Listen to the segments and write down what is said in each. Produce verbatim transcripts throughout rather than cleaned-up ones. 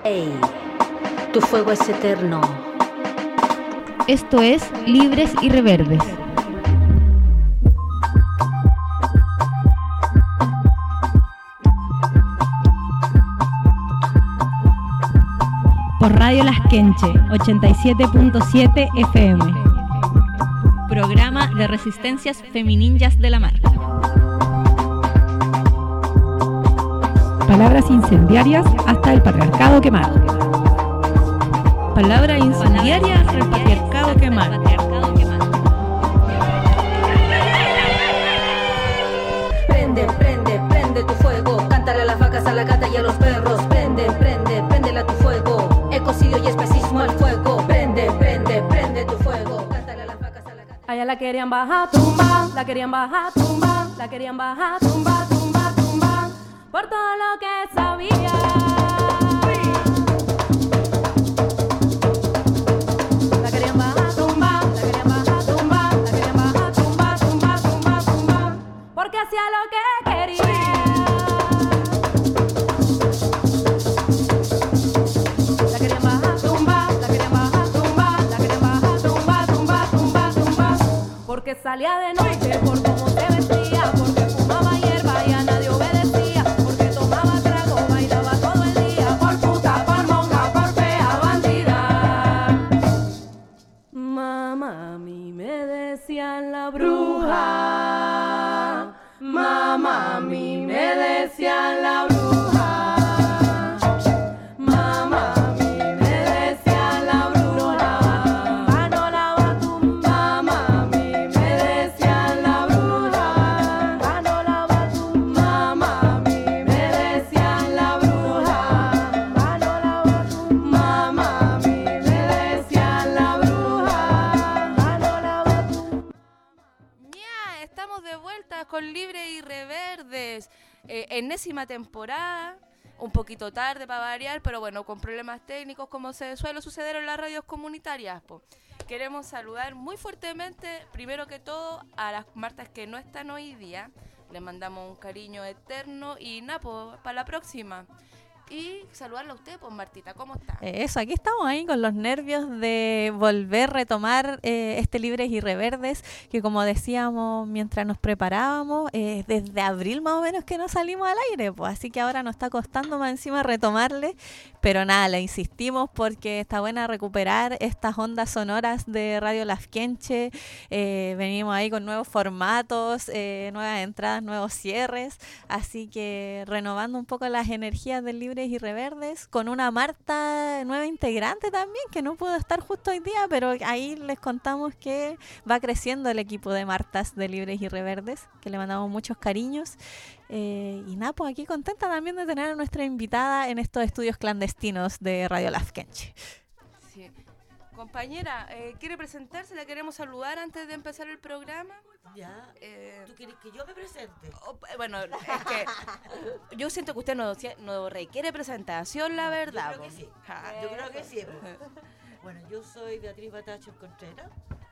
Ey, tu fuego es eterno. Esto es Libres y Reverdes. Por Radio Las Quenche, ochenta y siete punto siete F M. Programa de resistencias femininjas de la mar. Palabras incendiarias hasta el patriarcado quemado. Palabras incendiarias hasta el patriarcado quemado. Prende, prende, prende tu fuego. Cántale a las vacas, a la gata y a los perros. Prende, prende, prendela tu fuego. Ecocidio y especismo al fuego. Prende, prende, prende tu fuego. Cántale a las vacas, a la gata. Allá la querían bajar, tumba. La querían bajar, tumba. La querían bajar, tumba, tumba, tumba. Por todo lo que sabía. La querían bajar, tumba. La querían bajar, tumba. La querían bajar, tumba, tumba, tumba, tumba. Porque hacía lo que quería. La querían bajar, tumba. La querían bajar, tumba. La querían bajar, tumba, tumba, tumba, tumba. Porque salía de noche por cómo se vestía. Porque fumaba hierba y a nadie obedecía. Porque tomaba trago, bailaba todo el día. Por puta, por monja, por fea, bandida. Mamá, a mí me decían la bruja. Mamá, a mí me decían la bruja. Mamá, a mí me decían la bruja. Manolaba tu mamá, a mí me decían la bruja. Manolaba tu mamá, a mí me decían la bruja. Manolaba tu mamá, a mí me decían la bruja. Manolaba tu. Ya, estamos de vuelta con Libres y Reverdes, eh, enésima temporada, un poquito tarde para variar, pero bueno, con problemas técnicos como se suele suceder en las radios comunitarias, po. Queremos saludar muy fuertemente, primero que todo, a las Martas que no están hoy día, les mandamos un cariño eterno y Napo, para la próxima. Y saludarla a usted, pues Martita, ¿cómo está? Eso, aquí estamos ahí con los nervios de volver a retomar eh, este Libres y Reverdes, que como decíamos mientras nos preparábamos, eh, desde abril más o menos que no salimos al aire, pues así que ahora nos está costando más encima retomarle, pero nada, le insistimos porque está buena recuperar estas ondas sonoras de Radio Las Quenche, eh, venimos ahí con nuevos formatos, eh, nuevas entradas, nuevos cierres, así que renovando un poco las energías del Libres y Reverdes, con una Marta nueva integrante también, que no pudo estar justo hoy día, pero ahí les contamos que va creciendo el equipo de Martas de Libres y Reverdes, que le mandamos muchos cariños. Eh, y nada, pues aquí contenta también de tener a nuestra invitada en estos estudios clandestinos de Radio Las Quenche. Sí. Compañera, eh, ¿quiere presentarse? La queremos saludar antes de empezar el programa. Ya, Eh, ¿tú quieres que yo me presente? oh, bueno, es que yo siento que usted no, no requiere presentación, la verdad. Yo creo que po. sí, Ah. yo creo que sí. Bueno, yo soy Beatriz Batacho Contreras,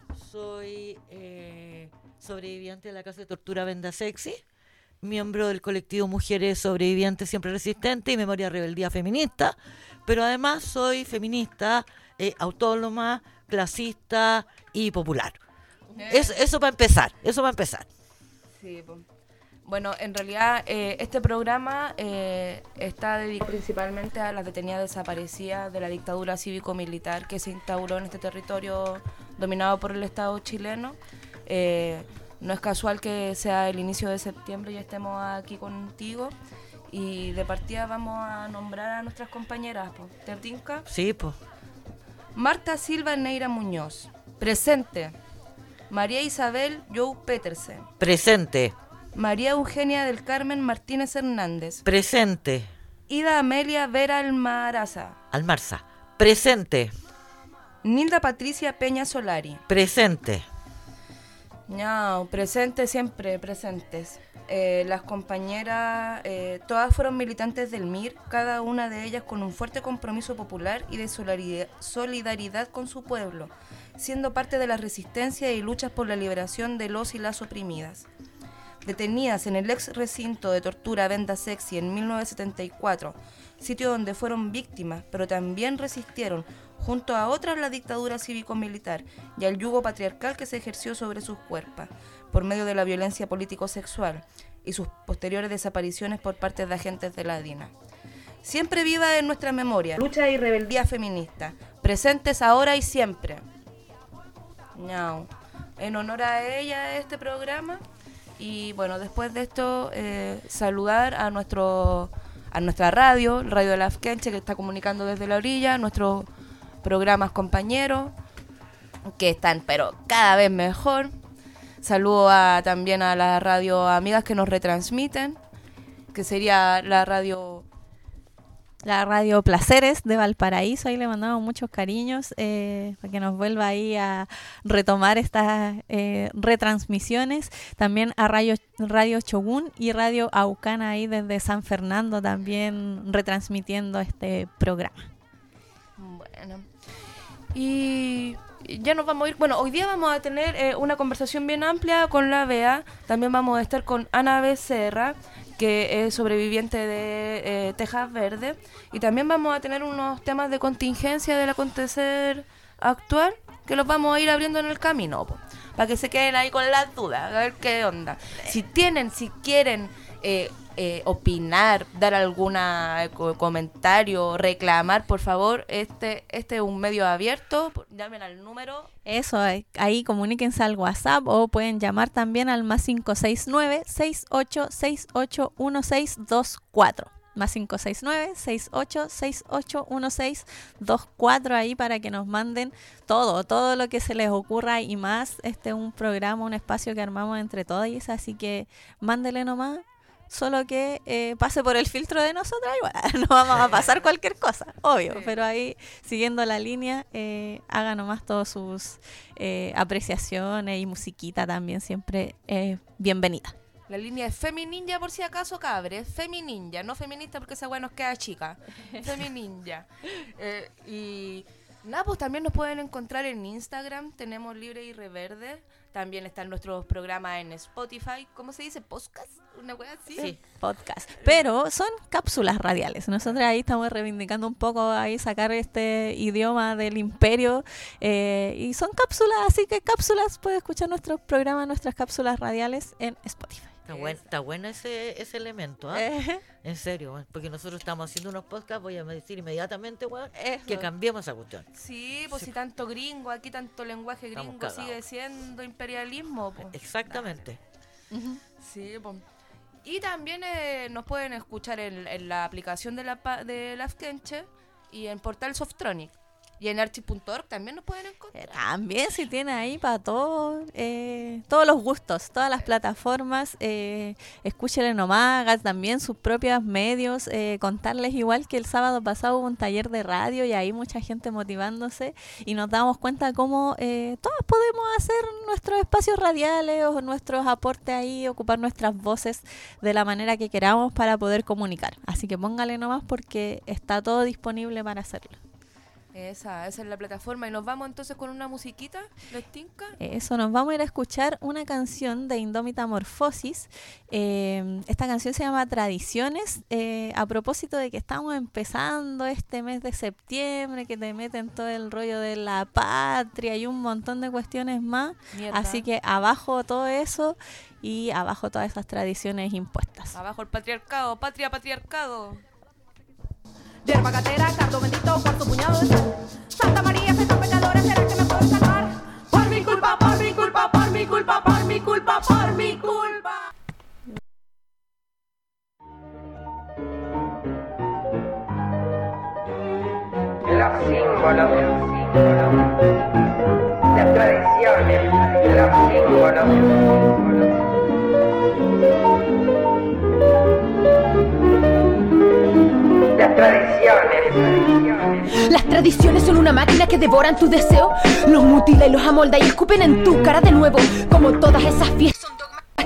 soy eh, sobreviviente de la casa de tortura Venda Sexy, miembro del colectivo Mujeres Sobrevivientes Siempre Resistentes y Memoria Rebeldía Feminista, pero además soy feminista, eh, autónoma, clasista y popular. Eh. Eso, eso para empezar, eso para empezar. Sí, po. Bueno, en realidad eh, este programa eh, está dedicado principalmente a las detenidas desaparecidas de la dictadura cívico-militar que se instauró en este territorio dominado por el Estado chileno. Eh, no es casual que sea el inicio de septiembre y estemos aquí contigo. Y de partida vamos a nombrar a nuestras compañeras. Po. ¿Te tinca? Sí, pues. Marta Silva Neira Muñoz, presente. María Isabel Joe Petersen, Presente. María Eugenia del Carmen Martínez Hernández, Presente. Ida Amelia Vera Almaraza, Almarza. Presente. Nilda Patricia Peña Solari. Presente. No, presentes siempre, presentes. Eh, las compañeras, eh, todas fueron militantes del M I R, cada una de ellas con un fuerte compromiso popular y de solidaridad, solidaridad con su pueblo, siendo parte de la resistencia y luchas por la liberación de los y las oprimidas. detenidas en el ex recinto de tortura Venda Sexy en mil novecientos setenta y cuatro, sitio donde fueron víctimas, pero también resistieron, junto a otras, la dictadura cívico-militar y al yugo patriarcal que se ejerció sobre sus cuerpos, por medio de la violencia político-sexual y sus posteriores desapariciones por parte de agentes de la D I N A. Siempre viva en nuestra memoria, lucha y rebeldía feminista, presentes ahora y siempre. Ñau. En honor a ella este programa. Y bueno, después de esto, eh, saludar a nuestro a nuestra radio, el Radio de la Afkenche, que está comunicando desde la orilla, nuestros programas compañeros, que están pero cada vez mejor. Saludo a, también a las radio amigas que nos retransmiten, que sería la radio... La radio Placeres de Valparaíso, ahí le mandamos muchos cariños eh, para que nos vuelva ahí a retomar estas eh, retransmisiones. También a Radio, radio Chogún y Radio Aucana ahí desde San Fernando también retransmitiendo este programa. Bueno, y ya nos vamos a ir. Bueno, hoy día vamos a tener eh, una conversación bien amplia con la Bea. También vamos a estar con Ana Becerra, que es sobreviviente de eh, Tejas Verde, y también vamos a tener unos temas de contingencia del acontecer actual que los vamos a ir abriendo en el camino, po, para que se queden ahí con las dudas, a ver qué onda. Si tienen, si quieren eh, eh, opinar, dar algún co- comentario, reclamar, por favor, este este es un medio abierto, llamen al número. Eso, ahí comuníquense al WhatsApp o pueden llamar también al más cinco seis nueve, seis ocho seis ocho, uno seis dos cuatro. Más cinco seis nueve, seis ocho seis ocho, uno seis dos cuatro ahí para que nos manden todo, todo lo que se les ocurra y más. Este es un programa, un espacio que armamos entre todas, así que mándele nomás. Solo que eh, pase por el filtro de nosotras, igual no vamos a pasar cualquier cosa, obvio, sí. Pero ahí siguiendo la línea, eh, haga nomás todas sus eh, apreciaciones y musiquita también siempre eh, bienvenida. La línea es Femininja, por si acaso, cabres, Femininja, no feminista porque esa weá nos queda chica, Femininja. Eh, y nada, pues también nos pueden encontrar en Instagram, tenemos Libre y Reverde. También están nuestros programas en Spotify. ¿Cómo se dice? ¿Podcast? ¿Una wea así? Sí, podcast. Pero son cápsulas radiales. Nosotros ahí estamos reivindicando un poco ahí sacar este idioma del imperio. Eh, y son cápsulas, así que cápsulas. Puedes escuchar nuestros programas, nuestras cápsulas radiales en Spotify. Está bueno, está bueno ese, ese elemento, ¿eh? Eh. En serio, bueno, porque nosotros estamos haciendo unos podcasts, voy a decir inmediatamente, bueno, que cambiemos esa cuestión. Sí, pues sí. Si tanto gringo, aquí tanto lenguaje gringo sigue siendo imperialismo. Pues. Exactamente. Uh-huh. Sí, pues. Y también eh, nos pueden escuchar en, en la aplicación de la de la Afkenche y en Portal Softronic. Y en archive punto org también nos pueden encontrar. También si tiene ahí para todo, eh, todos los gustos, todas las plataformas. Eh, escúchenle nomás, hagan también sus propios medios. Eh, contarles igual que el sábado pasado hubo un taller de radio y ahí mucha gente motivándose. Y nos damos cuenta cómo eh, todos podemos hacer nuestros espacios radiales o nuestros aportes ahí, ocupar nuestras voces de la manera que queramos para poder comunicar. Así que póngale nomás porque está todo disponible para hacerlo. Esa, esa es la plataforma. Y nos vamos entonces con una musiquita, ¿les tinca? Eso, nos vamos a ir a escuchar una canción de Indómita Morfosis. Eh, esta canción se llama Tradiciones. Eh, a propósito de que estamos empezando este mes de septiembre, que te meten todo el rollo de la patria y un montón de cuestiones más. Mierda. Así que abajo todo eso y abajo todas esas tradiciones impuestas. Abajo el patriarcado, patria, patriarcado. Yerba gatera, cardo bendito, cuarto puñado de sal. Santa María, Santa Pecadora, ¿será que me puedo salvar? Por mi culpa, por mi culpa, por mi culpa, por mi culpa, por mi culpa. Los símbolos, las tradiciones, los símbolos. Las tradiciones. Las tradiciones son una máquina que devoran tu deseo, los mutila y los amolda y escupen en tu cara de nuevo. Como todas esas fiestas son dogmas que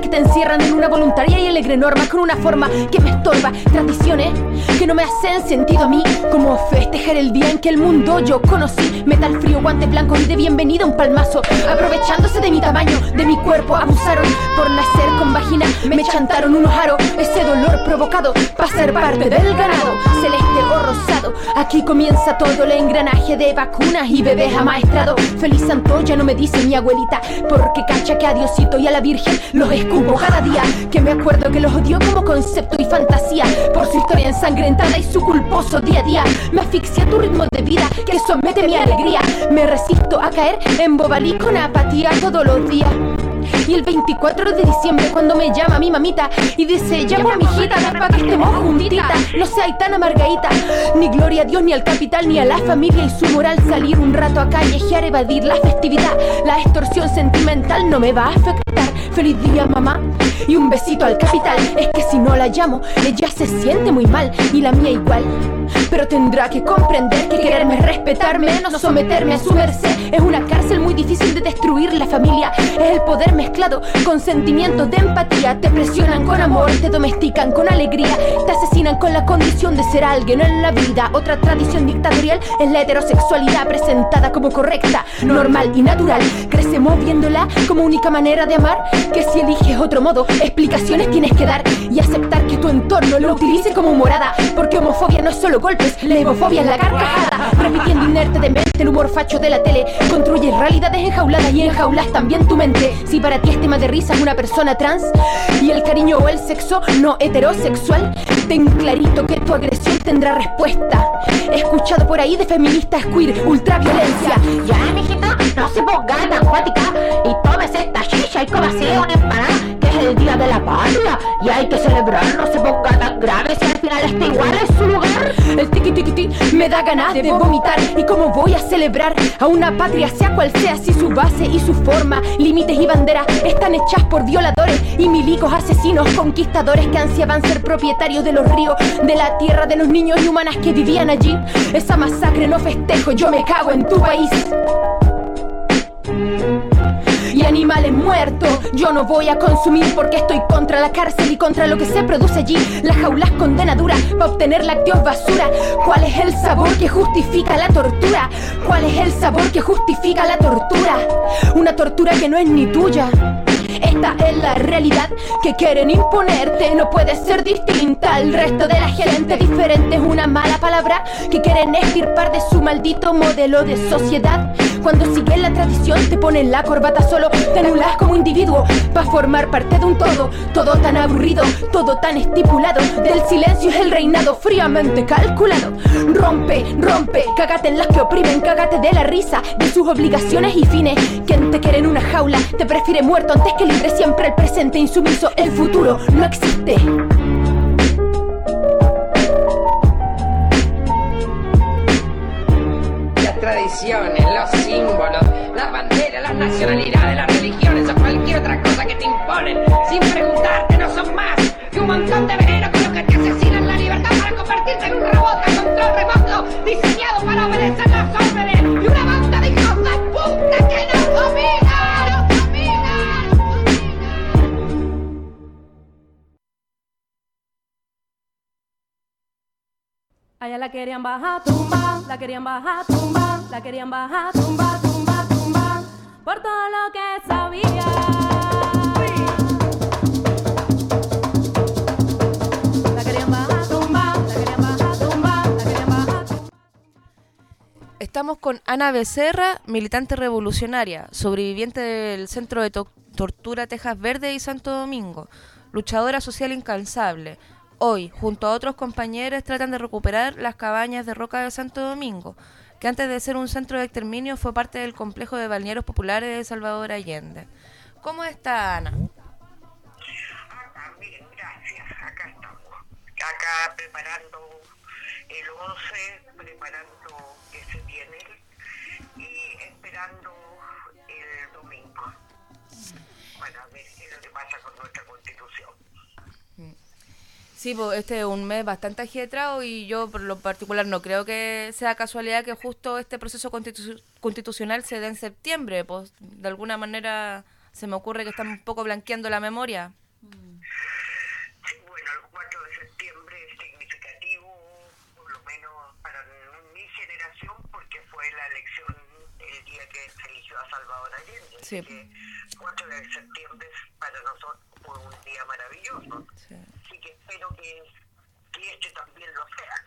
que te encierran en una voluntaria y alegre norma con una forma que me estorba. Tradiciones que no me hacen sentido a mí, como festejar el día en que el mundo yo conocí. Metal frío, guantes blancos y de bienvenida un palmazo. Aprovechándose de mi tamaño, de mi cuerpo abusaron. Por nacer con vagina me chantaron unos aros. Ese dolor provocado para ser parte del ganado. Celeste o rosado, aquí comienza todo el engranaje de vacunas y bebés amaestrado. Feliz santo ya no me dice mi abuelita, porque cacha que a Diosito y a la Virgen los escupo cada día. Que me acuerdo que los odio como concepto y fantasía, por su historia ensangrentada y su culposo día a día. Me asfixia tu ritmo de vida que somete mi alegría. Me resisto a caer en bobalí con apatía todos los días. Y el veinticuatro de diciembre cuando me llama mi mamita y dice: llama a mi hijita, ven pa' que estemos juntita. No seas tan amargadita, ni gloria a Dios, ni al capital, ni a la familia y su moral. Salir un rato a callejear, evadir la festividad. La extorsión sentimental no me va a afectar. Feliz día, mamá, y un besito al capital. Es que si no la llamo, ella se siente muy mal, y la mía igual. Pero tendrá que comprender que quererme es respetarme, no someterme a su merced. Es una cárcel muy difícil de destruir la familia. Es el poder mezclado con sentimientos de empatía. Te presionan con amor, te domestican con alegría, te asesinan con la condición de ser alguien en la vida. Otra tradición dictatorial es la heterosexualidad, presentada como correcta, normal y natural. Crecemos viéndola como única manera de amar, que si eliges otro modo, explicaciones tienes que dar y aceptar que tu entorno lo utilice como morada. Porque homofobia no es solo golpes, la homofobia es la carcajada. Repitiendo inerte de mente el humor facho de la tele, construyes realidades enjauladas y enjaulas también tu mente. Si para ti es tema de risa una persona trans y el cariño o el sexo no heterosexual, ten clarito que tu agresión tendrá respuesta. He escuchado por ahí de feministas queer ultraviolencia. Ya, mijita, no se ponga tan acuática y tomes esta chicha y cómase una empanada, que es el día de la patria y hay que celebrar. No se ponga tan grave si al final está igual en su lugar. El tiqui tiqui ti me da ganas de vomitar. ¿Y cómo voy a celebrar a una patria, sea cual sea, si su base y su forma, límites y banderas están hechas por violadores y milicos asesinos, conquistadores que ansiaban ser propietarios de los ríos, de la tierra, de los niños y humanas que vivían allí? Esa masacre no festejo, yo me cago en tu país. Y animales muertos yo no voy a consumir, porque estoy contra la cárcel y contra lo que se produce allí. Las jaulas condenaduras para obtener lácteos basura. ¿Cuál es el sabor que justifica la tortura? ¿Cuál es el sabor que justifica la tortura? Una tortura que no es ni tuya. Esta es la realidad que quieren imponerte. No puede ser distinta al resto de la gente. Diferente es una mala palabra que quieren extirpar de su maldito modelo de sociedad. Cuando sigues la tradición te ponen la corbata solo, te anulas como individuo para formar parte de un todo. Todo tan aburrido, todo tan estipulado. Del silencio es el reinado fríamente calculado. Rompe, rompe, cágate en las que oprimen, cágate de la risa, de sus obligaciones y fines. Quien te quiere en una jaula te prefiere muerto antes que libre. Siempre el presente insumiso, el futuro no existe. Las tradiciones, los símbolos, las banderas, las nacionalidades, las religiones o cualquier otra cosa que te imponen sin preguntarte no son más que un montón de veneno con lo que te asesinan la libertad para convertirte en un robot a control remoto diseñado para obedecer las órdenes y una banda de hijos de puta que nos domina. Allá la querían bajar, tumba, la querían bajar, tumba, la querían bajar, tumba, tumba, tumba, por todo lo que sabía. La querían bajar, tumba, la querían bajar, tumba, la querían bajar. Estamos con Ana Becerra, militante revolucionaria, sobreviviente del Centro de to- Tortura Tejas Verde y Santo Domingo, luchadora social incansable. Hoy, junto a otros compañeros, tratan de recuperar las cabañas de roca de Santo Domingo, que antes de ser un centro de exterminio fue parte del complejo de balnearios populares de Salvador Allende. ¿Cómo está, Ana? Acá, miren, gracias, acá estamos. Acá preparando el once, preparando que se viene y esperando el domingo para ver qué es lo que pasa con nuestra Constitución. Sí, pues este es un mes bastante ajetreado y yo por lo particular no creo que sea casualidad que justo este proceso constitu- constitucional se dé en septiembre, pues de alguna manera se me ocurre que están un poco blanqueando la memoria. Sí, bueno, el cuatro de septiembre es significativo, por lo menos para mi generación, porque fue la elección el día que se eligió a Salvador Allende. Sí. Así que cuatro de septiembre para nosotros fue un día maravilloso. Sí. Así que espero que, que este también lo sea.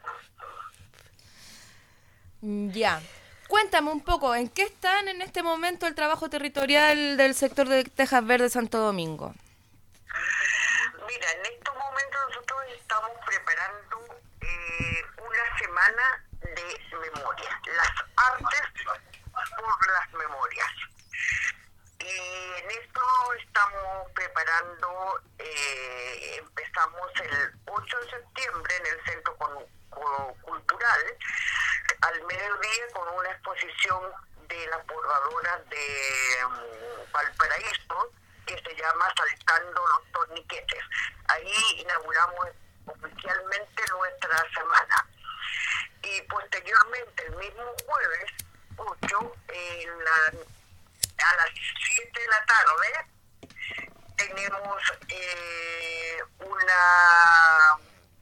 Ya. Cuéntame un poco, ¿en qué están en este momento el trabajo territorial del sector de Tejas Verdes Santo Domingo? Mira, en estos momentos nosotros estamos preparando eh, una semana de memoria, las artes por las memorias. Y en esto estamos preparando, eh, empezamos el ocho de septiembre en el Centro Con- Co- Cultural, al mediodía con una exposición de las bordadoras de um, Valparaíso, que se llama Saltando los Torniquetes. Ahí inauguramos oficialmente nuestra semana. Y posteriormente, el mismo jueves ocho, en la, a las siete de la tarde, tenemos eh, una,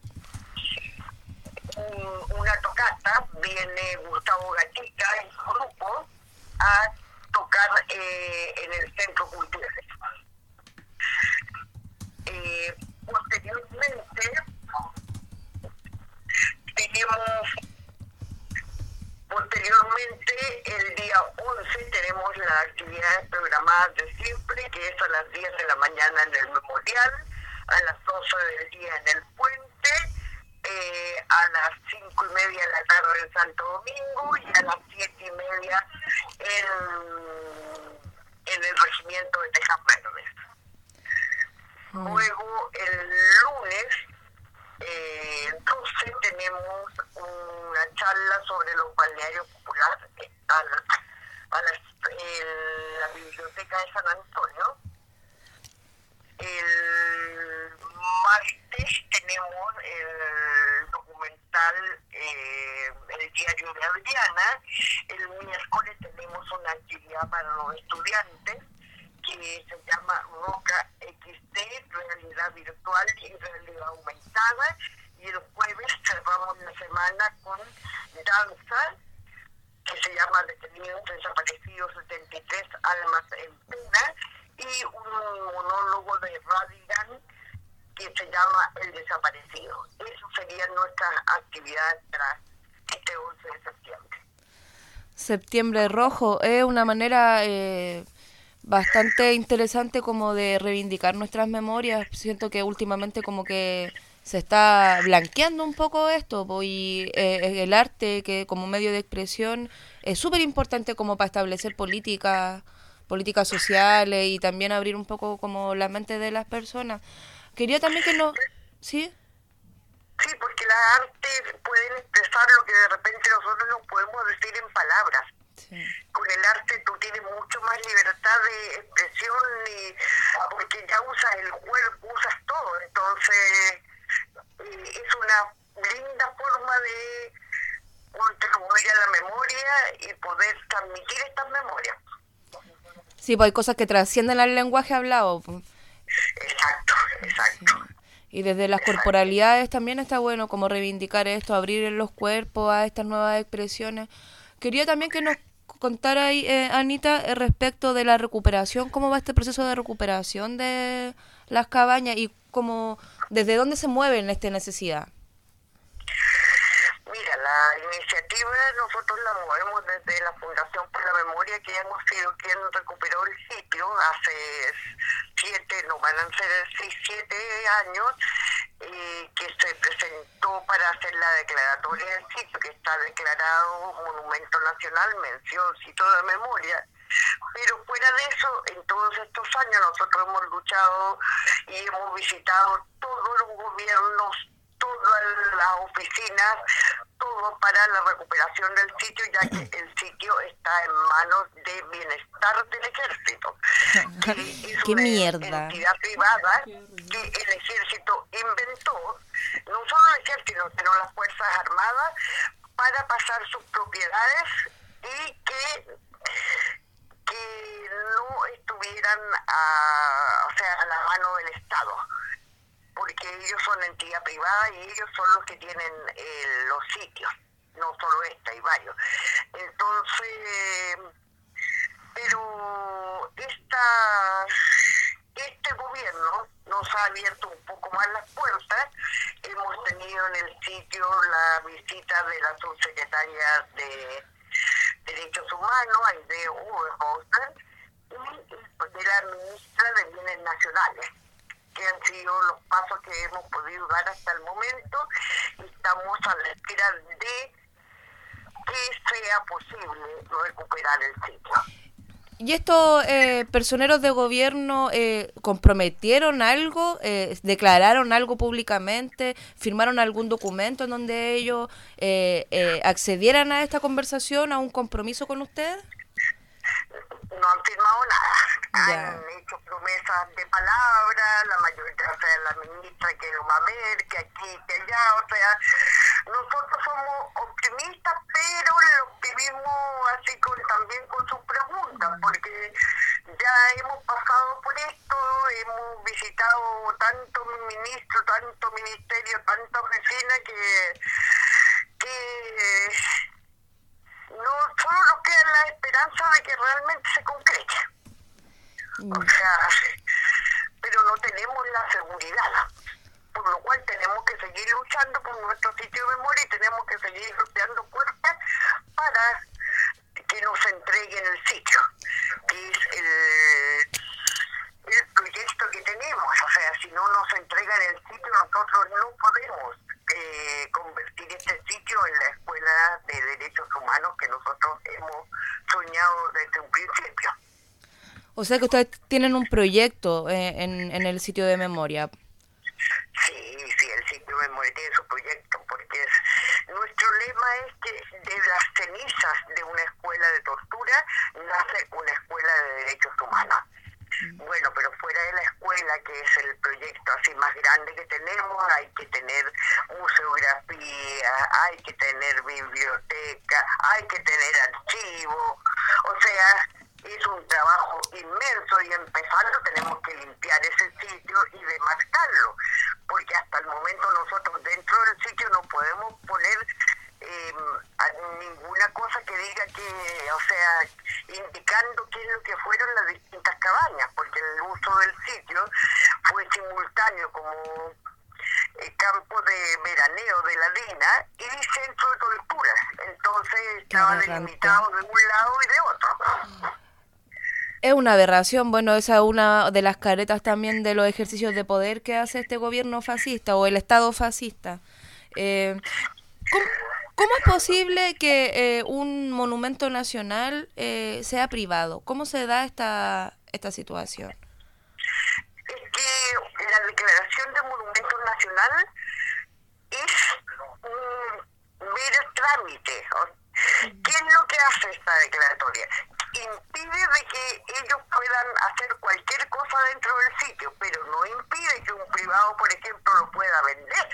un, una tocata. Viene Gustavo Gatica y su grupo a tocar eh, en el Centro Cultural. Eh, posteriormente tenemos posteriormente el día once tenemos las actividades programadas de siempre, que es a las diez de la mañana en el Memorial, a las doce del día en el Puente, eh, a las cinco y media de la tarde en Santo Domingo y a las siete y media en, en el Regimiento de Tejas Verdes. Luego el lunes eh, doce tenemos una charla sobre los balnearios populares a, la, a las, en la biblioteca de San Antonio. El martes tenemos el documental eh, El Diario de Adriana. El miércoles tenemos una actividad para los estudiantes que se llama Roca X D, realidad virtual y realidad aumentada, y el jueves cerramos la semana con danza, que se llama Detenidos Desaparecidos setenta y tres Almas en Pena, y un monólogo de Radigan que se llama El Desaparecido. Esas serían nuestras actividades para este once de septiembre. Septiembre Rojo es una manera eh, bastante interesante como de reivindicar nuestras memorias. Siento que últimamente como que se está blanqueando un poco esto, po, y eh, el arte que como medio de expresión es súper importante como para establecer políticas políticas sociales y también abrir un poco como la mente de las personas. Quería también que no... ¿Sí? Sí, porque las artes pueden expresar lo que de repente nosotros no podemos decir en palabras. Sí. Con el arte tú tienes mucho más libertad de expresión y porque ya usas el cuerpo, usas todo. Entonces eh, es una linda forma de contribuir a la memoria y poder transmitir estas memorias. Sí, pues hay cosas que trascienden al lenguaje hablado. Exacto, exacto. Sí. Y desde las corporalidades también está bueno como reivindicar esto, abrir los cuerpos a estas nuevas expresiones. Quería también que nos contara ahí, eh, Anita, eh, respecto de la recuperación, cómo va este proceso de recuperación de las cabañas y cómo, desde dónde se mueven esta necesidad. Mira, la iniciativa nosotros la movemos desde la Fundación por la Memoria, que hemos sido quien recuperó el sitio hace siete, no van a ser seis, siete años, eh, que se presentó para hacer la declaratoria del sitio, que está declarado Monumento Nacional, mención sitio de memoria. Pero fuera de eso, en todos estos años nosotros hemos luchado y hemos visitado todos los gobiernos, todas las oficinas, todo para la recuperación del sitio, ya que el sitio está en manos de Bienestar del Ejército, que es ¡Qué una mierda! entidad privada que el Ejército inventó, no solo el Ejército, sino las Fuerzas Armadas, para pasar sus propiedades y que que no estuviera quedan a, o sea, a la mano del Estado, porque ellos son entidad privada y ellos son los que tienen eh, los sitios, no solo este, hay varios. Entonces, pero esta, este gobierno nos ha abierto un poco más las puertas. Hemos tenido en el sitio la visita de la subsecretaria de Derechos Humanos, Aide Uberhausen, y de la ministra de Bienes Nacionales, que han sido los pasos que hemos podido dar hasta el momento, y estamos a la espera de que sea posible recuperar el sitio. ¿Y estos eh, personeros de gobierno eh, comprometieron algo, eh, declararon algo públicamente, firmaron algún documento en donde ellos eh, eh, accedieran a esta conversación, a un compromiso con ustedes? No han firmado nada. Ya. Han hecho promesas de palabra, la mayoría, o sea, la ministra que lo va a ver, que aquí, que allá, o sea, nosotros somos optimistas, pero lo vivimos así con, también con sus preguntas, porque ya hemos pasado por esto, hemos visitado tanto ministro, tanto ministerio, tanta oficina que, que no solo nos queda la esperanza de que realmente se concrete. Mm. O sea, pero no tenemos la seguridad, por lo cual tenemos que seguir luchando por nuestro sitio de memoria y tenemos que seguir golpeando puertas para que nos entreguen el sitio, que es el, el proyecto que tenemos. O sea, si no nos entregan el sitio, nosotros no podemos eh, convertir este sitio en la Escuela de Derechos Humanos que nosotros hemos soñado desde un principio. O sea que ustedes tienen un proyecto eh, en, en el sitio de memoria. Sí, sí, el sitio de memoria tiene su proyecto, porque es, nuestro lema es que de las cenizas de una escuela de tortura nace una escuela de derechos humanos. Bueno, pero fuera de la escuela, que es el proyecto así más grande que tenemos, hay que tener museografía, hay que tener biblioteca, hay que tener archivos, o sea, es un trabajo inmenso, y empezando tenemos que limpiar ese sitio y demarcarlo, porque hasta el momento nosotros dentro del sitio no podemos poner eh, ninguna cosa que diga que, o sea, indicando qué es lo que fueron las distintas cabañas, porque el uso del sitio fue simultáneo como eh, campo de veraneo de la DINA y centro de tortura, entonces estaba delimitado de un lado y de otro. Es una aberración, bueno, esa es una de las caretas también de los ejercicios de poder que hace este gobierno fascista o el Estado fascista. Eh, ¿cómo, ¿Cómo es posible que eh, un monumento nacional eh, sea privado? ¿Cómo se da esta, esta situación? Es que la declaración de monumento nacional es un mero trámite. ¿Qué es lo que hace esta declaratoria? Impide de que ellos puedan hacer cualquier cosa dentro del sitio, pero no impide que un privado, por ejemplo, lo pueda vender.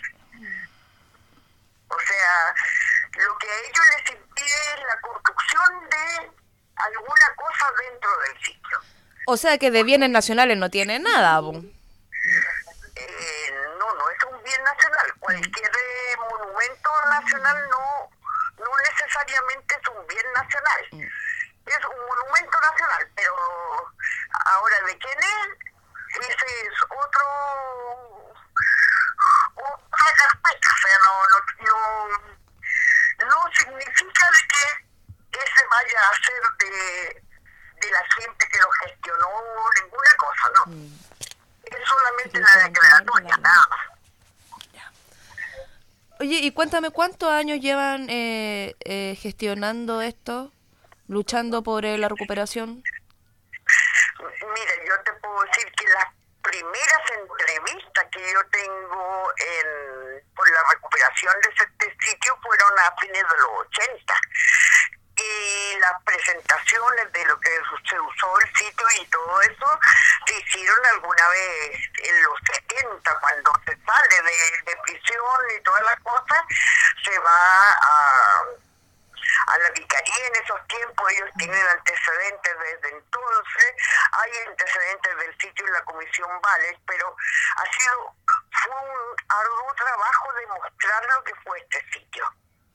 O sea, lo que a ellos les impide es la construcción de alguna cosa dentro del sitio. O sea que de bienes nacionales no tiene nada, ¿no? Eh, no, no es un bien nacional. Cualquier eh, monumento nacional no, no necesariamente es un bien nacional. Es un monumento nacional, pero ahora de quién es, ese es otro, otra carpeta. O sea, no, no, no, no significa de que ese vaya a ser de, de la gente que lo gestionó, ninguna cosa, no. Mm. Es solamente la declaratoria, nada más. Oye, y cuéntame, ¿cuántos años llevan eh, eh, gestionando esto? ¿Luchando por eh, la recuperación? Mira, yo te puedo decir que las primeras entrevistas que yo tengo en, por la recuperación de este sitio fueron a fines de los ochenta. Y las presentaciones de lo que se usó el sitio y todo eso se hicieron alguna vez en los setenta, cuando se sale de, de prisión y todas las cosas, se va a... a a la vicaría en esos tiempos, ellos tienen antecedentes desde entonces, hay antecedentes del sitio en la Comisión Vales, pero ha sido, fue un arduo trabajo de mostrar lo que fue este sitio,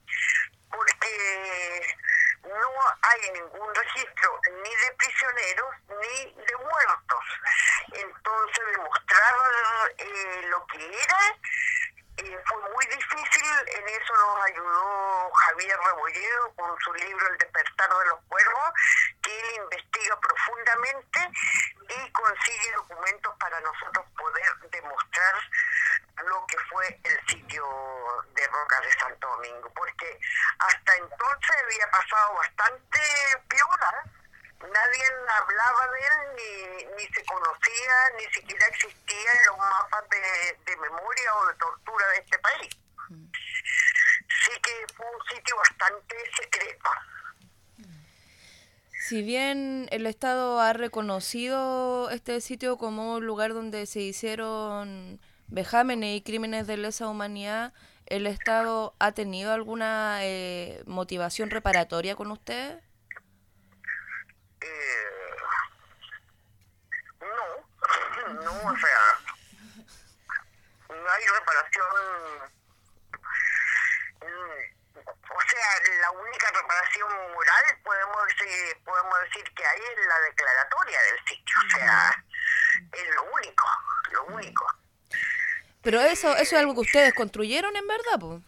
porque no hay ningún registro ni de prisioneros ni de muertos. Entonces demostrar eh, lo que era eh, fue muy difícil. En eso nos ayudó Javier Rebolledo con su libro El despertar de los cuervos, que él investiga profundamente y consigue documentos para nosotros poder demostrar lo que fue el sitio de Rocas de Santo Domingo, porque hasta entonces había pasado bastante piola, nadie hablaba de él, ni, ni se conocía, ni siquiera existía en los mapas de, de memoria o de tortura de este país. Sí que fue un sitio bastante secreto. Si bien el Estado ha reconocido este sitio como un lugar donde se hicieron vejámenes y crímenes de lesa humanidad, ¿el Estado ha tenido alguna eh, motivación reparatoria con ustedes? Eh, no, no, o sea, no hay reparación. O sea, la única reparación moral podemos decir, podemos decir que hay es la declaratoria del sitio, o sea, es lo único, lo único. Pero eso, eso es algo que ustedes construyeron en verdad, pues.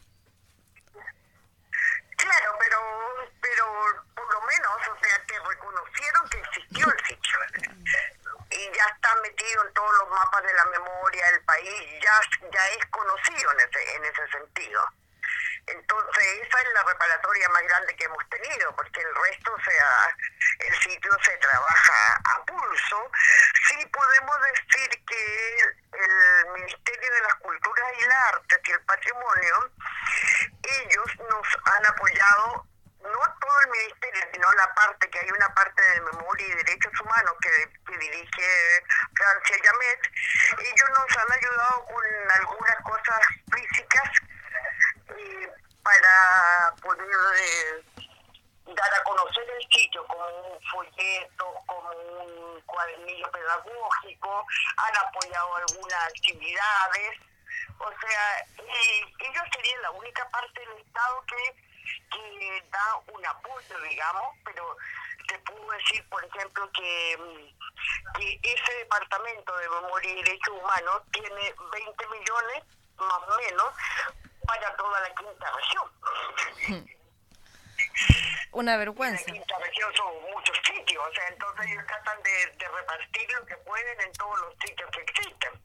Claro, pero, pero por lo menos, o sea, que reconocieron que existió el sitio. Y ya está metido en todos los mapas de la memoria del país, ya, ya es conocido en ese, en ese sentido. Entonces esa es la reparatoria más grande que hemos tenido, porque el resto, o sea, el sitio se trabaja a pulso. Sí podemos decir que el Ministerio de las Culturas y las Artes y el Patrimonio, ellos nos han apoyado, no todo el ministerio, sino la parte, que hay una parte de memoria y derechos humanos que, que dirige Francia Llamet. Ellos nos han ayudado con algunas cosas físicas eh, para poder eh, dar a conocer el sitio, como un folleto, como un cuadernillo pedagógico, han apoyado algunas actividades. O sea, eh, ellos serían la única parte del Estado que, que da un apoyo, digamos, pero te puedo decir, por ejemplo, que, que ese departamento de memoria y derechos humanos tiene veinte millones, más o menos, para toda la quinta región. Una vergüenza. En la quinta región son muchos sitios, o sea, entonces ellos tratan de, de repartir lo que pueden en todos los sitios que existen.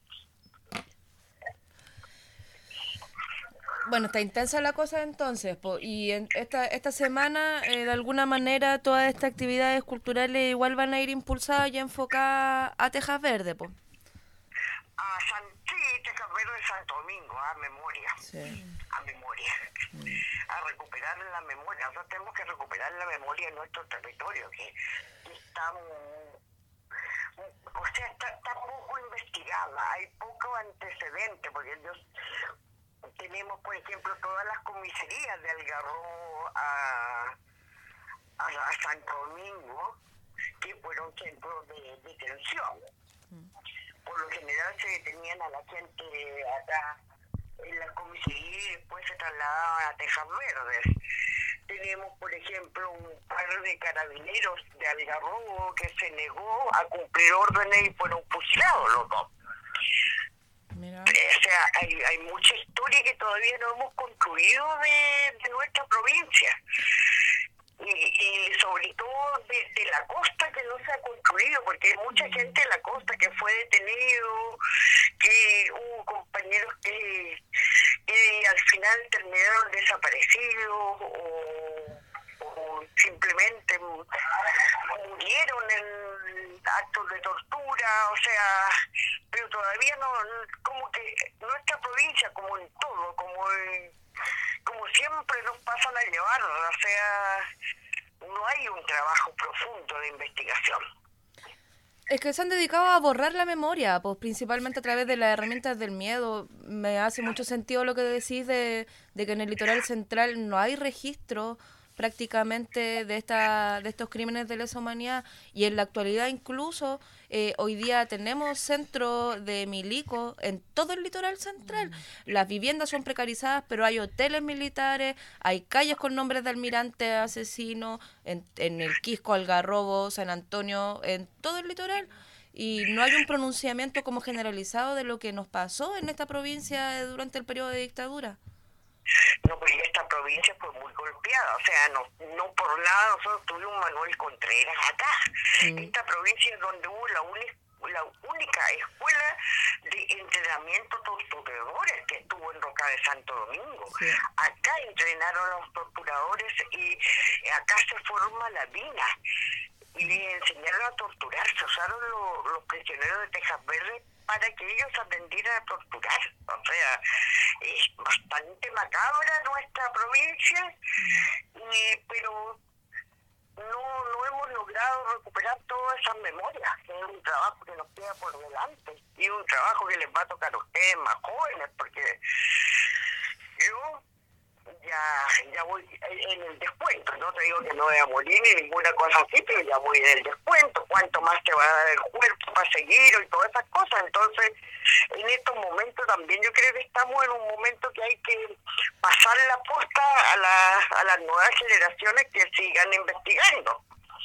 Bueno, está intensa la cosa entonces, po, y en esta esta semana, eh, de alguna manera, todas estas actividades culturales igual van a ir impulsadas y enfocadas a Tejas Verde, po. A San, sí, Tejas Verde, Santo Domingo, a memoria, Sí. a memoria, a recuperar la memoria. Nosotros tenemos que recuperar la memoria en nuestro territorio, que, que está, mm, o sea, está, está poco investigada, hay poco antecedente, porque ellos... Tenemos, por ejemplo, todas las comisarías de Algarrobo a, a, a Santo Domingo, que fueron centros de detención. Por lo general se detenían a la gente acá en la comisaría y después se trasladaban a Tejas Verdes. Tenemos, por ejemplo, un par de carabineros de Algarrobo que se negó a cumplir órdenes y fueron fusilados los dos. Mira. O sea, hay, hay mucha historia que todavía no hemos concluido de, de nuestra provincia. Y, y sobre todo de, de la costa, que no se ha concluido, porque hay mucha gente de la costa que fue detenido, que hubo compañeros que, que al final terminaron desaparecidos o, o simplemente murieron en actos de tortura, o sea, pero todavía no, como que nuestra provincia, como en todo, como en, como siempre nos pasan a llevar, o sea, no hay un trabajo profundo de investigación. Es que se han dedicado a borrar la memoria, pues principalmente a través de las herramientas del miedo. Me hace mucho sentido lo que decís de, de que en el litoral central no hay registro, prácticamente de esta de estos crímenes de lesa humanidad, y en la actualidad incluso eh, hoy día tenemos centros de milicos en todo el litoral central. Las viviendas son precarizadas, pero hay hoteles militares, hay calles con nombres de almirantes asesinos, en, en el Quisco, Algarrobo, San Antonio, en todo el litoral. Y no hay un pronunciamiento como generalizado de lo que nos pasó en esta provincia durante el periodo de dictadura. No, pero esta provincia fue muy golpeada, o sea, no, no por nada nosotros tuvimos Manuel Contreras acá. Mm. Esta provincia es donde hubo la, uni, la única escuela de entrenamiento torturadores que estuvo en Roca de Santo Domingo. Sí. Acá entrenaron a los torturadores y acá se forma la DINA. Y les enseñaron a torturar, se usaron lo, los prisioneros de Tejas Verdes para que ellos aprendieran a torturar. O sea, es bastante macabra nuestra provincia, y, pero no, no hemos logrado recuperar todas esas memorias. Es un trabajo que nos queda por delante, y es un trabajo que les va a tocar a ustedes más jóvenes, porque yo ya ya voy en el descuento. No te digo que no voy a morir ni ninguna cosa así, pero ya voy en el descuento. ¿Cuánto más te va a dar el cuerpo para seguir y todas esas cosas? Entonces, en estos momentos también yo creo que estamos en un momento que hay que pasar la posta a, la, a las nuevas generaciones que sigan investigando.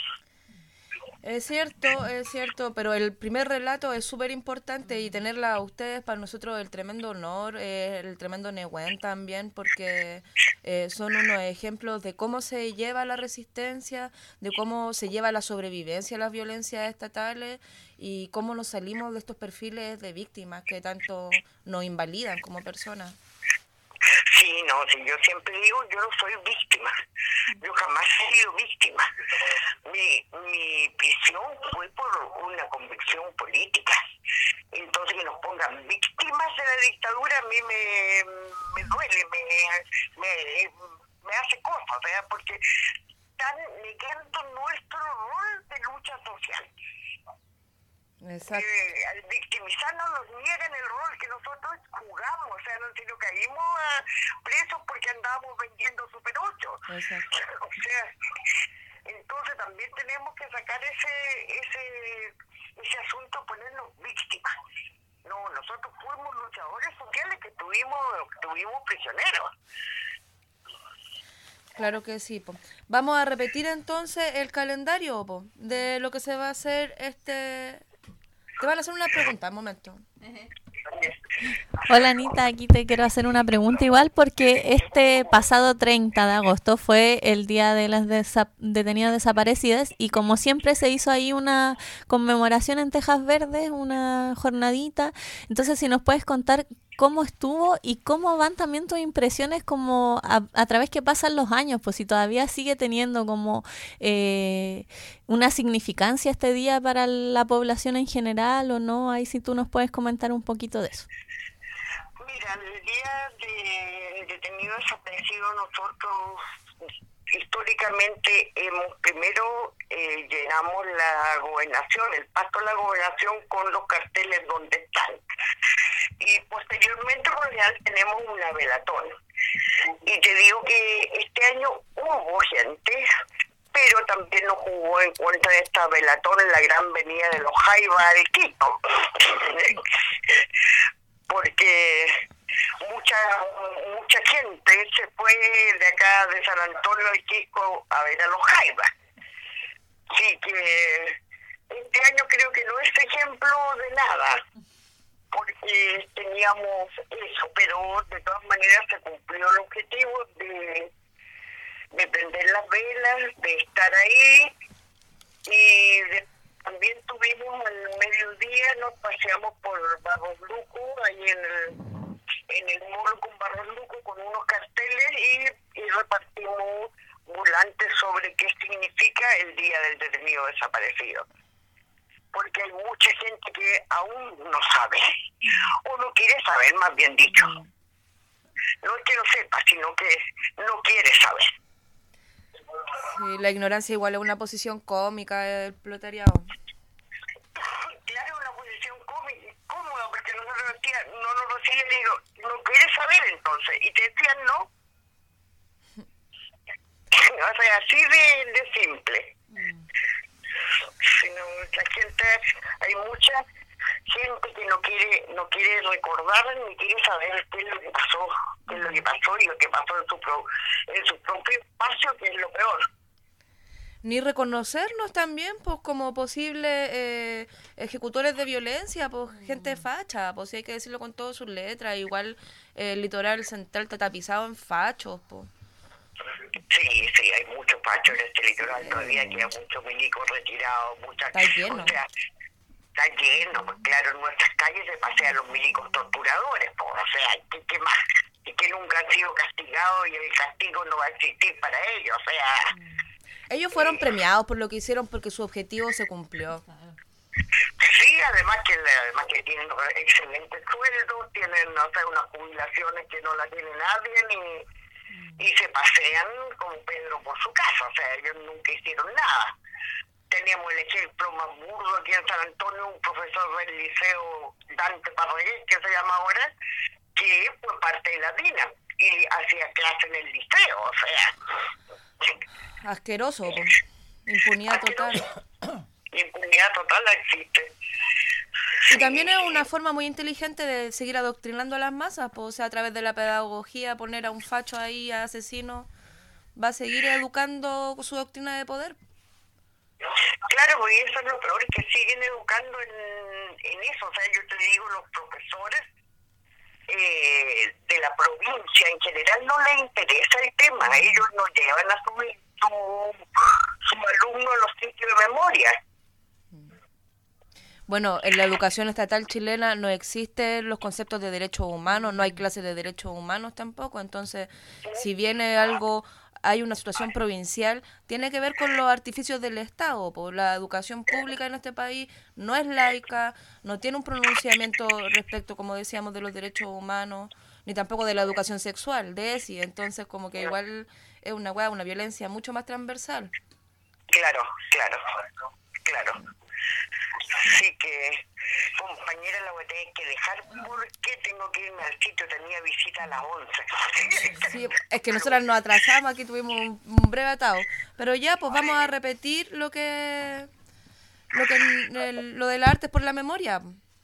Es cierto, es cierto, pero el primer relato es súper importante, y tenerla a ustedes para nosotros el tremendo honor, eh, el tremendo Nehuen también, porque eh, son unos ejemplos de cómo se lleva la resistencia, de cómo se lleva la sobrevivencia a las violencias estatales y cómo nos salimos de estos perfiles de víctimas que tanto nos invalidan como personas. Sí, no, sí, yo siempre digo, yo no soy víctima, yo jamás he sido víctima. Mi, mi prisión fue por una convicción política. Entonces, que nos pongan víctimas de la dictadura a mí me, me duele, me, me, me hace cosas, ¿verdad? Porque están negando nuestro rol de lucha social. Exacto. Eh, al victimizarnos nos niegan el rol que nosotros jugamos, o sea, no sino caímos a presos porque andábamos vendiendo Super ocho. Exacto. O sea, entonces también tenemos que sacar ese ese ese asunto, ponernos víctimas. No, nosotros fuimos luchadores sociales que tuvimos, tuvimos prisioneros. Claro que sí, po. Vamos a repetir entonces el calendario, po, de lo que se va a hacer este... Te van a hacer una pregunta, un momento. Hola Anita, aquí te quiero hacer una pregunta igual, porque este pasado treinta de agosto fue el día de las desa- detenidas desaparecidas, y como siempre se hizo ahí una conmemoración en Tejas Verdes, una jornadita. Entonces, si nos puedes contar cómo estuvo y cómo van también tus impresiones como a, a través que pasan los años, pues si todavía sigue teniendo como eh, una significancia este día para la población en general o no, ahí si tú nos puedes comentar un poquito de eso. Mira, el día de detenido desaparecido nosotros históricamente hemos primero eh, llenamos la gobernación, el pasto de la gobernación con los carteles donde están, y posteriormente por real tenemos una velatón. Y te digo que este año hubo gente, pero también nos jugó en contra de esta velatón en la gran venida de los Jaiba de Quito, porque mucha mucha gente se fue de acá de San Antonio de Quisco a ver a los Jaiba. Así que este año creo que no es ejemplo de nada, porque teníamos eso, pero de todas maneras se cumplió el objetivo de, de prender las velas, de estar ahí, y de, también tuvimos al mediodía, nos paseamos por Barros Luco, ahí en el en el muro con Barros Luco, con unos carteles, y, y repartimos volantes sobre qué significa el Día del Detenido Desaparecido. Porque hay mucha gente que aún no sabe, o no quiere saber, más bien dicho. No es que no sepa, sino que no quiere saber. Sí, la ignorancia igual es una posición cómica del proletariado. Claro, una posición cómica, cómoda, porque nosotros decían, no nos decían, digo, no quieres saber entonces, y te decían no. O sea, así de, de simple. Sino, la gente, hay mucha gente que no quiere no quiere recordar ni quiere saber qué es lo que pasó, qué es lo que pasó y lo que pasó en su, pro, en su propio espacio, que es lo peor. Ni reconocernos también pues como posibles eh, ejecutores de violencia, pues gente facha, pues si hay que decirlo con todas sus letras. Igual eh, el litoral central está tapizado en fachos, pues. Sí, sí, hay muchos fachos en este litoral, todavía queda muchos milicos retirados, muchas... Está lleno. O sea, está lleno, pues claro, en nuestras calles se pasean los milicos torturadores, pues, o sea, ¿qué, qué más? Y que nunca han sido castigados y el castigo no va a existir para ellos, o sea... Ellos fueron premiados por lo que hicieron porque su objetivo se cumplió. Sí, además que además que tienen excelentes sueldos, tienen, no sé, unas jubilaciones que no las tiene nadie, ni, y se pasean como Pedro por su casa, o sea, ellos nunca hicieron nada. Teníamos el ejemplo más burdo aquí en San Antonio, un profesor del liceo Dante Parragués, que se llama ahora, que fue parte de la D I N A y hacía clase en el liceo, o sea... Asqueroso, pues. Impunidad total. Impunidad total existe. Y también es una forma muy inteligente de seguir adoctrinando a las masas, pues, o sea, a través de la pedagogía, poner a un facho ahí, a asesino, va a seguir educando su doctrina de poder. Claro, y eso es lo peor, que siguen educando en, en eso, o sea, yo te digo, los profesores eh, de la provincia en general no les interesa el tema, ellos no llevan a su, su, su alumno a los sitios de memoria. Bueno, en la educación estatal chilena no existen los conceptos de derechos humanos, no hay clases de derechos humanos tampoco, entonces si viene algo, hay una situación provincial, tiene que ver con los artificios del Estado, pues la educación pública en este país no es laica, no tiene un pronunciamiento respecto, como decíamos, de los derechos humanos, ni tampoco de la educación sexual, de E S I, entonces como que igual es una hueá, una violencia mucho más transversal. Claro, claro, claro. Así que, compañera, la voy a tener que dejar porque tengo que irme al sitio, tenía visita a las once. Sí, es que nosotras nos atrasamos, aquí tuvimos un, un breve atado. Pero ya, pues vamos a repetir lo que lo que el, lo del arte por la memoria.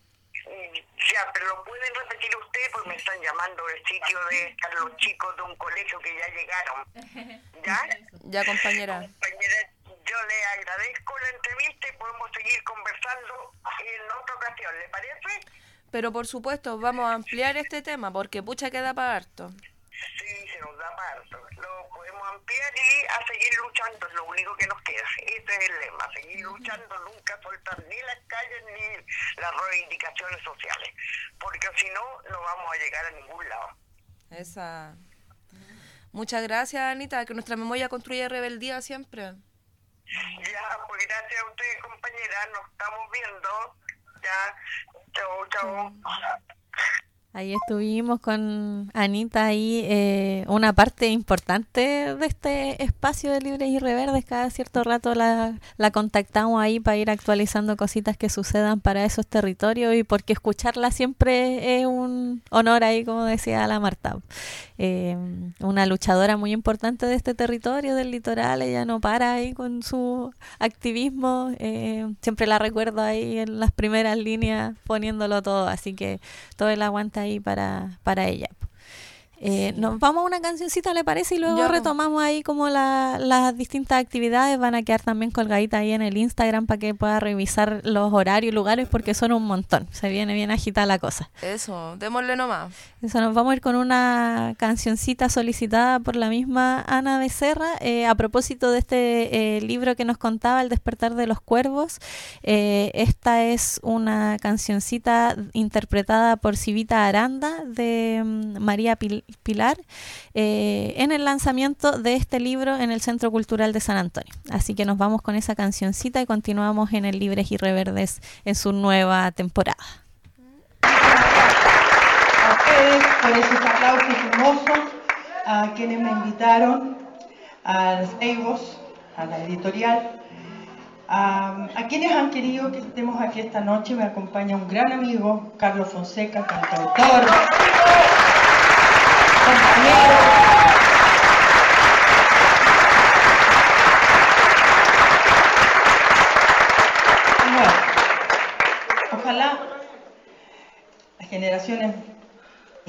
Ya, pero lo pueden repetir ustedes porque me están llamando del sitio de los chicos de un colegio que ya llegaron. ¿Ya? Ya, compañera. Compañera, yo le agradezco la entrevista y podemos seguir conversando en otra ocasión, ¿le parece? Pero por supuesto, vamos a ampliar este tema, porque pucha queda para harto. Sí, se nos da para harto. Lo podemos ampliar y a seguir luchando, es lo único que nos queda. Ese es el lema, seguir luchando, nunca soltar ni las calles ni las reivindicaciones sociales, porque si no, no vamos a llegar a ningún lado. Esa. Muchas gracias, Anita, que nuestra memoria construye rebeldía siempre. Ya, pues gracias a ustedes, compañera, nos estamos viendo. Ya, chao, chao. Ahí estuvimos con Anita, ahí eh, una parte importante de este espacio de Libres y Reverdes. Cada cierto rato la, la contactamos ahí para ir actualizando cositas que sucedan para esos territorios, y porque escucharla siempre es un honor ahí, como decía la Marta. Eh, una luchadora muy importante de este territorio, del litoral, ella no para ahí con su activismo, eh, siempre la recuerdo ahí en las primeras líneas poniéndolo todo, así que todo el aguante ahí para, para ella. Eh, sí. Nos vamos a una cancioncita, ¿le parece? Y luego ya retomamos ahí como la, las distintas actividades. Van a quedar también colgaditas ahí en el Instagram para que pueda revisar los horarios y lugares, porque son un montón. Se viene bien agitada la cosa. Eso, démosle nomás. Eso, nos vamos a ir con una cancioncita solicitada por la misma Ana Becerra, eh, a propósito de este eh, libro que nos contaba, El despertar de los cuervos. Eh, esta es una cancioncita interpretada por Civita Aranda, de um, María Pil Pilar, eh, en el lanzamiento de este libro en el Centro Cultural de San Antonio. Así que nos vamos con esa cancioncita y continuamos en el Libres y Reverdes en su nueva temporada. A ustedes por esos aplausos hermosos, a quienes me invitaron, a los Neibos, a la editorial, a, a quienes han querido que estemos aquí esta noche. Me acompaña un gran amigo, Carlos Fonseca, cantautor, compañero,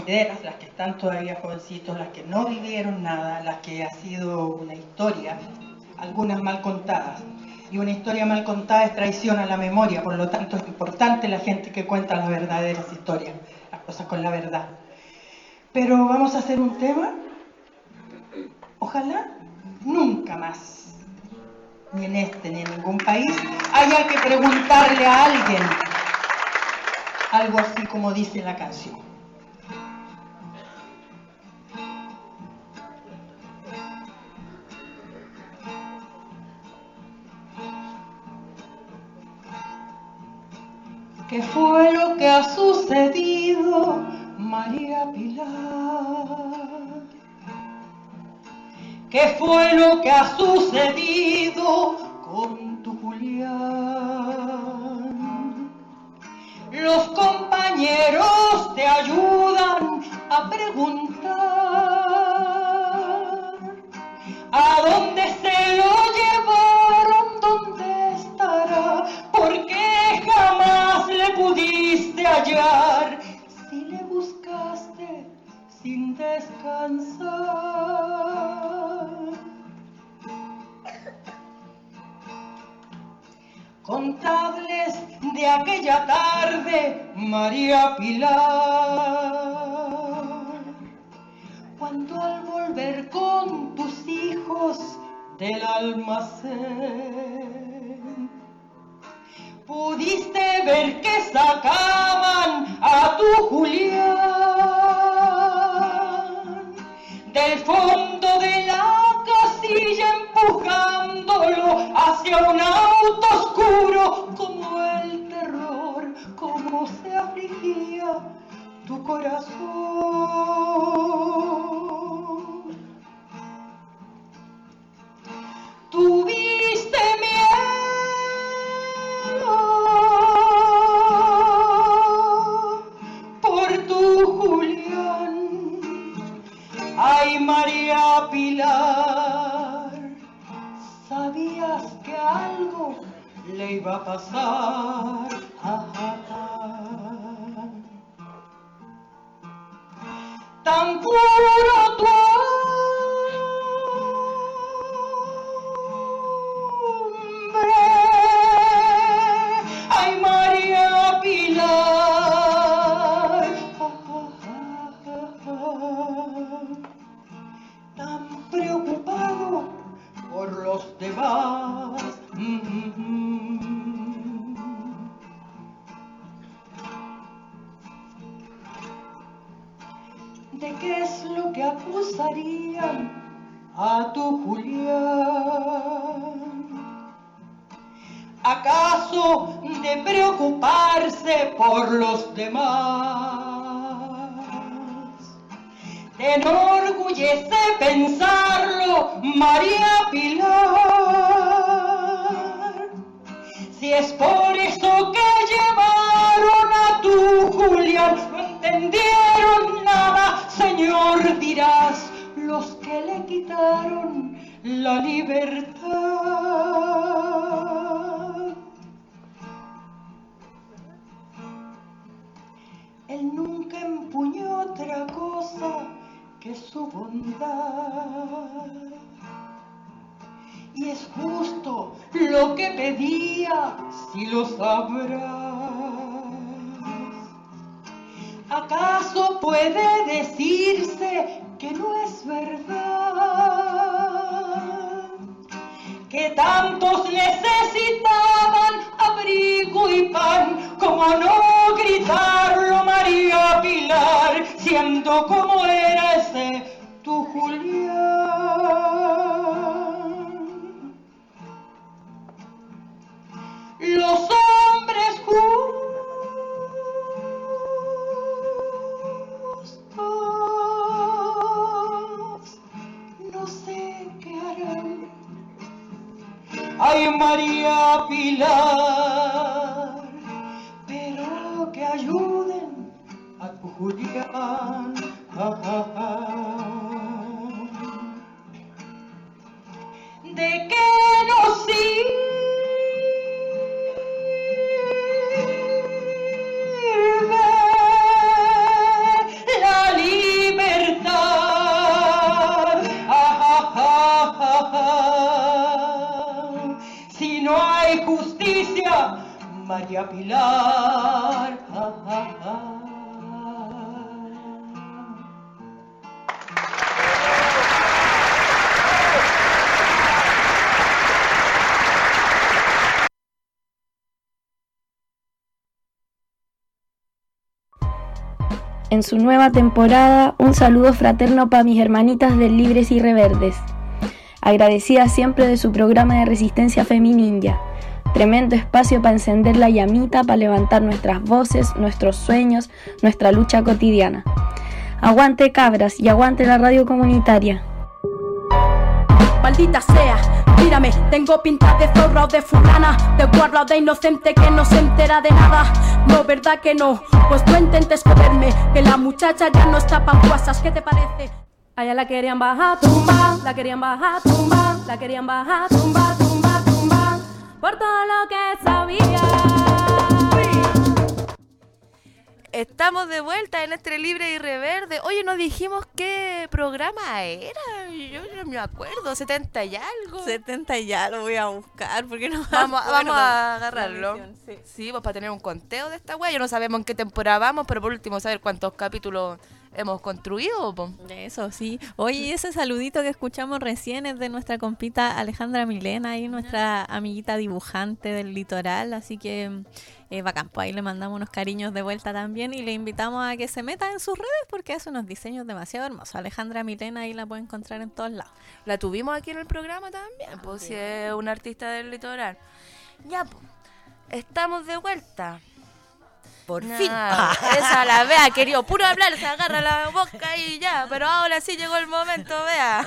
venideras, las que están todavía jovencitos, las que no vivieron nada, las que ha sido una historia, algunas mal contadas. Y una historia mal contada es traición a la memoria, por lo tanto es importante la gente que cuenta las verdaderas historias, las cosas con la verdad. Pero vamos a hacer un tema, ojalá nunca más, ni en este ni en ningún país, haya que preguntarle a alguien algo así como dice la canción. ¿Qué fue lo que ha sucedido, María Pilar? ¿Qué fue lo que ha sucedido con tu Julián? Los compañeros te ayudan a preguntar ¿a dónde se lo llevaron? ¿Dónde estará? ¿Por qué jamás le pudiste hallar? Si le buscaste sin descansar. Contadles de aquella tarde, María Pilar, cuando al volver con tus hijos del almacén pudiste ver que sacaban a tu Julián del fondo de la casilla, empujándolo hacia un auto oscuro. Como el terror, como se afligía tu corazón. Tuviste miedo por tu Julián. Ay, María Pilar, sabías que algo le iba a pasar. Ah, ah, ah. Tan puro tu hombre. Ay, María Pilar, ah, ah, ah, ah. Tan preocupado por los demás. Mm, mm, mm. ¿De qué es lo que acusarían a tu Julián? ¿Acaso de preocuparse por los demás? ¿Te enorgullece pensarlo, María Pilar? Si es por eso que llevaron a tu Julián, no entendieron nada, Señor, dirás, los que le quitaron la libertad. Él nunca empuñó otra cosa que su bondad. Y es justo lo que pedía, si lo sabrás. ¿Acaso puede decirse que no es verdad? Que tantos necesitaban abrigo y pan, como no gritarlo, María Pilar, siendo como era ese tu Julián. Los hombres justos no sé qué harán. Ay, María Pilar, pero que ayuden a tu Julián. Ah, ah, ah. ¿De qué nos sirve la María Pilar. Ja, ja, ja. En su nueva temporada, un saludo fraterno para mis hermanitas del Libres y Reverdes. Agradecida siempre de su programa de resistencia femininja. Tremendo espacio para encender la llamita, para levantar nuestras voces, nuestros sueños, nuestra lucha cotidiana. Aguante cabras y aguante la radio comunitaria. Maldita sea, mírame, tengo pinta de zorra o de fulana, de guarra o de inocente que no se entera de nada. No, verdad que no, pues no intentes joderme, que la muchacha ya no está pa' guasas, ¿qué te parece? Allá la querían bajar, tumba, la querían bajar, tumba, la querían bajar, tumba, tumba, tumba, por todo lo que sabía. Estamos de vuelta en este Libre y Reverde. Oye, nos dijimos qué programa era. Yo no me acuerdo, setenta y algo. setenta y ya lo voy a buscar porque no me Vamos, acuerdo. vamos a agarrarlo. La misión, sí. Sí, pues para tener un conteo de esta wea. Yo no sabemos en qué temporada vamos, pero por último saber cuántos capítulos hemos construido. Po. Eso sí. Oye, ese saludito que escuchamos recién es de nuestra compita Alejandra Milena, y nuestra amiguita dibujante del litoral, así que eh, bacán, pues ahí le mandamos unos cariños de vuelta también y le invitamos a que se meta en sus redes porque hace unos diseños demasiado hermosos. Alejandra Milena ahí la puede encontrar en todos lados. La tuvimos aquí en el programa también, Ah, pues si bien. es una artista del litoral. Ya, pues, estamos de vuelta. Por Nah, fin. Esa la vea, querido, puro hablar, se agarra la boca y ya, pero ahora sí llegó el momento, vea.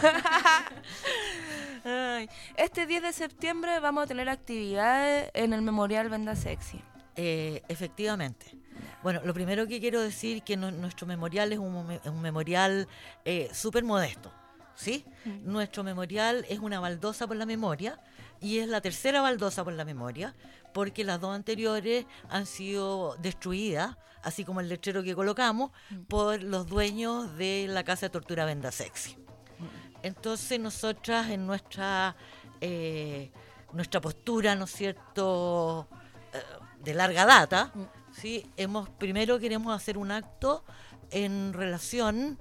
Ay, este diez de septiembre vamos a tener actividades en el Memorial Venda Sexy. Eh, efectivamente. Bueno, lo primero que quiero decir que no, nuestro memorial es un, mome- un memorial eh, súper modesto, ¿sí? Mm. Nuestro memorial es una baldosa por la memoria y es la tercera baldosa por la memoria porque las dos anteriores han sido destruidas, así como el letrero que colocamos, mm. por los dueños de la Casa de Tortura Venda Sexy. Mm. Entonces nosotras en nuestra, eh, nuestra postura, ¿no es cierto?, eh, de larga data, mm. ¿sí? Hemos, primero queremos hacer un acto en relación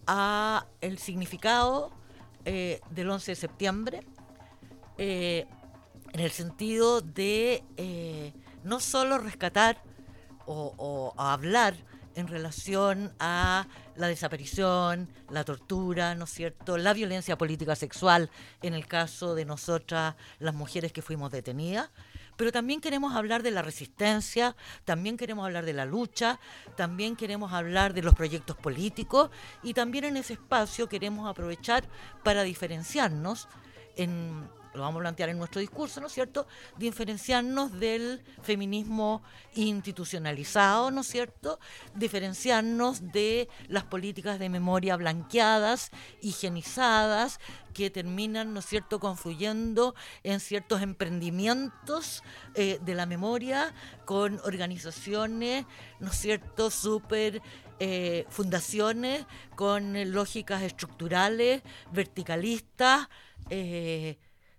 a el significado eh, del once de septiembre, eh, en el sentido de eh, no solo rescatar o, o a hablar en relación a la desaparición, la tortura, ¿no es cierto?, la violencia política sexual en el caso de nosotras, las mujeres que fuimos detenidas, pero también queremos hablar de la resistencia, también queremos hablar de la lucha, también queremos hablar de los proyectos políticos y también en ese espacio queremos aprovechar para diferenciarnos, en, lo vamos a plantear en nuestro discurso, ¿no es cierto?, diferenciarnos del feminismo institucionalizado, ¿no es cierto?, diferenciarnos de las políticas de memoria blanqueadas, higienizadas, que terminan, ¿no es cierto?, confluyendo en ciertos emprendimientos eh, de la memoria con organizaciones, ¿no es cierto?, súper eh, fundaciones con eh, lógicas estructurales, verticalistas, eh,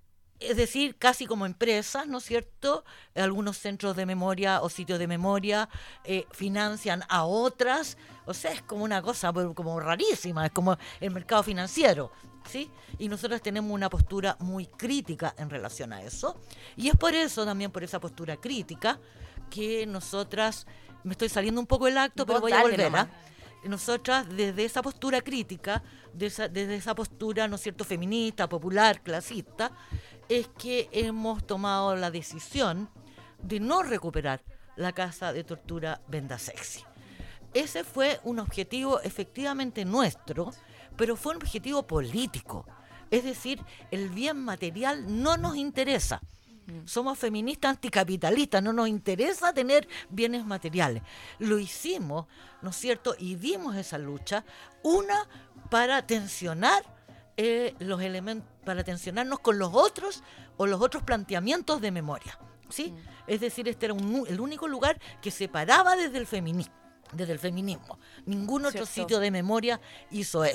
es decir, casi como empresas, ¿no es cierto? Algunos centros de memoria o sitios de memoria eh, financian a otras, o sea, es como una cosa como rarísima, es como el mercado financiero, ¿sí? Y nosotros tenemos una postura muy crítica en relación a eso, y es por eso, también por esa postura crítica, que nosotras, me estoy saliendo un poco del acto, pero Vos voy a dale volver, nomás. ¿ah? Nosotras, desde esa postura crítica, de esa, desde esa postura, ¿no es cierto?, feminista, popular, clasista, es que hemos tomado la decisión de no recuperar la Casa de Tortura Venda Sexy. Ese fue un objetivo efectivamente nuestro, pero fue un objetivo político. Es decir, el bien material no nos interesa. Somos feministas anticapitalistas, no nos interesa tener bienes materiales. Lo hicimos, ¿no es cierto?, y dimos esa lucha, una, para tensionar eh, los elementos, para tensionarnos con los otros o los otros planteamientos de memoria, ¿sí? Mm. Es decir, este era un, el único lugar que separaba desde el feminismo, desde el feminismo. Ningún otro Cierto. sitio de memoria hizo eso.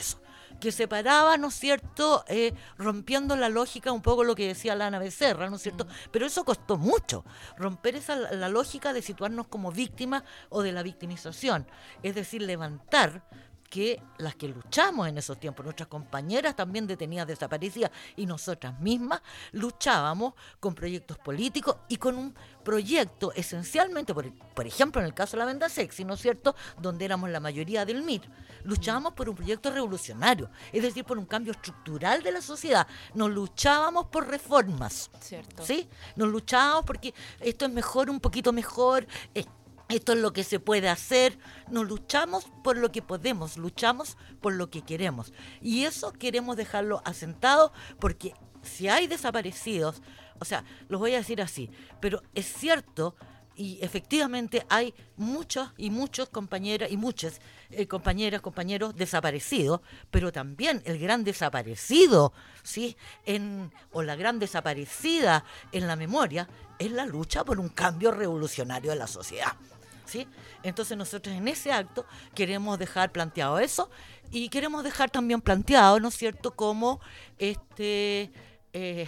que separaba, ¿no es cierto?, eh, rompiendo la lógica, un poco lo que decía Lana Becerra, ¿no es cierto? Mm. Pero eso costó mucho, romper esa la lógica de situarnos como víctimas o de la victimización, es decir, levantar que las que luchamos en esos tiempos, nuestras compañeras también detenidas, desaparecidas, y nosotras mismas luchábamos con proyectos políticos y con un proyecto esencialmente, por, por ejemplo en el caso de la Venda Sexy, ¿no es cierto?, donde éramos la mayoría del M I R, luchábamos por un proyecto revolucionario, es decir, por un cambio estructural de la sociedad, nos luchábamos por reformas, Cierto. ¿sí? Nos luchábamos porque esto es mejor, un poquito mejor, eh, esto es lo que se puede hacer, nos luchamos por lo que podemos, luchamos por lo que queremos. Y eso queremos dejarlo asentado porque si hay desaparecidos, o sea, los voy a decir así, pero es cierto y efectivamente hay muchos y muchos compañeras y muchas eh, compañeras, compañeros desaparecidos, pero también el gran desaparecido, ¿sí? En, o la gran desaparecida en la memoria es la lucha por un cambio revolucionario de la sociedad. ¿Sí? Entonces nosotros en ese acto queremos dejar planteado eso y queremos dejar también planteado, ¿no es cierto?, como este eh,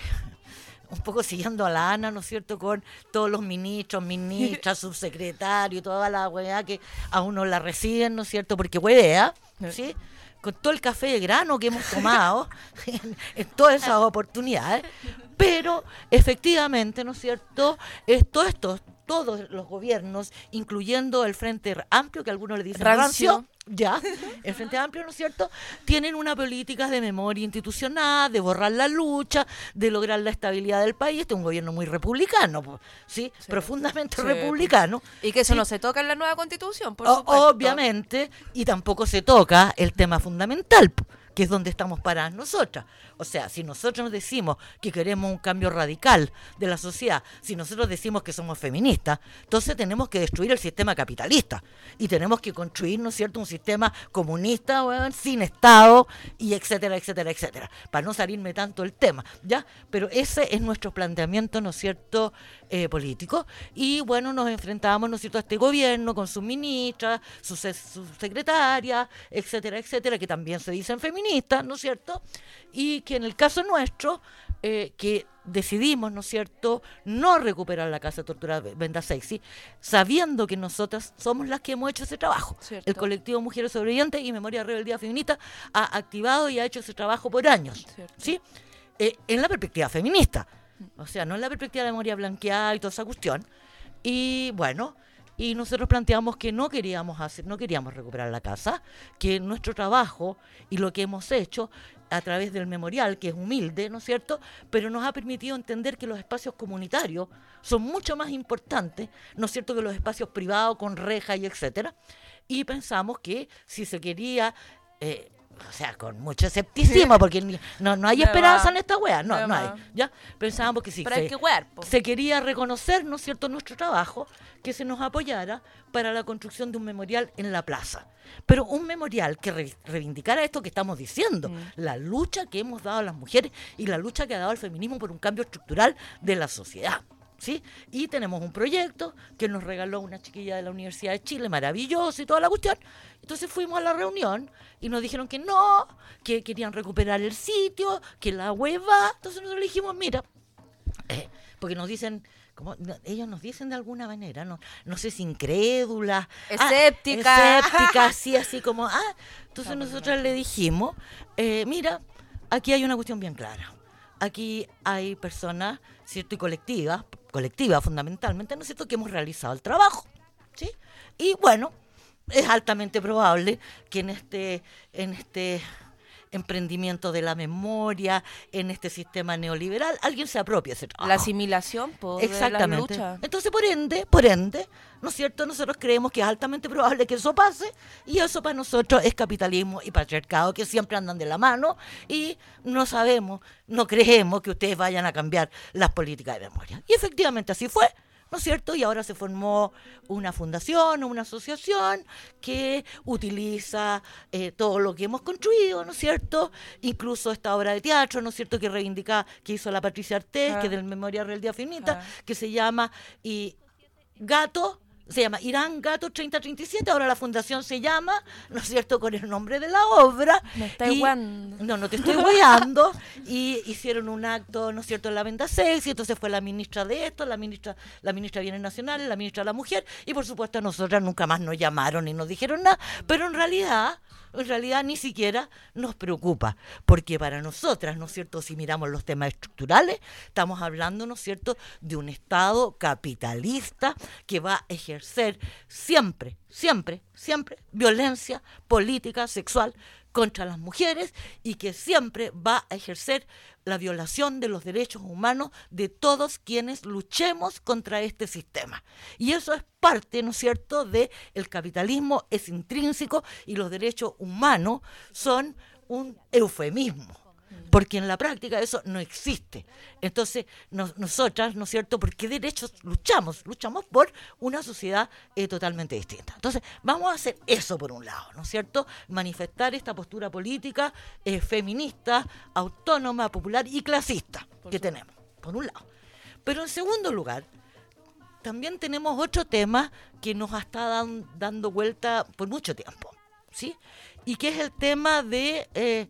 un poco siguiendo a la Ana, ¿no es cierto?, con todos los ministros, ministras, subsecretarios, toda la hueá que a uno la reciben, ¿no es cierto?, porque huevea, ¿sí?, con todo el café de grano que hemos tomado en, en todas esas oportunidades, pero efectivamente, ¿no es cierto?, es todo esto, todos los gobiernos, incluyendo el Frente Amplio, que algunos le dicen rancio, rancio ya, el Frente Amplio, ¿no es cierto?, tienen una política de memoria institucional, de borrar la lucha, de lograr la estabilidad del país. Este es un gobierno muy republicano, ¿sí? sí Profundamente sí, republicano. Y que eso ¿sí? no se toca en la nueva Constitución, por o, supuesto. Obviamente, y tampoco se toca el tema fundamental, que es donde estamos paradas nosotras. O sea, si nosotros nos decimos que queremos un cambio radical de la sociedad, si nosotros decimos que somos feministas, entonces tenemos que destruir el sistema capitalista y tenemos que construir, ¿no es cierto?, un sistema comunista, bueno, sin Estado, y etcétera, etcétera, etcétera, para no salirme tanto el tema, ¿ya? Pero ese es nuestro planteamiento, ¿no es cierto?, eh, político, y bueno, nos enfrentamos, ¿no es cierto?, a este gobierno con sus ministras, sus, sus secretarias, etcétera, etcétera, que también se dicen feministas, ¿no es cierto?, y que en el caso nuestro, eh, que decidimos, ¿no es cierto?, no recuperar la casa de tortura Venda Sexy, sabiendo que nosotras somos las que hemos hecho ese trabajo. ¿Cierto? El colectivo Mujeres Sobrevivientes y Memoria Rebeldía Feminista ha activado y ha hecho ese trabajo por años, ¿cierto? ¿Sí? Eh, en la perspectiva feminista, o sea, no en la perspectiva de memoria blanqueada y toda esa cuestión. Y bueno, y nosotros planteamos que no queríamos hacer, no queríamos recuperar la casa, que nuestro trabajo y lo que hemos hecho a través del memorial, que es humilde, ¿no es cierto?, pero nos ha permitido entender que los espacios comunitarios son mucho más importantes, ¿no es cierto?, que los espacios privados con reja y etcétera. Y pensamos que si se quería, eh, o sea, con mucho escepticismo, porque ni, no, no hay Me esperanza va. en esta wea, no, Me no va. hay, ¿ya? Pensábamos que sí, Pero se, hay que wear, po. se quería reconocer, ¿no es cierto?, nuestro trabajo, que se nos apoyara para la construcción de un memorial en la plaza. Pero un memorial que re, reivindicara esto que estamos diciendo, mm. la lucha que hemos dado a las mujeres y la lucha que ha dado el feminismo por un cambio estructural de la sociedad. ¿Sí? Y tenemos un proyecto que nos regaló una chiquilla de la Universidad de Chile, maravilloso y toda la cuestión. Entonces fuimos a la reunión y nos dijeron que no, que querían recuperar el sitio, que la hueva. Entonces nosotros le dijimos, mira, eh, porque nos dicen, como, no, ellos nos dicen de alguna manera, no, no sé si incrédulas, escéptica, ah, escéptica, así, así como, ah, entonces nosotros le dijimos, eh, mira, aquí hay una cuestión bien clara. Aquí hay personas, ¿cierto?, y colectivas, colectivas fundamentalmente, ¿no es cierto?, que hemos realizado el trabajo, ¿sí? Y bueno, es altamente probable que en este, en este emprendimiento de la memoria, en este sistema neoliberal, alguien se apropie ese trabajo. La asimilación, por Exactamente. la lucha. Entonces, por ende, por ende, ¿no es cierto?, nosotros creemos que es altamente probable que eso pase, y eso para nosotros es capitalismo y patriarcado, que siempre andan de la mano, y no sabemos, no creemos que ustedes vayan a cambiar las políticas de memoria. Y efectivamente así fue, ¿no es cierto? Y ahora se formó una fundación o una asociación que utiliza eh, todo lo que hemos construido, ¿no es cierto? Incluso esta obra de teatro, ¿no es cierto?, que reivindica, que hizo la Patricia Artés, ah. que es del Memoria Rebeldía Feminista, ah. que se llama y Gato, se llama Irán Gato treinta treinta y siete, ahora la fundación se llama, ¿no es cierto?, con el nombre de la obra. Me estáis y, guiando. No, no te estoy guiando. Y hicieron un acto, ¿no es cierto?, en la Venda Sexy, entonces fue la ministra de esto, la ministra, la ministra de Bienes Nacionales, la ministra de la Mujer, y por supuesto a nosotras nunca más nos llamaron ni nos dijeron nada, pero en realidad... en realidad ni siquiera nos preocupa, porque para nosotras, ¿no es cierto?, si miramos los temas estructurales, estamos hablando, ¿no es cierto?, de un Estado capitalista que va a ejercer siempre, siempre, siempre violencia política, sexual contra las mujeres y que siempre va a ejercer la violación de los derechos humanos de todos quienes luchemos contra este sistema. Y eso es parte, ¿no es cierto?, de el capitalismo, es intrínseco y los derechos humanos son un eufemismo, porque en la práctica eso no existe. Entonces, nos, nosotras, ¿no es cierto?, ¿por qué derechos luchamos? Luchamos por una sociedad eh, totalmente distinta. Entonces, vamos a hacer eso por un lado, ¿no es cierto?, manifestar esta postura política eh, feminista, autónoma, popular y clasista que tenemos, por un lado. Pero en segundo lugar, también tenemos otro tema que nos ha estado dan, dando vuelta por mucho tiempo, ¿sí? Y que es el tema de... Eh,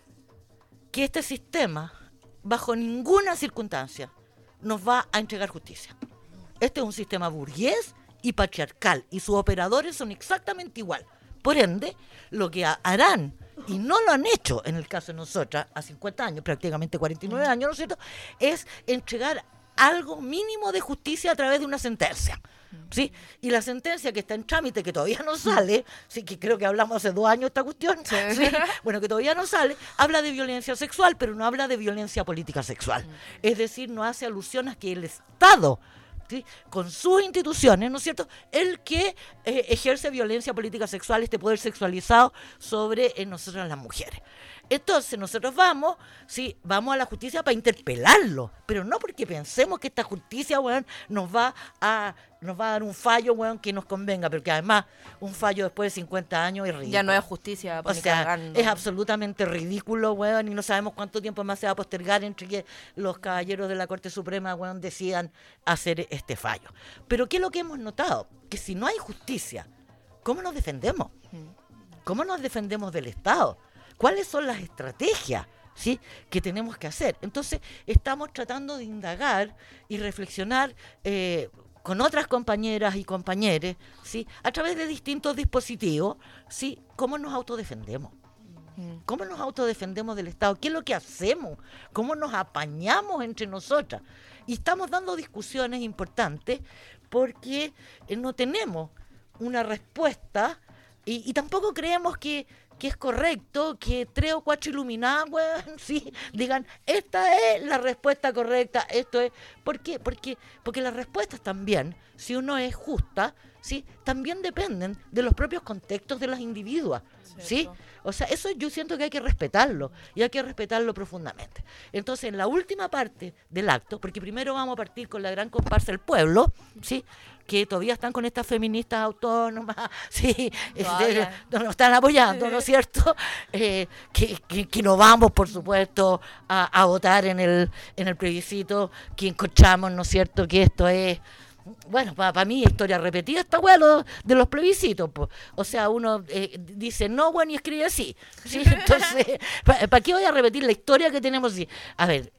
que este sistema, bajo ninguna circunstancia, nos va a entregar justicia. Este es un sistema burgués y patriarcal, y sus operadores son exactamente igual. Por ende, lo que harán, y no lo han hecho en el caso de nosotras, a cincuenta años, prácticamente cuarenta y nueve años, ¿no es cierto?, es entregar algo mínimo de justicia a través de una sentencia. ¿Sí? Y la sentencia que está en trámite, que todavía no sale, sí, que creo que hablamos hace dos años esta cuestión, sí. ¿Sí? Bueno, que todavía no sale, habla de violencia sexual, pero no habla de violencia política sexual. Es decir, no hace alusión a que el Estado, ¿sí?, con sus instituciones, ¿no es cierto?, el que eh, ejerce violencia política sexual, este poder sexualizado sobre eh, nosotras las mujeres. Entonces nosotros vamos, sí, vamos a la justicia para interpelarlo, pero no porque pensemos que esta justicia, bueno, nos va a nos va a dar un fallo, bueno, que nos convenga, pero que además un fallo después de cincuenta años es ridículo. Ya no es justicia. O sea, cagando. Es absolutamente ridículo, weón, y no sabemos cuánto tiempo más se va a postergar entre que los caballeros de la Corte Suprema, weón, decidan hacer este fallo. Pero ¿qué es lo que hemos notado? Que si no hay justicia, ¿cómo nos defendemos? ¿Cómo nos defendemos del Estado? ¿Cuáles son las estrategias, ¿sí?, que tenemos que hacer? Entonces, estamos tratando de indagar y reflexionar eh, con otras compañeras y compañeros, ¿sí?, a través de distintos dispositivos, ¿sí?, cómo nos autodefendemos. ¿Cómo nos autodefendemos del Estado? ¿Qué es lo que hacemos? ¿Cómo nos apañamos entre nosotras? Y estamos dando discusiones importantes porque eh, no tenemos una respuesta y, y tampoco creemos que que es correcto que tres o cuatro iluminadas, bueno, sí, digan, esta es la respuesta correcta, esto es... ¿Por qué? Porque, porque las respuestas también, si uno es justa, ¿sí?, también dependen de los propios contextos de las individuas, ¿sí? O sea, eso yo siento que hay que respetarlo, y hay que respetarlo profundamente. Entonces, en la última parte del acto, porque primero vamos a partir con la gran comparsa del pueblo, ¿sí?, que todavía están con estas feministas autónomas, sí, este, nos están apoyando, ¿no es cierto? Eh, que, que, que no vamos, por supuesto, a, a votar en el en el plebiscito, que encontramos, ¿no es cierto?, que esto es, bueno, para pa mí historia repetida esta weá de los plebiscitos, po. O sea, uno eh, dice no, bueno, y escribe así, ¿sí? Entonces, ¿para pa qué voy a repetir la historia que tenemos así? A ver,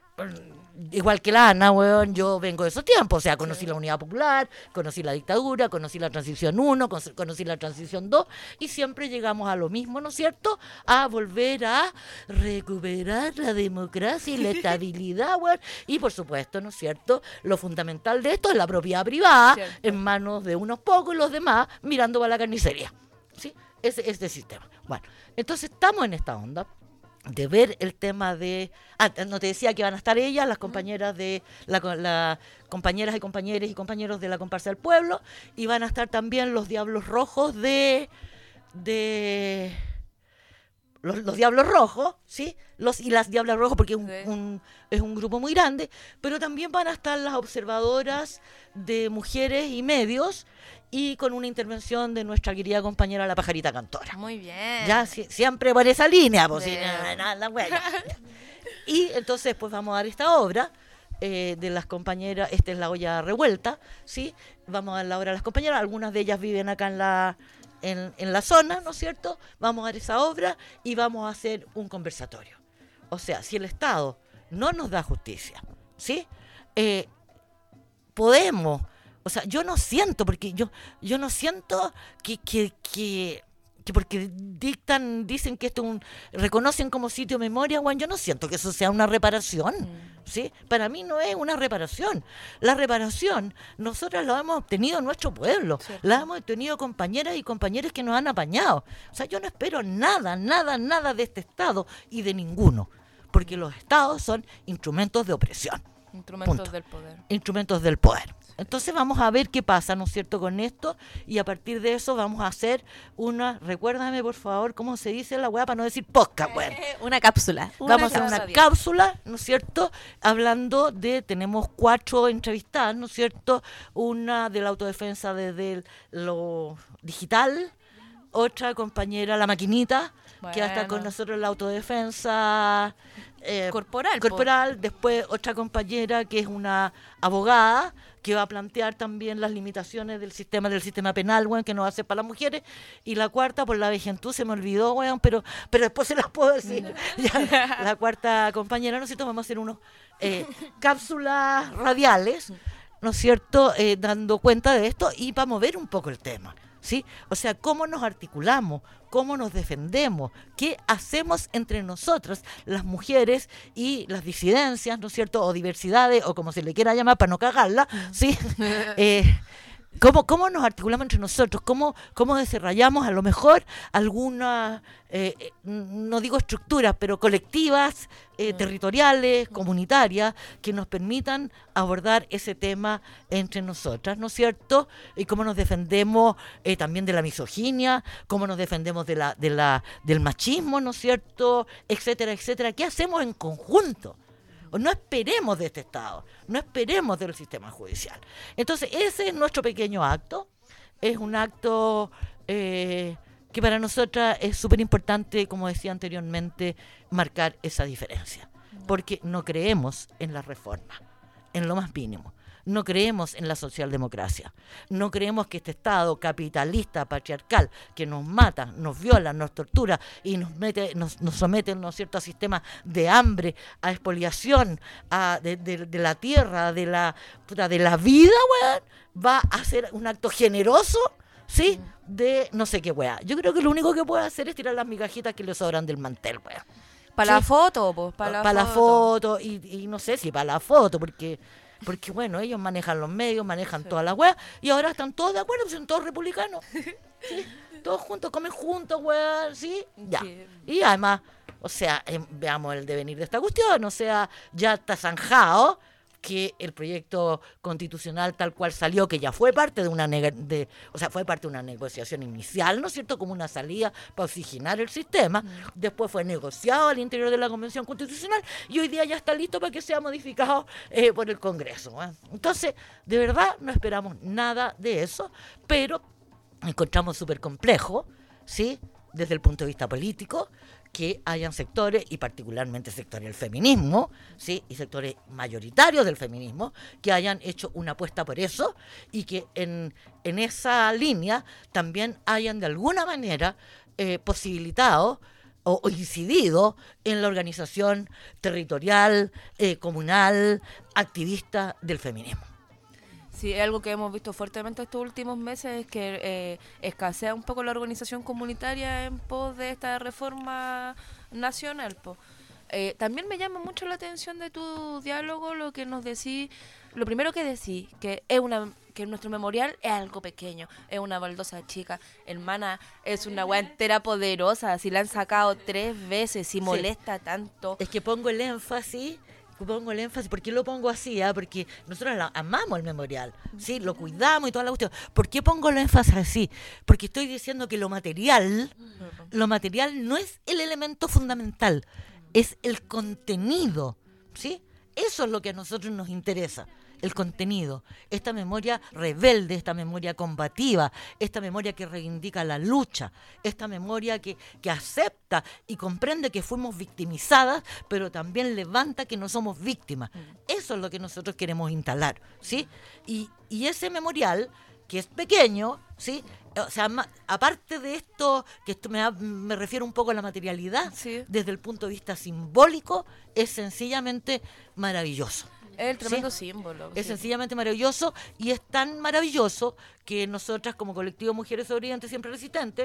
igual que la Ana, weón, yo vengo de esos tiempos, o sea, conocí sí. la Unidad Popular, conocí la dictadura, conocí la Transición uno, conocí la Transición dos, y siempre llegamos a lo mismo, ¿no es cierto?, a volver a recuperar la democracia y la estabilidad, weón, y por supuesto, ¿no es cierto?, lo fundamental de esto es la propiedad privada, cierto, en manos de unos pocos y los demás mirando para la carnicería, ¿sí?, ese, ese sistema. Bueno, entonces estamos en esta onda de ver el tema de... Ah, no te decía que van a estar ellas, las compañeras de la, la compañeras y compañeros y compañeros de la comparsa del pueblo, y van a estar también los Diablos Rojos de... de los, los Diablos Rojos, ¿sí? Los y las Diablas Rojos, porque es un, sí. un, es un grupo muy grande, pero también van a estar las observadoras de mujeres y medios, y con una intervención de nuestra querida compañera la Pajarita Cantora. Muy bien. Ya si, siempre por esa línea, pues, sí, nada, nada, bueno. Y entonces pues vamos a dar esta obra eh, de las compañeras, esta es la olla revuelta, ¿sí? Vamos a dar la hora a las compañeras, algunas de ellas viven acá en la, en, en la zona, ¿no es cierto? Vamos a dar esa obra y vamos a hacer un conversatorio. O sea, si el Estado no nos da justicia, ¿sí? Eh, podemos, o sea, yo no siento, porque yo, yo no siento que, que, que que porque dictan, dicen que esto es un, reconocen como sitio de memoria, bueno, yo no siento que eso sea una reparación, ¿sí? Para mí no es una reparación. La reparación, nosotras la hemos obtenido en nuestro pueblo, sí. La hemos obtenido compañeras y compañeros que nos han apañado. O sea, yo no espero nada, nada, nada de este Estado y de ninguno, porque los Estados son instrumentos de opresión. Instrumentos Punto. del poder. Instrumentos del poder. Entonces vamos a ver qué pasa, ¿no es cierto?, con esto, y a partir de eso vamos a hacer una, recuérdame por favor cómo se dice la weá para no decir podcast, weá. Eh, una cápsula. Vamos Una a hacer una cápsula. cápsula, ¿no es cierto?, hablando de, tenemos cuatro entrevistadas, ¿no es cierto?, una de la autodefensa desde lo digital, otra compañera, la maquinita, bueno, que está con nosotros en la autodefensa eh, corporal. corporal. Después otra compañera que es una abogada que va a plantear también las limitaciones del sistema del sistema penal, bueno, que nos hace para las mujeres. Y la cuarta, por la vejentud, se me olvidó, bueno, pero pero después se las puedo decir. Ya, la cuarta compañera, ¿no es cierto? Vamos a hacer unos eh, cápsulas radiales, ¿no es cierto?, eh, dando cuenta de esto y para mover un poco el tema. ¿Sí? O sea, cómo nos articulamos, cómo nos defendemos, qué hacemos entre nosotras, las mujeres y las disidencias, ¿no es cierto? O diversidades, o como se le quiera llamar para no cagarla, ¿sí? eh, ¿Cómo, ¿Cómo nos articulamos entre nosotros? ¿Cómo, cómo desarrollamos a lo mejor algunas, eh, no digo estructuras, pero colectivas, eh, territoriales, comunitarias, que nos permitan abordar ese tema entre nosotras, ¿no es cierto? Y cómo nos defendemos eh, también de la misoginia, cómo nos defendemos de la, de la, del machismo, ¿no es cierto? Etcétera, etcétera. ¿Qué hacemos en conjunto? No esperemos de este Estado, no esperemos del sistema judicial. Entonces, ese es nuestro pequeño acto. Es un acto eh, que para nosotras es súper importante, como decía anteriormente, marcar esa diferencia. Porque no creemos en la reforma, en lo más mínimo. No creemos en la socialdemocracia. No creemos que este Estado capitalista, patriarcal, que nos mata, nos viola, nos tortura y nos mete, nos, nos somete, ¿no es cierto?, a sistemas de hambre, a expoliación, a, de, de, de la tierra, de la, puta, de la vida, weón, va a hacer un acto generoso, ¿sí?, de no sé qué, weón. Yo creo que lo único que puede hacer es tirar las migajitas que le sobran del mantel, weón. Para ¿Sí? la foto, pues, para la, pa la foto. foto, y, y no sé si para la foto, porque... Porque, bueno, ellos manejan los medios, manejan sí. toda la weá, y ahora están todos de acuerdo, son todos republicanos. ¿Sí? Todos juntos, comen juntos, weá, ¿sí? Ya. Sí. Y además, o sea, eh, veamos el devenir de esta cuestión, o sea, ya está zanjado que el proyecto constitucional tal cual salió, que ya fue parte de una de, o sea, fue parte de una negociación inicial, ¿no es cierto?, como una salida para oxigenar el sistema, mm. después fue negociado al interior de la Convención Constitucional y hoy día ya está listo para que sea modificado eh, por el Congreso, ¿eh? Entonces, de verdad, no esperamos nada de eso, pero encontramos súper complejo, ¿sí?, desde el punto de vista político, que hayan sectores, y particularmente sectores del feminismo, ¿sí?, y sectores mayoritarios del feminismo, que hayan hecho una apuesta por eso, y que en, en esa línea también hayan de alguna manera eh, posibilitado o, o incidido en la organización territorial, eh, comunal, activista del feminismo. Sí, algo que hemos visto fuertemente estos últimos meses es que eh, escasea un poco la organización comunitaria en pos de esta reforma nacional. Po. Eh, también me llama mucho la atención de tu diálogo lo que nos decís, lo primero que decís, que es una que nuestro memorial es algo pequeño, es una baldosa chica, hermana, es una weá entera poderosa, si la han sacado tres veces, si molesta sí. tanto. Es que pongo el énfasis... pongo el énfasis, ¿por qué lo pongo así? ¿eh? Porque nosotros la, amamos el memorial, ¿sí? Lo cuidamos y toda la cuestión. ¿Por qué pongo el énfasis así? Porque estoy diciendo que lo material, lo material no es el elemento fundamental, es el contenido, ¿sí? Eso es lo que a nosotros nos interesa. el contenido, esta memoria rebelde, esta memoria combativa, esta memoria que reivindica la lucha, esta memoria que, que acepta y comprende que fuimos victimizadas, pero también levanta que no somos víctimas. Eso es lo que nosotros queremos instalar, ¿sí? Y, y ese memorial, que es pequeño, ¿sí? O sea, ma, aparte de esto, que esto me, da, me refiero un poco a la materialidad, sí. Desde el punto de vista simbólico, es sencillamente maravilloso. Es el tremendo ¿sí? símbolo. Es sí. sencillamente maravilloso, y es tan maravilloso que nosotras, como colectivo Mujeres Sobrevivientes Siempre Resistentes,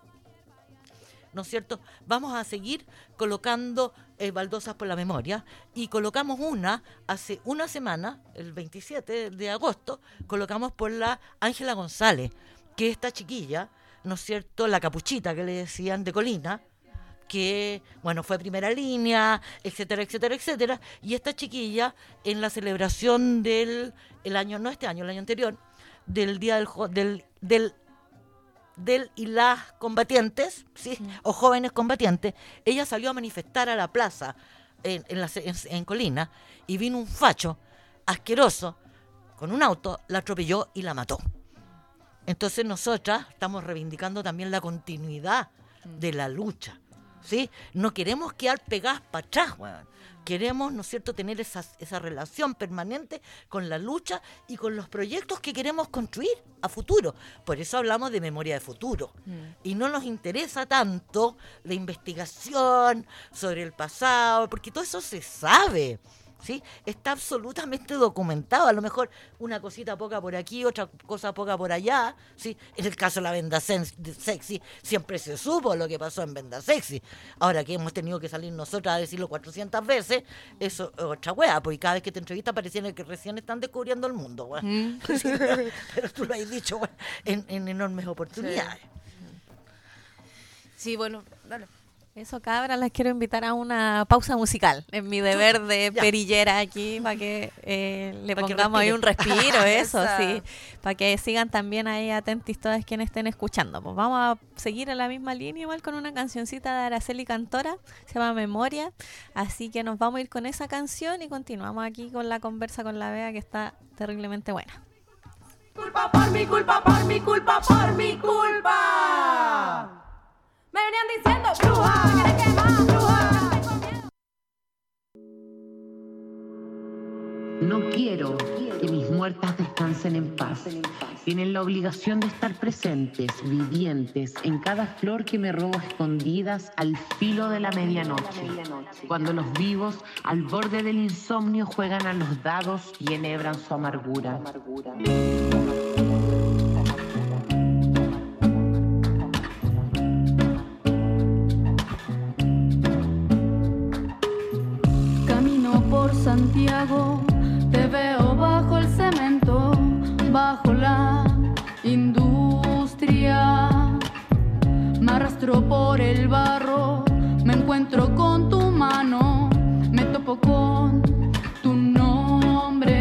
¿no es cierto?, vamos a seguir colocando eh, baldosas por la memoria, y colocamos una hace una semana, el veintisiete de agosto, colocamos por la Ángela González, que esta chiquilla, ¿no es cierto?, la capuchita que le decían de Colina, que, bueno, fue primera línea, etcétera, etcétera, etcétera, y esta chiquilla, en la celebración del el año, no este año, el año anterior, del Día del jo- del, del del y las combatientes, ¿sí? Mm. O jóvenes combatientes, ella salió a manifestar a la plaza en, en, la, en, en Colina, y vino un facho asqueroso con un auto, la atropelló y la mató. Entonces nosotras estamos reivindicando también la continuidad mm. de la lucha, ¿sí? No queremos quedar pegadas para atrás, bueno. Queremos, ¿no es cierto?, tener esa, esa relación permanente con la lucha y con los proyectos que queremos construir a futuro. Por eso hablamos de memoria de futuro. Mm. Y no nos interesa tanto la investigación sobre el pasado, porque todo eso se sabe, ¿sí? Está absolutamente documentado. A lo mejor una cosita poca por aquí, otra cosa poca por allá, ¿sí? En el caso de la Venda Sexy, siempre se supo lo que pasó en Venda Sexy. Ahora que hemos tenido que salir nosotras a decirlo cuatrocientas veces, eso es otra wea, porque cada vez que te entrevistas pareciera que recién están descubriendo el mundo, wea. Mm. Sí, pero, pero tú lo has dicho, wea, en, en enormes oportunidades. Sí, sí, bueno, dale. Eso, cabras, las quiero invitar a una pausa musical en mi deber de ya. perillera aquí, para que eh, le pa pongamos que ahí un respiro, eso, sí, para que sigan también ahí atentos todas quienes estén escuchando. Pues vamos a seguir en la misma línea igual con una cancioncita de Araceli Cantora, se llama Memoria, así que nos vamos a ir con esa canción y continuamos aquí con la conversa con la Bea, que está terriblemente buena. Culpa por mi culpa, por mi culpa, por mi culpa. Me venían diciendo, bruja, que te quemas, bruja. No quiero que mis muertas descansen en paz. Tienen la obligación de estar presentes, vivientes, en cada flor que me robo escondidas al filo de la medianoche. Cuando los vivos, al borde del insomnio, juegan a los dados y enhebran su amargura. Santiago, te veo bajo el cemento, bajo la industria. Me arrastro por el barro, me encuentro con tu mano, me topo con tu nombre.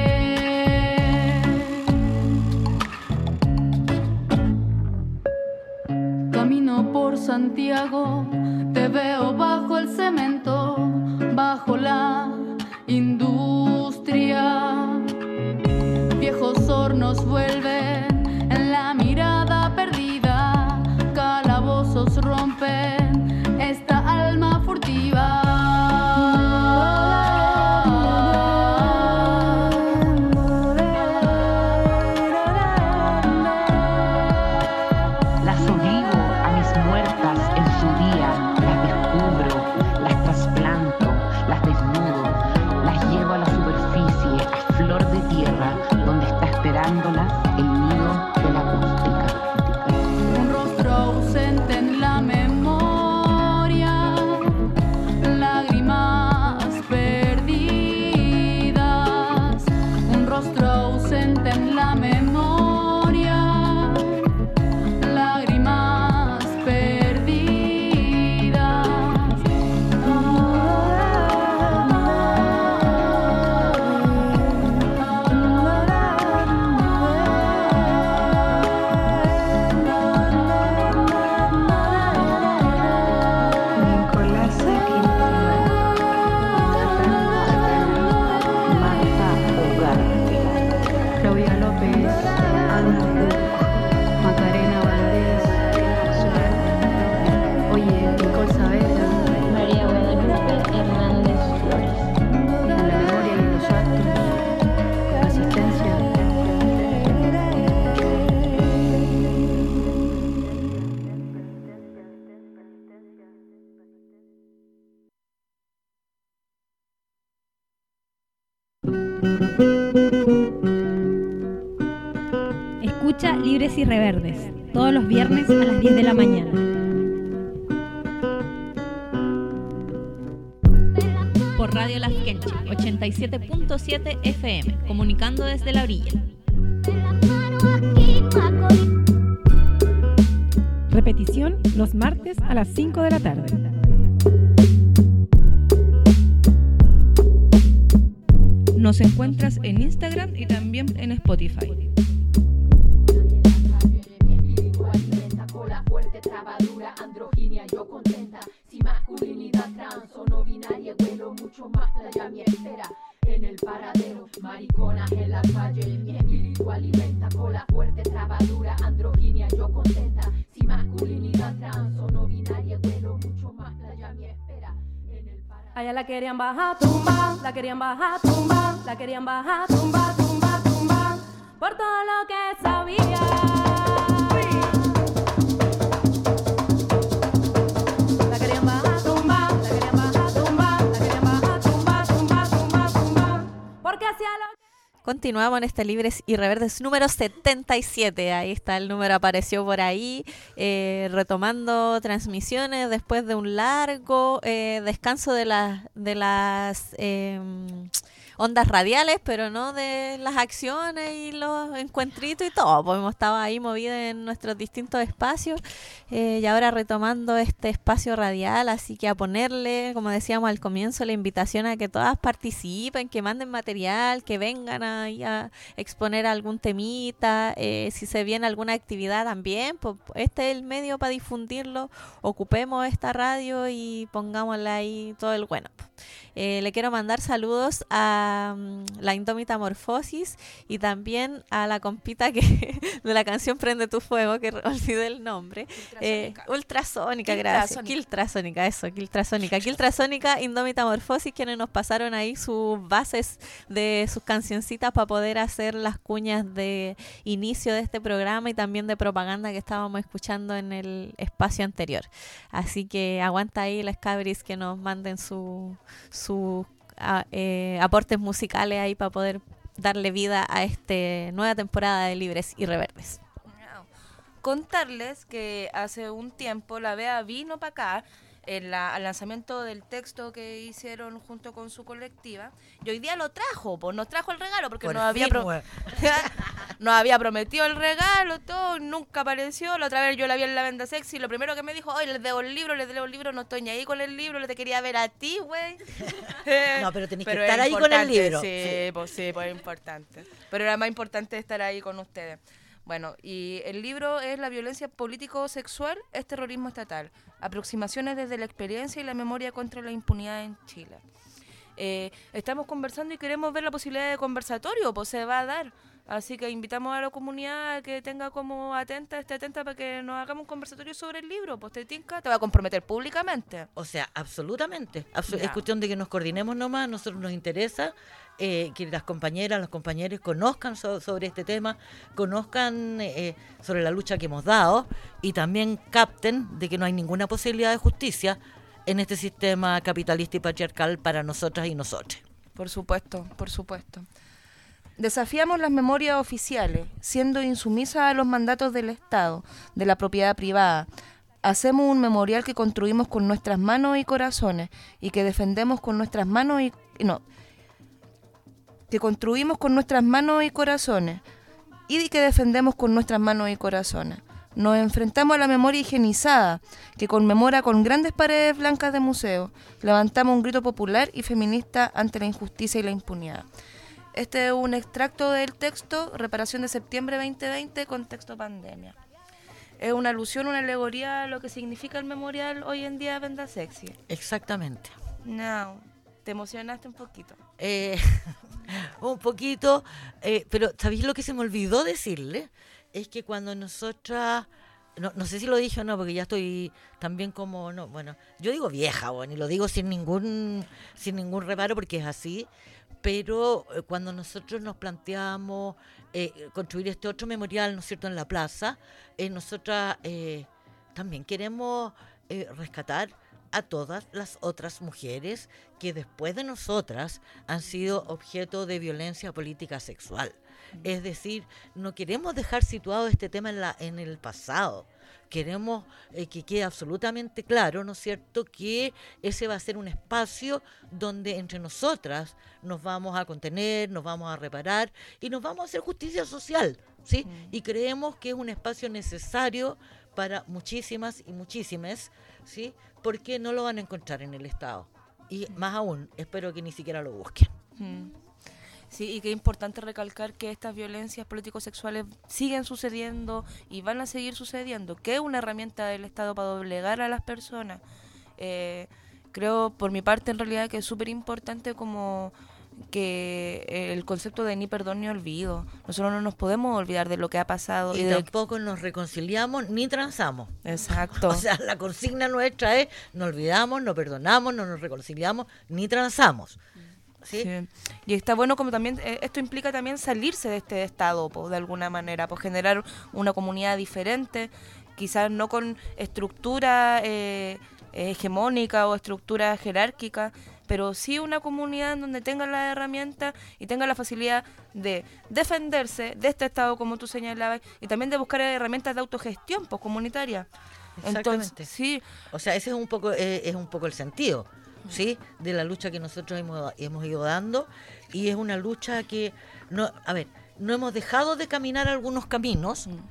Camino por Santiago, te veo bajo el cemento, bajo la industria. Viejos hornos vuelven en la mirada perdida, calabozos rompen esta alma furtiva. Las obligo a mis muertas en su día, las descubro, las trasplanto, las desnudo. Escucha Libres y Reverdes, todos los viernes a las diez de la mañana. Por Radio Las Quenches, ochenta y siete punto siete F M, comunicando desde la orilla. Repetición los martes a las cinco de la tarde. Nos encuentras en Instagram y también en Spotify. Androginia, yo contenta, sin masculinidad trans o no binaria, vuelo mucho más playa mi espera en el paradero, mariconas en la calle, mi espíritu alimenta cola fuerte, trabadura, androginia, yo contenta, sin masculinidad trans o no binaria, vuelo mucho más playa mi espera en el paradero. Allá la querían bajar, tumba, la querían bajar, tumba, la querían bajar, tumba, tumba, tumba, por todo lo que sabía. Continuamos en este Libres y Reverdes número setenta y siete. Ahí está, el número apareció por ahí, eh, retomando transmisiones después de un largo eh, descanso de, la, de las eh, ondas radiales, pero no de las acciones y los encuentritos y todo. Pues hemos estado ahí movidos en nuestros distintos espacios eh, y ahora retomando este espacio radial, así que a ponerle, como decíamos al comienzo, la invitación a que todas participen, que manden material, que vengan ahí a exponer algún temita, eh, si se viene alguna actividad también, pues este es el medio para difundirlo, ocupemos esta radio y pongámosla ahí todo el bueno. Eh, le quiero mandar saludos a um, la Indómita Morfosis y también a la compita que de la canción Prende tu Fuego, que olvidé el nombre. Ultrasónica, eh, Ultrasónica, gracias. Kiltrasónica, eso, Kiltrasónica. Kiltrasónica, Indómita Morfosis, quienes nos pasaron ahí sus bases de sus cancioncitas para poder hacer las cuñas de inicio de este programa y también de propaganda que estábamos escuchando en el espacio anterior. Así que aguanta ahí las cabris que nos manden su sus eh, aportes musicales ahí para poder darle vida a esta nueva temporada de Libres y Reverdes. Contarles que hace un tiempo la Bea vino para acá en la, al lanzamiento del texto que hicieron junto con su colectiva, y hoy día lo trajo, pues nos trajo el regalo porque Por nos había, pro nos había prometido el regalo, todo, nunca apareció. La otra vez yo la vi en la Venda Sexy y lo primero que me dijo, oye, les debo el libro, les debo el libro, no estoy ni ahí con el libro, le te quería ver a ti, güey. No, pero tenés que estar ahí con el libro. Sí, sí, pues sí, pues es importante. Pero era más importante estar ahí con ustedes. Bueno, y el libro es La violencia político-sexual, es terrorismo estatal. Aproximaciones desde la experiencia y la memoria contra la impunidad en Chile. Eh, estamos conversando y queremos ver la posibilidad de conversatorio, pues se va a dar. Así que invitamos a la comunidad a que tenga como atenta, esté atenta para que nos hagamos un conversatorio sobre el libro. Pues te tinca, te va a comprometer públicamente. O sea, absolutamente. Absol es cuestión de que nos coordinemos nomás, a nosotros nos interesa eh, que las compañeras, los compañeros conozcan so sobre este tema, conozcan eh, sobre la lucha que hemos dado y también capten de que no hay ninguna posibilidad de justicia en este sistema capitalista y patriarcal para nosotras y nosotros. Por supuesto, por supuesto. Desafiamos las memorias oficiales, siendo insumisas a los mandatos del Estado, de la propiedad privada. Hacemos un memorial que construimos con nuestras manos y corazones y que defendemos con nuestras manos y... no, que construimos con nuestras manos y corazones y que defendemos con nuestras manos y corazones. Nos enfrentamos a la memoria higienizada, que conmemora con grandes paredes blancas de museo. Levantamos un grito popular y feminista ante la injusticia y la impunidad. Este es un extracto del texto, Reparación de septiembre veinte veinte, contexto pandemia. Es una alusión, una alegoría a lo que significa el memorial hoy en día Venda Sexy. Exactamente. No, te emocionaste un poquito. Eh, un poquito, eh, pero ¿sabéis lo que se me olvidó decirle? Es que cuando nosotras, no, no sé si lo dije o no, porque ya estoy también como, no, bueno, yo digo vieja, bueno, y lo digo sin ningún, sin ningún reparo porque es así. Pero eh, cuando nosotros nos planteamos eh, construir este otro memorial, ¿no es cierto?, en la plaza, eh, nosotras eh, también queremos eh, rescatar a todas las otras mujeres que después de nosotras han sido objeto de violencia política sexual. Es decir, no queremos dejar situado este tema en, la, en el pasado. Queremos eh, que quede absolutamente claro, ¿no es cierto?, que ese va a ser un espacio donde entre nosotras nos vamos a contener, nos vamos a reparar y nos vamos a hacer justicia social, ¿sí? Mm. Y creemos que es un espacio necesario para muchísimas y muchísimas, ¿sí? Porque no lo van a encontrar en el Estado. Y más aún, espero que ni siquiera lo busquen. Mm. Sí, y que es importante recalcar que estas violencias político-sexuales siguen sucediendo y van a seguir sucediendo, que es una herramienta del Estado para doblegar a las personas. Eh, creo, por mi parte, en realidad, que es súper importante como que el concepto de ni perdón ni olvido. Nosotros no nos podemos olvidar de lo que ha pasado. Y, y tampoco de... nos reconciliamos ni transamos. Exacto. O sea, la consigna nuestra es no olvidamos, no perdonamos, no nos reconciliamos ni transamos. ¿Sí? Sí. Y está bueno como también, eh, esto implica también salirse de este estado, po, de alguna manera, pues generar una comunidad diferente, quizás no con estructura eh, hegemónica o estructura jerárquica, pero sí una comunidad en donde tenga las herramientas y tenga la facilidad de defenderse de este estado, como tú señalabas, y también de buscar herramientas de autogestión pues, comunitaria. Exactamente. Entonces, sí. O sea, ese es un poco eh, es un poco el sentido, ¿sí?, de la lucha que nosotros hemos, hemos ido dando, y es una lucha que no, a ver, no hemos dejado de caminar algunos caminos, mm.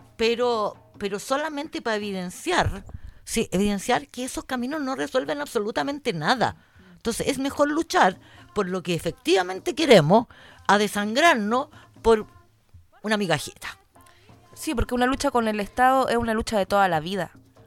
pero pero solamente para evidenciar, sí, evidenciar que esos caminos no resuelven absolutamente nada. Entonces es mejor luchar por lo que efectivamente queremos a desangrarnos por una migajita. Sí, porque una lucha con el Estado es una lucha de toda la vida.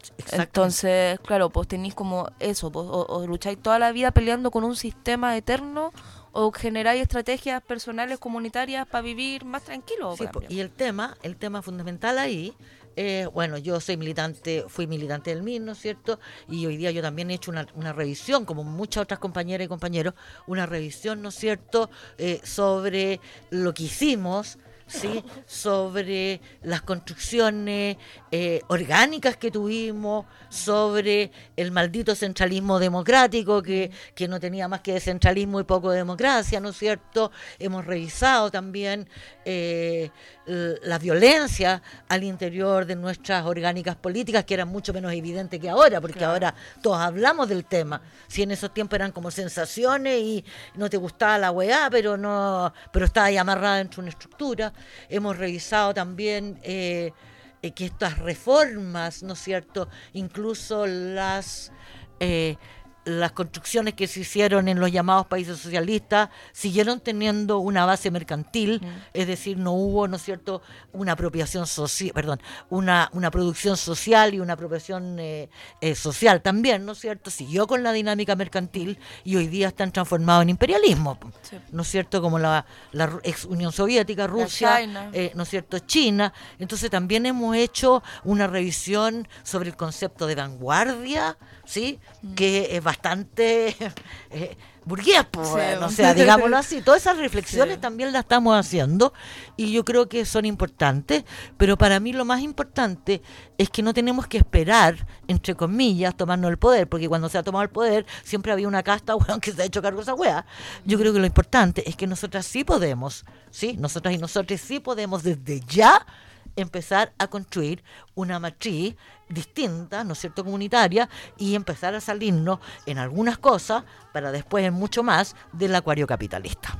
Entonces, claro, pues tenéis como eso, pues, o, o lucháis toda la vida peleando con un sistema eterno, o generáis estrategias personales, comunitarias para vivir más tranquilo. Sí, pues, y el tema, el tema fundamental ahí, eh, bueno, yo soy militante, fui militante del M I N, ¿no es cierto? Y hoy día yo también he hecho una, una revisión, como muchas otras compañeras y compañeros, una revisión, ¿no es cierto?, eh, sobre lo que hicimos, ¿sí?, sobre las construcciones eh, orgánicas que tuvimos, sobre el maldito centralismo democrático que, que no tenía más que descentralismo y poco de democracia, ¿no es cierto? Hemos revisado también eh, la violencia al interior de nuestras orgánicas políticas, que eran mucho menos evidentes que ahora, porque claro, ahora todos hablamos del tema. Si en esos tiempos eran como sensaciones y no te gustaba la weá, pero no, pero estaba ahí amarrada dentro de una estructura. Hemos revisado también eh, eh, que estas reformas, ¿no es cierto?, incluso las eh, las construcciones que se hicieron en los llamados países socialistas siguieron teniendo una base mercantil, mm. es decir, no hubo, ¿no es cierto?, una apropiación social, perdón, una, una producción social y una apropiación eh, eh, social también, ¿no es cierto?, siguió con la dinámica mercantil y hoy día están transformados en imperialismo, sí. ¿no es cierto?, como la, la ex Unión Soviética, Rusia, eh, ¿no es cierto?, China. Entonces también hemos hecho una revisión sobre el concepto de vanguardia, ¿sí?, mm. que es bastante eh, burgués, pues, sí. bueno, o sea, digámoslo así. Todas esas reflexiones sí. también las estamos haciendo y yo creo que son importantes, pero para mí lo más importante es que no tenemos que esperar, entre comillas, tomarnos el poder, porque cuando se ha tomado el poder siempre había una casta, weón, que se ha hecho cargo de esa weá. Yo creo que lo importante es que nosotras sí podemos, ¿sí? Nosotras y nosotros sí podemos desde ya empezar a construir una matriz distinta, ¿no es cierto?, comunitaria, y empezar a salirnos en algunas cosas para después en mucho más del acuario capitalista.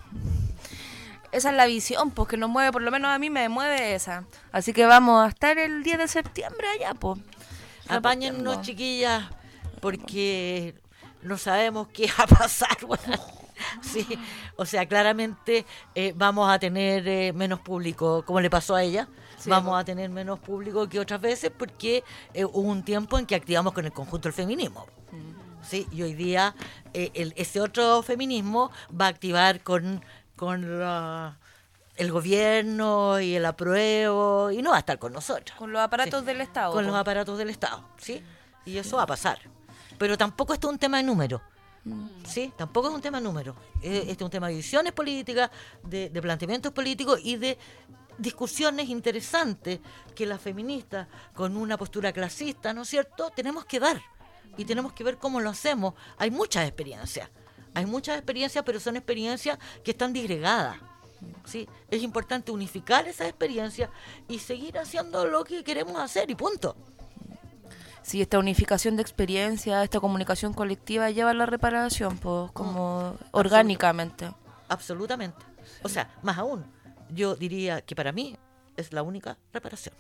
Esa es la visión, pues, que nos mueve, por lo menos a mí me mueve esa. Así que vamos a estar el diez de septiembre allá, pues. Apáñennos, chiquillas, porque no sabemos qué va a pasar, bueno. Sí, o sea, claramente eh, vamos a tener eh, menos público, como le pasó a ella. Sí, vamos pues. a tener menos público que otras veces porque eh, hubo un tiempo en que activamos con el conjunto del feminismo. Mm. Sí, y hoy día eh, el, ese otro feminismo va a activar con, con la, el gobierno y el apruebo y no va a estar con nosotros. Con los aparatos sí. del Estado. Con pues. los aparatos del Estado, ¿sí? Y eso va a pasar. Pero tampoco esto es un tema de número. Sí, tampoco es un tema número, este es un tema de visiones políticas, de, de planteamientos políticos y de discusiones interesantes que las feministas con una postura clasista, ¿no es cierto?, tenemos que dar, y tenemos que ver cómo lo hacemos. Hay muchas experiencias, hay muchas experiencias, pero son experiencias que están disgregadas. ¿Sí? Es importante unificar esas experiencias y seguir haciendo lo que queremos hacer y punto. Sí, esta unificación de experiencia, esta comunicación colectiva lleva a la reparación, pues, como mm, orgánicamente. Absolutamente. O sea, más aún, yo diría que para mí es la única reparación.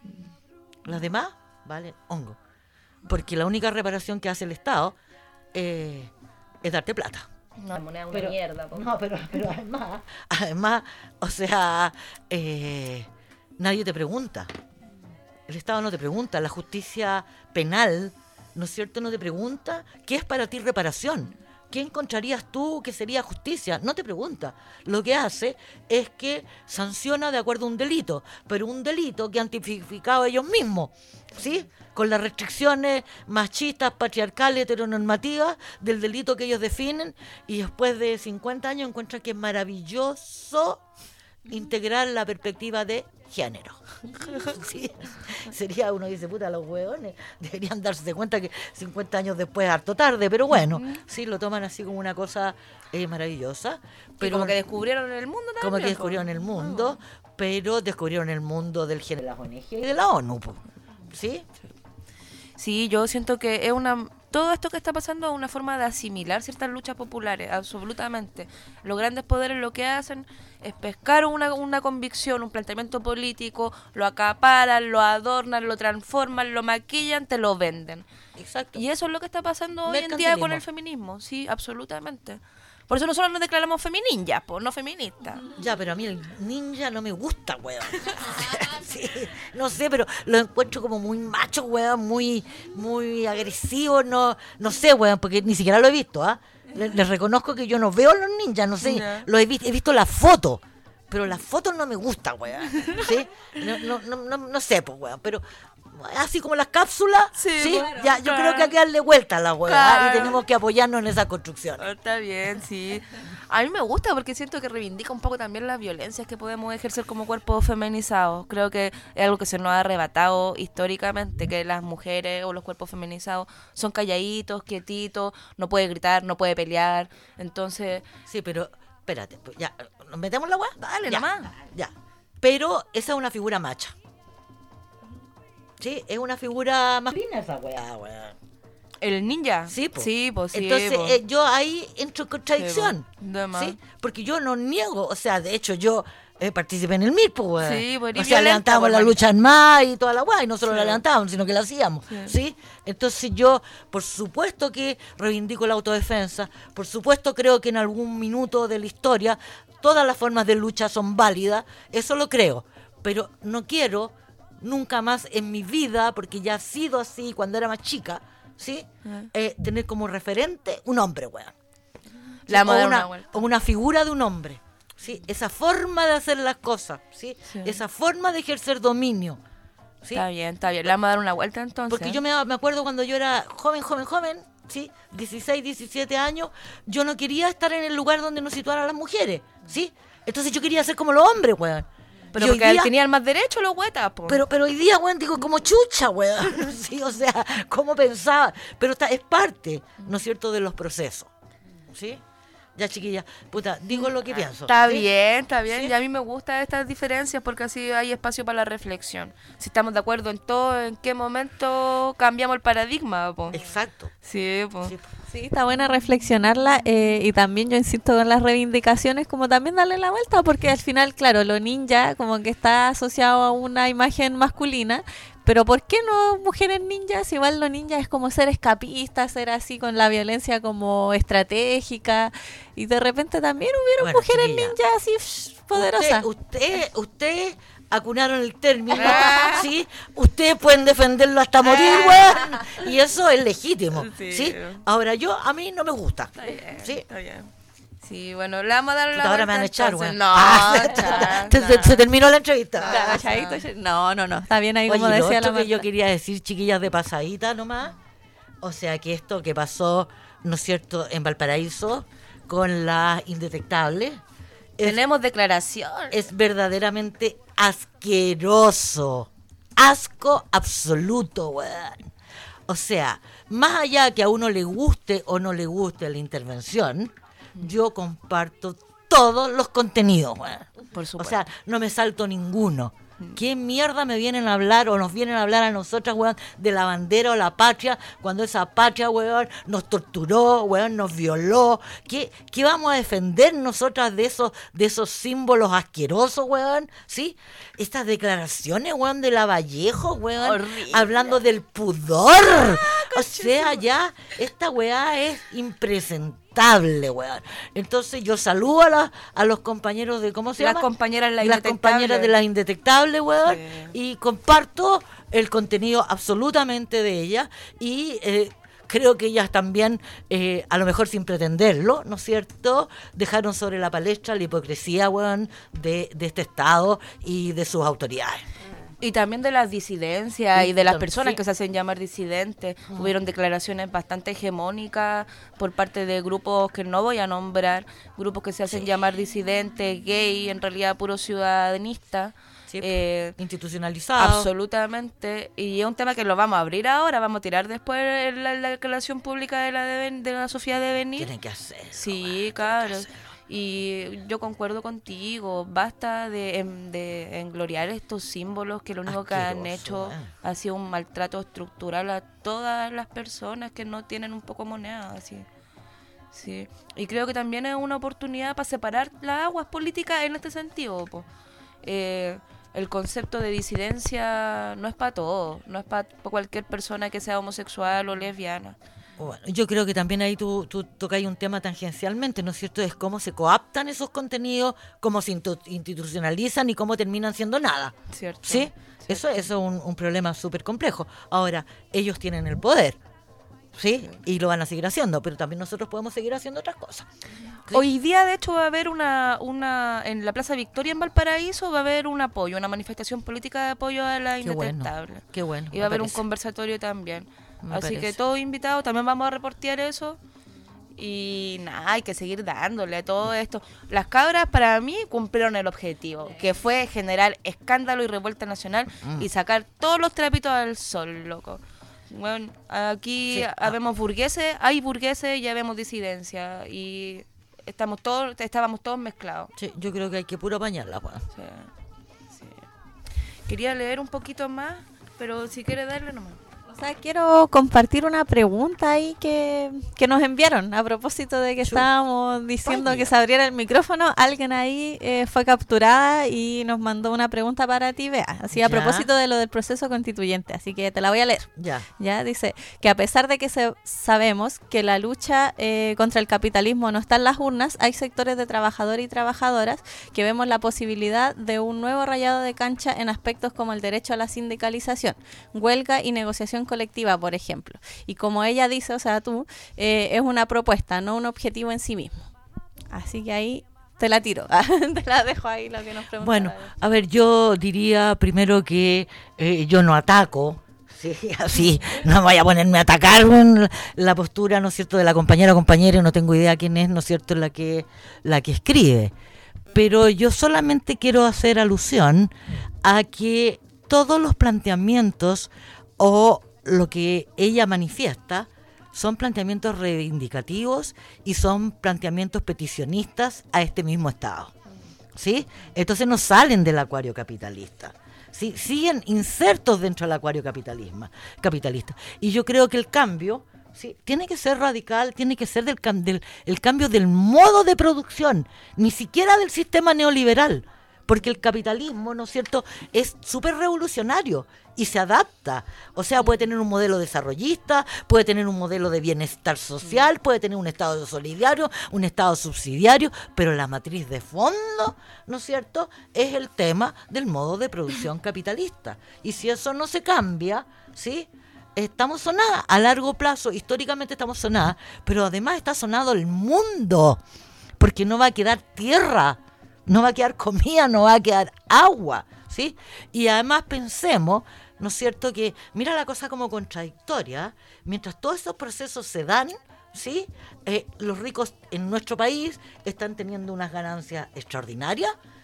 Las demás valen hongo. Porque la única reparación que hace el Estado eh, es darte plata. No, la moneda es una pero, mierda. Po. No, pero, pero además, además, o sea, eh, nadie te pregunta. El Estado no te pregunta, la justicia penal, ¿no es cierto?, no te pregunta qué es para ti reparación. ¿Qué encontrarías tú que sería justicia? No te pregunta. Lo que hace es que sanciona de acuerdo a un delito, pero un delito que han tipificado ellos mismos, ¿sí? Con las restricciones machistas, patriarcales, heteronormativas del delito que ellos definen, y después de cincuenta años encuentran que es maravilloso integrar la perspectiva de género. Sí, sería, uno dice, puta, los hueones deberían darse cuenta que cincuenta años después es harto tarde, pero bueno, uh-huh. sí, lo toman así como una cosa eh, maravillosa. Pero como que descubrieron el mundo también. Como que descubrieron el mundo, oh. pero descubrieron el mundo del género de las O N G y de la ONU, ¿sí? Sí, yo siento que es una... Todo esto que está pasando es una forma de asimilar ciertas luchas populares, absolutamente. Los grandes poderes lo que hacen es pescar una, una convicción, un planteamiento político, lo acaparan, lo adornan, lo transforman, lo maquillan, te lo venden. Exacto. Y eso es lo que está pasando hoy en día con el feminismo, sí, absolutamente. Por eso nosotros nos declaramos femininjas, pues, no feministas. Ya, pero a mí el ninja no me gusta, weón. Sí, no sé, pero lo encuentro como muy macho, weón, muy muy agresivo, no no sé, weón, porque ni siquiera lo he visto, ¿ah? ¿eh? Les, les reconozco que yo no veo a los ninjas, no sé, yeah. lo he visto, he visto las fotos, pero las fotos no me gustan, weón, ¿sí? No, no, no, no, no sé, pues, weón, pero... Así como las cápsulas, sí, ¿sí? Claro, ya, yo claro. creo que hay que darle vuelta a la hueá claro. y tenemos que apoyarnos en esa construcción. Está bien, sí. A mí me gusta porque siento que reivindica un poco también las violencias que podemos ejercer como cuerpos feminizados. Creo que es algo que se nos ha arrebatado históricamente, que las mujeres o los cuerpos feminizados son calladitos, quietitos, no puede gritar, no puede pelear. Entonces... Sí, pero espérate, ya, ¿nos metemos la hueá? Dale, ya, nomás. Ya, pero esa es una figura macha. Sí, es una figura masculina esa weá, weá. ¿El ninja? Sí, po. Sí, pues sí. Entonces, po. Eh, yo ahí entro en contradicción. Sí, po. ¿Sí? Porque yo no niego, o sea, de hecho, yo eh, participé en el M I R, pues, weá. Sí, pues, o sea, levantábamos la lucha armada y toda la weá, y no solo sí. la levantábamos, sino que la hacíamos. Sí. ¿Sí? Entonces, yo, por supuesto que reivindico la autodefensa, por supuesto creo que en algún minuto de la historia todas las formas de lucha son válidas, eso lo creo, pero no quiero... nunca más en mi vida, porque ya ha sido así cuando era más chica, ¿sí? Uh-huh. Eh, tener como referente un hombre, weón. La o, una, una o una figura de un hombre, ¿sí? Esa forma de hacer las cosas, ¿sí? Sí. Esa forma de ejercer dominio, ¿sí? Está bien, está bien. Le vamos a dar una vuelta entonces. Porque yo me, me acuerdo cuando yo era joven, joven, joven, ¿sí? dieciséis, diecisiete años, yo no quería estar en el lugar donde nos situaran las mujeres, ¿sí? Entonces yo quería ser como los hombres, weón. Pero y porque día, tenían más derecho los huetas, po. Pero, pero hoy día, weón, digo, como chucha, weón. Sí, o sea, cómo pensaba. Pero está, es parte, ¿no es cierto?, de los procesos. ¿Sí? Ya, chiquilla, puta, digo lo que pienso. Está ¿sí? bien, está bien. ¿Sí? Y a mí me gustan estas diferencias porque así hay espacio para la reflexión. Si estamos de acuerdo en todo, en qué momento cambiamos el paradigma, po. Exacto. Sí, po. Sí, po. Sí, está buena reflexionarla eh, y también yo insisto con las reivindicaciones, como también darle la vuelta, porque al final, claro, lo ninja como que está asociado a una imagen masculina, pero ¿por qué no mujeres ninjas? Igual lo ninja es como ser escapista, ser así con la violencia como estratégica, y de repente también hubieron bueno, mujeres chiquilla, ninjas así psh, poderosas. Usted, usted, usted acunaron el término, ¿sí? Ustedes pueden defenderlo hasta morir, weón, y eso es legítimo, ¿sí? ¿sí? Ahora yo, a mí no me gusta, está bien, ¿sí? Está bien. Sí, bueno, le vamos a dar la ahora vuelta, me van a echar, entonces, weón. No, ah, cha, se, se, se terminó la entrevista. Ah, ah, no, no, no, está bien ahí. Oye, como decía lo otro la que yo quería decir, chiquillas, de pasadita nomás, o sea, que esto que pasó, ¿no es cierto?, en Valparaíso, con las indetectables. Tenemos declaración. Es verdaderamente asqueroso. Asco absoluto, weón. O sea, más allá que a uno le guste o no le guste la intervención, yo comparto todos los contenidos, weón. Por supuesto. O sea, no me salto ninguno. ¿Qué mierda me vienen a hablar o nos vienen a hablar a nosotras, weón, de la bandera o la patria, cuando esa patria, weón, nos torturó, weón, nos violó? ¿Qué, qué vamos a defender nosotras de esos, de esos símbolos asquerosos, weón? ¿Sí? Estas declaraciones, weón, de Lavallejo, weón, Horrible. hablando del pudor. Ah, o sea, ya, esta weá es impresentable, weón. Entonces yo saludo a, la, a los compañeros de, ¿cómo se Las llama? compañeras las Las compañeras indetectables. de las indetectables, weón. Sí. Y comparto el contenido absolutamente de ellas. Y eh, creo que ellas también, eh, a lo mejor sin pretenderlo, ¿no es cierto?, dejaron sobre la palestra la hipocresía, weón, de, de este Estado y de sus autoridades. Y también de las disidencias Sí, y de las tam- personas sí. que se hacen llamar disidentes. Ujú. Hubieron declaraciones bastante hegemónicas por parte de grupos que no voy a nombrar, grupos que se hacen llamar disidentes, gay, en realidad puro ciudadanista. Sí, eh, institucionalizado. Absolutamente. Y es un tema que lo vamos a abrir ahora, vamos a tirar después la, la declaración pública de la, de, de la Sofía de Venir. Tienen que hacerlo. Sí, claro. Y yo concuerdo contigo, basta de, em, de engloriar estos símbolos que lo único que han Asqueroso, hecho eh. ha sido un maltrato estructural a todas las personas que no tienen un poco moneda, así. Sí. Y creo que también es una oportunidad para separar las aguas políticas en este sentido, po. Eh, el concepto de disidencia no es para todos, no es para cualquier persona que sea homosexual o lesbiana. Bueno, yo creo que también ahí tú, tú tocas un tema tangencialmente, ¿no es cierto? Es cómo se coaptan esos contenidos, cómo se intu- institucionalizan y cómo terminan siendo nada. Cierto. ¿Sí? Eso, eso es un, un problema súper complejo. Ahora, ellos tienen el poder, ¿sí? Y lo van a seguir haciendo, pero también nosotros podemos seguir haciendo otras cosas. ¿Sí? Hoy día, de hecho, va a haber una, una en la Plaza Victoria en Valparaíso, va a haber un apoyo, una manifestación política de apoyo a la Qué bueno, indetectable. qué bueno, Y me va a haber un parece. conversatorio también. Me Así parece. que todos invitados, también vamos a reportear eso. Y nada, hay que seguir dándole a todo esto. Las cabras para mí cumplieron el objetivo, que fue generar escándalo y revuelta nacional Mm. y sacar todos los trapitos al sol, loco. Bueno, aquí Sí, ah. habemos burgueses, hay burgueses y habemos disidencia. Y estamos todos, estábamos todos mezclados. Sí, yo creo que hay que puro apañarla, bueno. Sí, sí. Quería leer un poquito más, pero si quiere darle nomás. O sea, quiero compartir una pregunta ahí que, que nos enviaron a propósito de que estábamos diciendo que se abriera el micrófono. Alguien ahí eh, fue capturada y nos mandó una pregunta para ti, Bea. Así a Ya. propósito de lo del proceso constituyente. Así que te la voy a leer. Ya. Ya dice que a pesar de que se, sabemos que la lucha eh, contra el capitalismo no está en las urnas, hay sectores de trabajadores y trabajadoras que vemos la posibilidad de un nuevo rayado de cancha en aspectos como el derecho a la sindicalización, huelga y negociación colectiva, por ejemplo. Y como ella dice, o sea, tú, eh, es una propuesta, no un objetivo en sí mismo. Así que ahí te la tiro, te la dejo ahí lo que nos pregunta. Bueno, a ver, yo diría primero que eh, yo no ataco, sí, así, no voy a ponerme a atacar con la postura, ¿no es cierto?, de la compañera o compañero, no tengo idea quién es, ¿no es cierto?, la que, la que escribe. Pero yo solamente quiero hacer alusión a que todos los planteamientos o lo que ella manifiesta son planteamientos reivindicativos y son planteamientos peticionistas a este mismo Estado, ¿sí? Entonces no salen del acuario capitalista, ¿sí? Siguen insertos dentro del acuario capitalismo, capitalista. Y yo creo que el cambio, ¿sí?, tiene que ser radical, tiene que ser del, cam- del el cambio del modo de producción, ni siquiera del sistema neoliberal, porque el capitalismo, ¿no es cierto?, es súper revolucionario y se adapta. O sea, puede tener un modelo desarrollista, puede tener un modelo de bienestar social, puede tener un Estado solidario, un Estado subsidiario, pero la matriz de fondo, ¿no es cierto?, es el tema del modo de producción capitalista. Y si eso no se cambia, ¿sí?, estamos sonadas a largo plazo, históricamente estamos sonadas, pero además está sonado el mundo, porque no va a quedar tierra, no va a quedar comida, no va a quedar agua, ¿sí? Y además pensemos, ¿no es cierto?, que mira la cosa como contradictoria, mientras todos esos procesos se dan, ¿sí?, eh, los ricos en nuestro país están teniendo unas ganancias extraordinarias,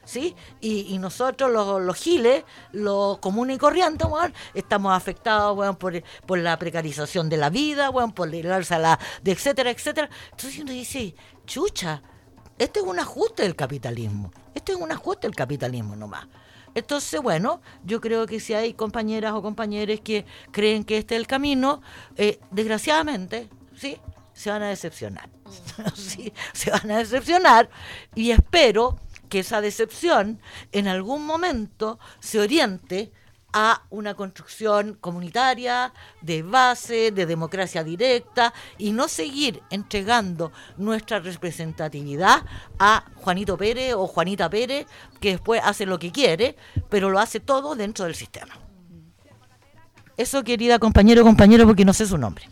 ¿sí? Y, y nosotros, los, los giles, los comunes y corrientes, weón, estamos afectados, weón, por, por la precarización de la vida, weón, por el alza la, de etcétera, etcétera. Entonces uno dice, chucha, este es un ajuste del capitalismo. Este es un ajuste del capitalismo nomás. Entonces, bueno, yo creo que si hay compañeras o compañeros que creen que este es el camino, eh, desgraciadamente, ¿sí?, se van a decepcionar. ¿Sí? Se van a decepcionar y espero que esa decepción en algún momento se oriente a una construcción comunitaria, de base, de democracia directa, y no seguir entregando nuestra representatividad a Juanito Pérez o Juanita Pérez, que después hace lo que quiere, pero lo hace todo dentro del sistema. Eso, querida compañero o compañero, porque no sé su nombre.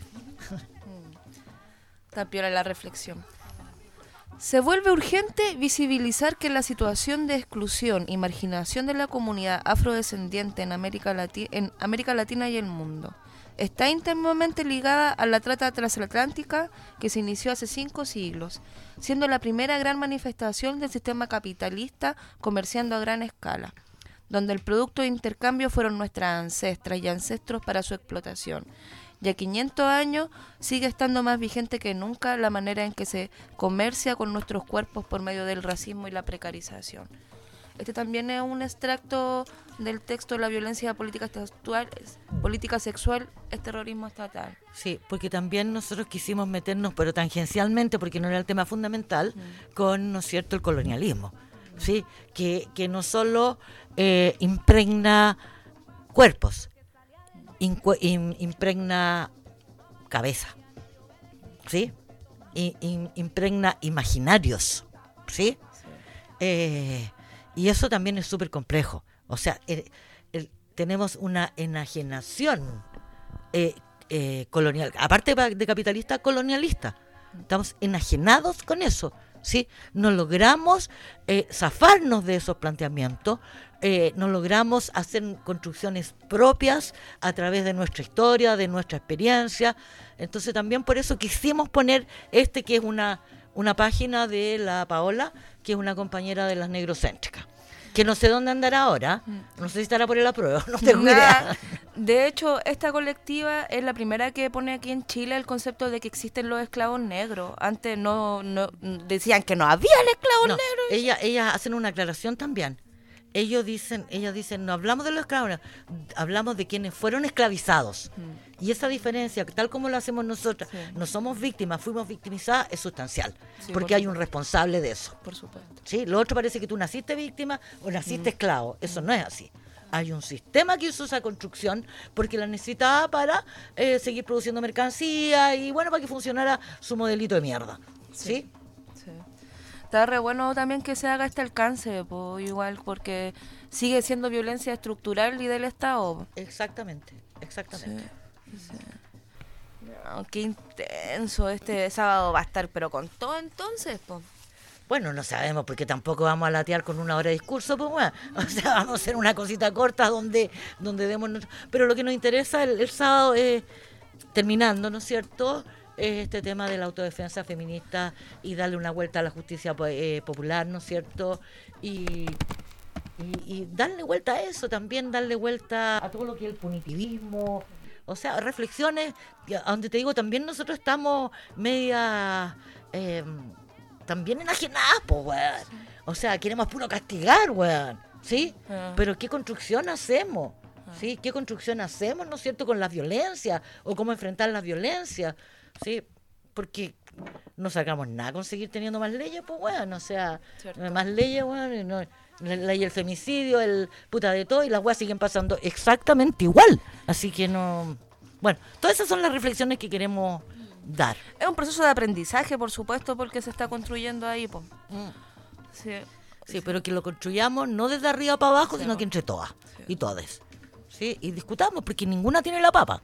Está piola la reflexión. Se vuelve urgente visibilizar que la situación de exclusión y marginación de la comunidad afrodescendiente en América, Lati- en América Latina y el mundo está íntimamente ligada a la trata transatlántica que se inició hace cinco siglos, siendo la primera gran manifestación del sistema capitalista comerciando a gran escala, donde el producto de intercambio fueron nuestras ancestras y ancestros para su explotación. Y a quinientos años sigue estando más vigente que nunca la manera en que se comercia con nuestros cuerpos por medio del racismo y la precarización. Este también es un extracto del texto La violencia política sexual, política sexual es terrorismo estatal. Sí, porque también nosotros quisimos meternos, pero tangencialmente, porque no era el tema fundamental, mm. con, ¿no es cierto?, el colonialismo, ¿sí? Que, que no solo eh, impregna cuerpos, Incu- in, impregna cabeza, ¿sí? In, in, impregna imaginarios, ¿sí? sí. Eh, y eso también es súper complejo. O sea, el, el, tenemos una enajenación eh, eh, colonial, aparte de capitalista, colonialista. Estamos enajenados con eso, ¿sí? No logramos eh, zafarnos de esos planteamientos. Eh, no logramos hacer construcciones propias a través de nuestra historia, de nuestra experiencia. Entonces también por eso quisimos poner este, que es una, una página de la Paola, que es una compañera de las Negrocéntricas, que no sé dónde andará ahora, no sé si estará por el apruebo, no tengo idea. De hecho, esta colectiva es la primera que pone aquí en Chile el concepto de que existen los esclavos negros. Antes no, no decían que no habían esclavos no, negros. Ellas ella hacen una aclaración también. Ellos dicen, ellas dicen, no hablamos de los esclavos, hablamos de quienes fueron esclavizados. Mm. Y esa diferencia, tal como lo hacemos nosotros, sí. no somos víctimas, fuimos victimizadas, es sustancial. Sí, porque por hay un responsable de eso. Por supuesto. ¿Sí? Lo otro parece que tú naciste víctima o naciste mm. esclavo. Eso mm. no es así. Hay un sistema que hizo esa construcción porque la necesitaba para eh, seguir produciendo mercancía y bueno, para que funcionara su modelito de mierda. ¿Sí? ¿Sí? Está re bueno también que se haga este alcance, po, igual, porque sigue siendo violencia estructural y del Estado. Exactamente, exactamente. Sí, sí. No, qué intenso, este sábado va a estar, pero con todo entonces, po. Bueno, no sabemos, porque tampoco vamos a latear con una hora de discurso, pues bueno, o sea, vamos a hacer una cosita corta donde, donde demos... Nuestro... Pero lo que nos interesa el, el sábado es, terminando, ¿no es cierto?, este tema de la autodefensa feminista y darle una vuelta a la justicia eh, popular, ¿no es cierto? Y, y, y darle vuelta a eso, también darle vuelta a todo lo que es el punitivismo, o sea, reflexiones, a donde te digo, también nosotros estamos media, eh, también enajenadas, pues, weón. O sea, queremos puro castigar, weón, ¿sí? Ah. Pero ¿qué construcción hacemos? ¿Sí? ¿Qué construcción hacemos, ¿no es cierto?, con la violencia, o cómo enfrentar la violencia. Sí, porque no sacamos nada con seguir teniendo más leyes, pues bueno, o sea, Cierto. más leyes, bueno, no, la ley del femicidio, el puta de todo, y las weas siguen pasando exactamente igual. Así que no, bueno, todas esas son las reflexiones que queremos dar. Es un proceso de aprendizaje, por supuesto, porque se está construyendo ahí, pues. Mm. Sí, sí, pero que lo construyamos no desde arriba para abajo, sí, sino que entre todas sí. y todes. Sí, y discutamos, porque ninguna tiene la papa.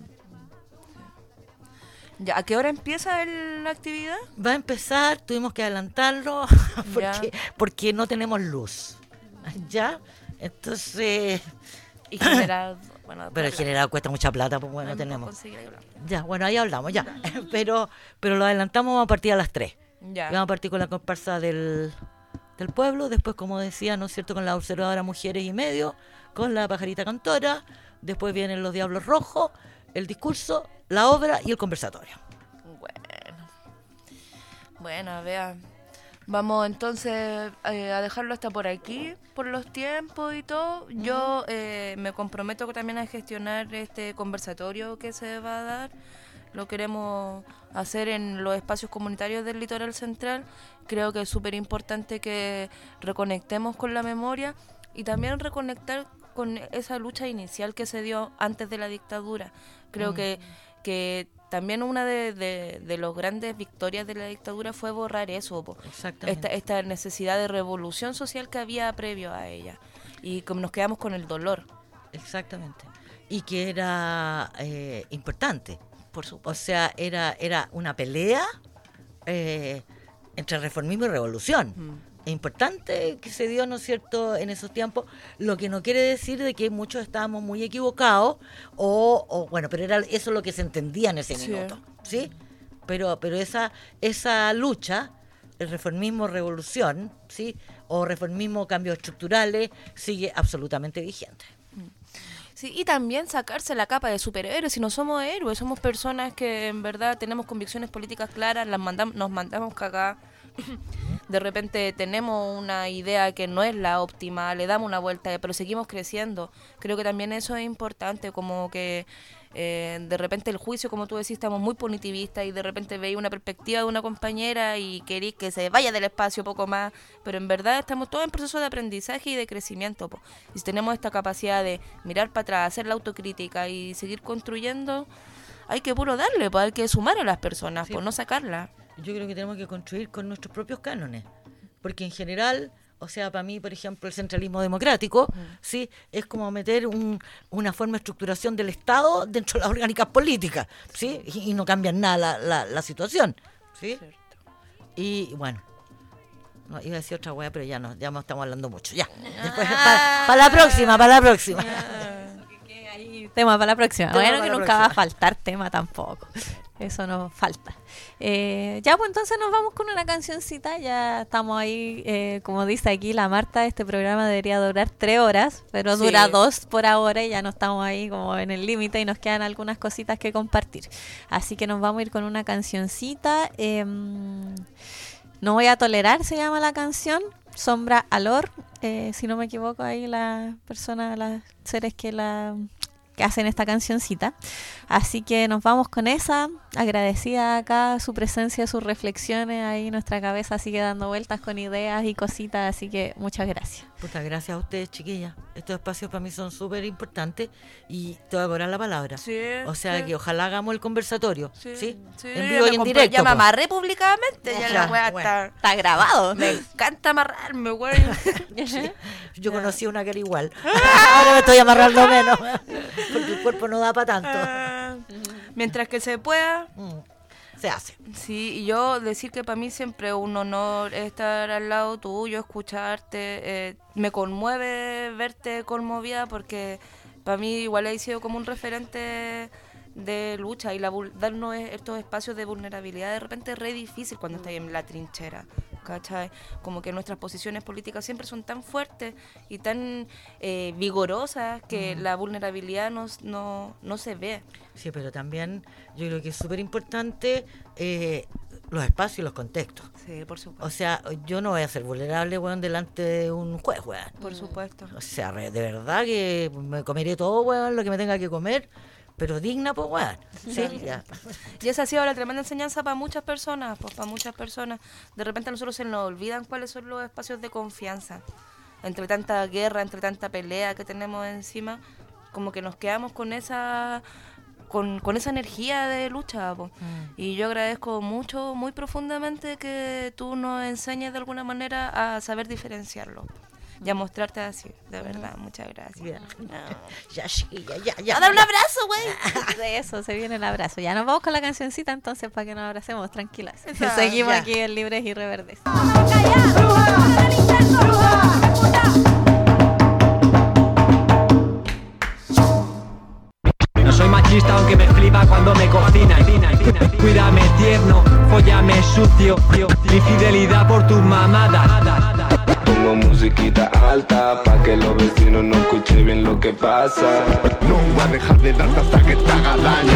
Ya, ¿a qué hora empieza el, la actividad? Va a empezar, tuvimos que adelantarlo porque, porque no tenemos luz. ¿Ya? Entonces... Y generado, bueno, pero el generado cuesta mucha plata, pues bueno, no tenemos. Ya, bueno, ahí hablamos, ya. pero pero lo adelantamos, vamos a partir a las tres. Ya. Vamos a partir con la comparsa del, del pueblo, después, como decía, ¿no es cierto?, con la observadora Mujeres y Medio, con la pajarita cantora, después vienen los Diablos Rojos, el discurso, la obra y el conversatorio. Bueno, bueno, vea, vamos entonces eh, a dejarlo hasta por aquí, por los tiempos y todo. Yo eh, me comprometo también a gestionar este conversatorio que se va a dar. Lo queremos hacer en los espacios comunitarios del Litoral Central. Creo que es súper importante que reconectemos con la memoria y también reconectar con esa lucha inicial que se dio antes de la dictadura. Creo mm. que, que también una de, de, de las grandes victorias de la dictadura fue borrar eso, po. Esta, esta necesidad de revolución social que había previo a ella. Y como nos quedamos con el dolor. Exactamente. Y que era eh, importante. Por supuesto. O sea, era, era una pelea eh, entre reformismo y revolución. Mm. Es importante que se dio, ¿no es cierto?, en esos tiempos, lo que no quiere decir de que muchos estábamos muy equivocados, o, o bueno, pero era eso lo que se entendía en ese sí. minuto, ¿sí? Pero, pero esa, esa lucha, el reformismo-revolución, ¿sí?, o reformismo-cambios estructurales, sigue absolutamente vigente. Sí, y también sacarse la capa de superhéroes. Si no somos héroes, somos personas que en verdad tenemos convicciones políticas claras, las mandamos, nos mandamos cagar. De repente tenemos una idea que no es la óptima, le damos una vuelta, pero seguimos creciendo. Creo que también eso es importante, como que eh, de repente el juicio, como tú decís, estamos muy punitivistas y de repente veis una perspectiva de una compañera y queréis que se vaya del espacio poco más, pero en verdad estamos todos en proceso de aprendizaje y de crecimiento, po. Y si tenemos esta capacidad de mirar para atrás, hacer la autocrítica y seguir construyendo, hay que puro darle, pues hay que sumar a las personas, sí. Pues no sacarlas. Yo creo que tenemos que construir con nuestros propios cánones, porque en general, o sea, para mí, por ejemplo, el centralismo democrático, mm. sí, es como meter un, una forma de estructuración del Estado dentro de las orgánicas políticas, sí, y, y no cambian nada la, la, la situación, sí. Cierto. Y bueno, no, iba a decir otra hueá, pero ya no, ya no estamos hablando mucho, ya. Después, para pa la próxima, para la próxima. Tema para la próxima. Tema bueno, para que la nunca próxima. va a faltar tema tampoco. Eso nos falta. Eh, ya, pues entonces nos vamos con una cancioncita. Ya estamos ahí, eh, como dice aquí la Marta, este programa debería durar tres horas, pero Sí. dura dos por ahora y ya no estamos ahí como en el límite y nos quedan algunas cositas que compartir. Así que nos vamos a ir con una cancioncita. Eh, No voy a tolerar, se llama la canción. Sombra Alor, eh, si no me equivoco, ahí la persona, las seres que la que hacen esta cancioncita. Así que nos vamos con esa, agradecida acá su presencia, sus reflexiones, ahí nuestra cabeza sigue dando vueltas con ideas y cositas, así que muchas gracias. Puta, gracias a ustedes, chiquillas. Estos espacios para mí son súper importantes y te voy a cobrar la palabra. Sí, o sea sí. que ojalá hagamos el conversatorio, ¿sí? Sí, En vivo y en compré- directo. Ya me po. amarré públicamente, ya, Ya, la weá bueno. está, está grabado. Me encanta amarrarme, güey. Sí. Yo conocí una que era igual. Ahora me estoy amarrando menos. Porque el cuerpo no da para tanto. Mientras que se pueda. Se hace. Sí, y yo decir que para mí siempre es un honor estar al lado tuyo, escucharte. Eh, me conmueve verte conmovida porque para mí igual ha sido como un referente de lucha y la vul- darnos estos espacios de vulnerabilidad de repente es re difícil cuando estás en la trinchera, ¿cachai? Como que nuestras posiciones políticas siempre son tan fuertes y tan eh, vigorosas que Mm. la vulnerabilidad no, no, no se ve. Sí, pero también yo creo que es súper importante eh, los espacios y los contextos. Sí, por supuesto. O sea, yo no voy a ser vulnerable, weón, delante de un juez, weón. Por supuesto. O sea, re- de verdad que me comeré todo, weón, lo que me tenga que comer, pero digna, pues, weón. Sí, ya. Y esa ha sido la tremenda enseñanza para muchas personas, pues para muchas personas. De repente a nosotros se nos olvidan cuáles son los espacios de confianza. Entre tanta guerra, entre tanta pelea que tenemos encima, como que nos quedamos con esa con, con esa energía de lucha, po. Mm. Y yo agradezco mucho, muy profundamente que tú nos enseñes de alguna manera a saber diferenciarlo. Y a mostrarte así, de verdad, muchas gracias. Ya, ya, chiquilla, ya, ya. A dar un abrazo, güey. De eso, se viene el abrazo. Ya nos vamos con la cancioncita entonces para que nos abracemos tranquilas. Esa, Seguimos ya. aquí en Libres y Reverdes. No soy machista aunque me flipa cuando me cocinan. Cuídame tierno, fóllame sucio. Mi fidelidad por tus mamadas. pongo musiquita alta pa' que los vecinos no escuchen bien lo que pasa. No voy a dejar de darte hasta que te haga daño.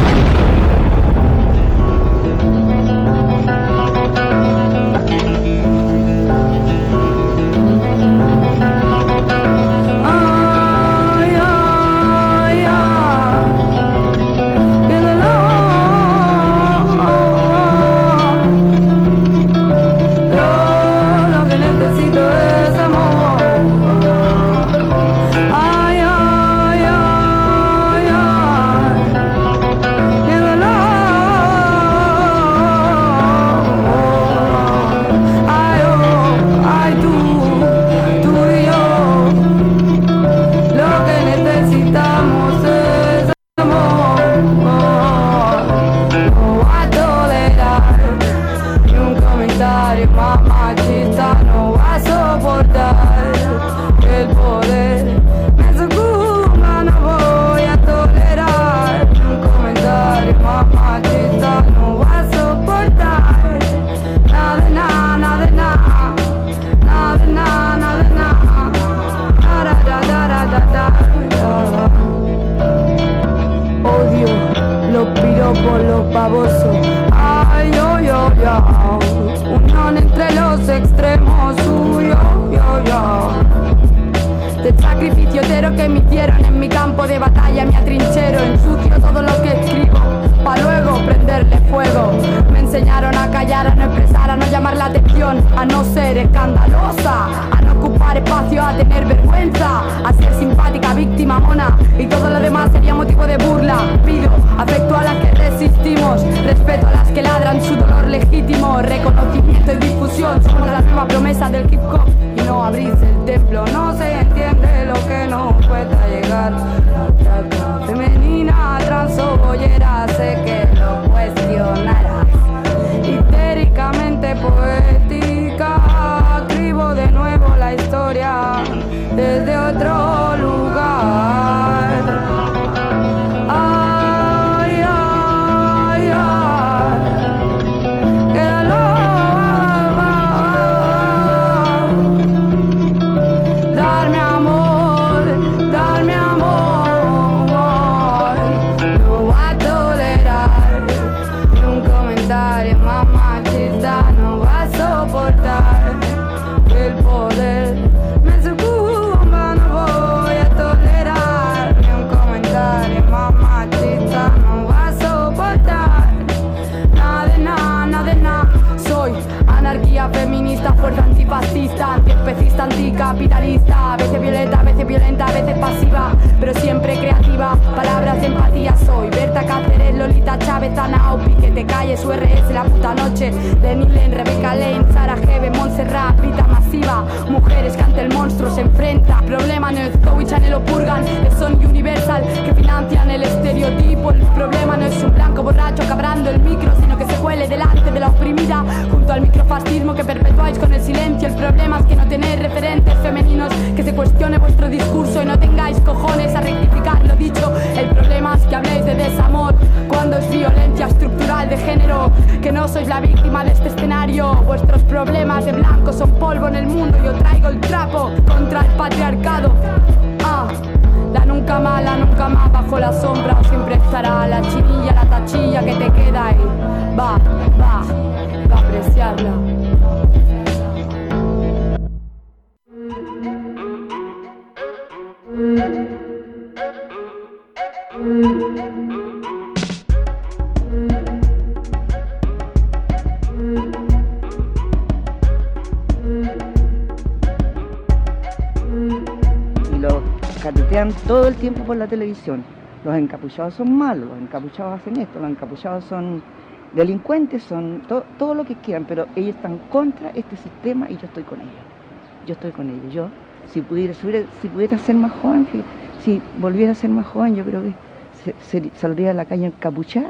Todo el tiempo por la televisión. Los encapuchados son malos, los encapuchados hacen esto, los encapuchados son delincuentes, son to todo lo que quieran, pero ellos están contra este sistema y yo estoy con ellos. Yo estoy con ellos. Yo, si pudiera, si pudiera, si pudiera ser más joven, si volviera a ser más joven, yo creo que se, se, saldría a la calle encapuchada,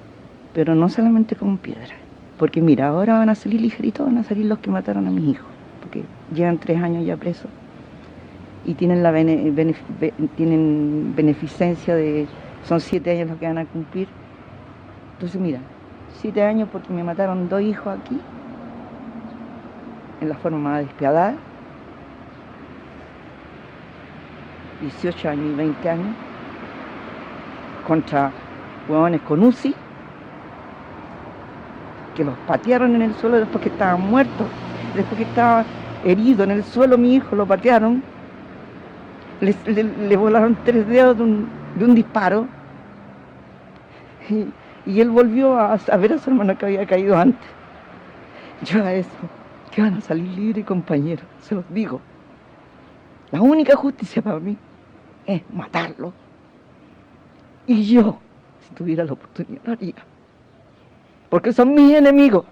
pero no solamente con piedra. Porque mira, ahora van a salir ligeritos, van a salir los que mataron a mis hijos, porque llevan tres años ya presos. Y tienen la bene, bene, be, tienen beneficencia de, son siete años los que van a cumplir. Entonces mira, siete años porque me mataron dos hijos aquí, en la forma más despiadada, dieciocho años y veinte años, contra hueones con U C I, que los patearon en el suelo después que estaban muertos, después que estaba herido en el suelo, mi hijo lo patearon, le, le, le volaron tres dedos de un, de un disparo, y, y él volvió a, a ver a su hermano que había caído antes. Yo a eso, que van a salir libres, compañeros, se los digo. La única justicia para mí es matarlo. Y yo, si tuviera la oportunidad, lo haría. Porque son mis enemigos.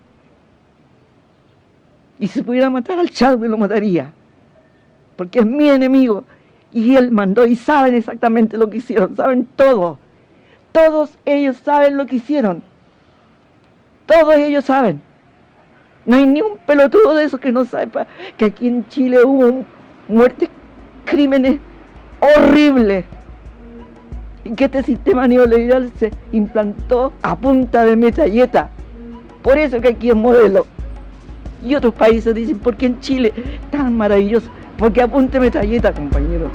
Y si pudiera matar al Chadwick, lo mataría. Porque es mi enemigo. Y él mandó y saben exactamente lo que hicieron. Saben todo. Todos ellos saben lo que hicieron. Todos ellos saben. No hay ni un pelotudo de esos que no sepa que aquí en Chile hubo muertes, crímenes horribles. Y que este sistema neoliberal se implantó a punta de metralleta. Por eso que aquí es modelo. Y otros países dicen, ¿por qué en Chile tan maravilloso? Porque a punta de metralleta, compañeros.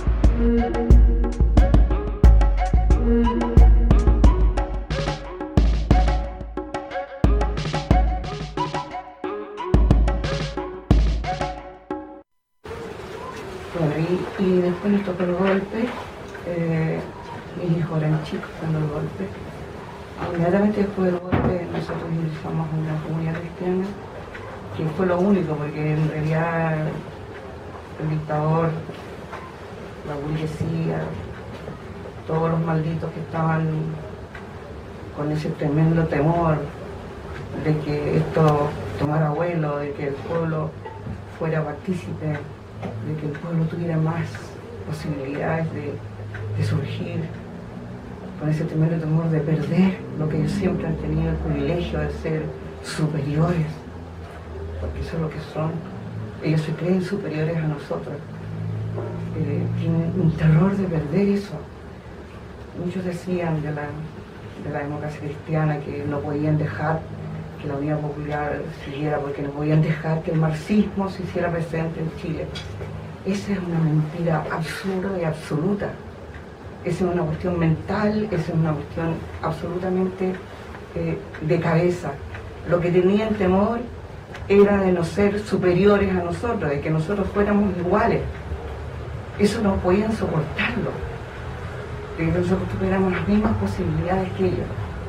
Bueno, y, y después nos tocó el golpe. Eh, mis hijos eran chicos cuando el golpe. Inmediatamente después del golpe nosotros ingresamos a una comunidad cristiana, que fue lo único, porque en realidad el dictador, la burguesía, todos los malditos que estaban con ese tremendo temor de que esto tomara vuelo, de que el pueblo fuera partícipe, de que el pueblo tuviera más posibilidades de, de surgir, con ese tremendo temor de perder lo que ellos siempre han tenido el privilegio de ser superiores, porque eso es lo que son. Ellos se creen superiores a nosotros. Eh, tienen un terror de perder eso. Muchos decían de la, de la democracia cristiana que no podían dejar que la Unidad Popular siguiera, porque no podían dejar que el marxismo se hiciera presente en Chile. Esa es una mentira absurda y absoluta. Esa es una cuestión mental, esa es una cuestión absolutamente eh, de cabeza. Lo que tenían temor era de no ser superiores a nosotros, de que nosotros fuéramos iguales. Eso no podían soportarlo, de que nosotros tuviéramos las mismas posibilidades que ellos.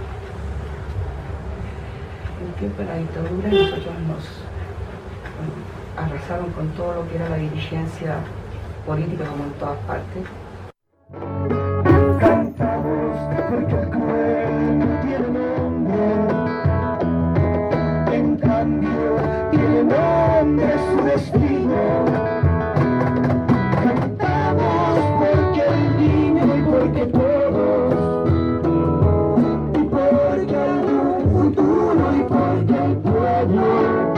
En el tiempo de la dictadura nosotros nos bueno, arrasaron con todo lo que era la dirigencia política, como en todas partes. Cantamos porque el cruel no tiene nombre, en cambio tiene nombre su destino. Cantamos porque el niño y porque todos, y porque algún futuro y porque el pueblo.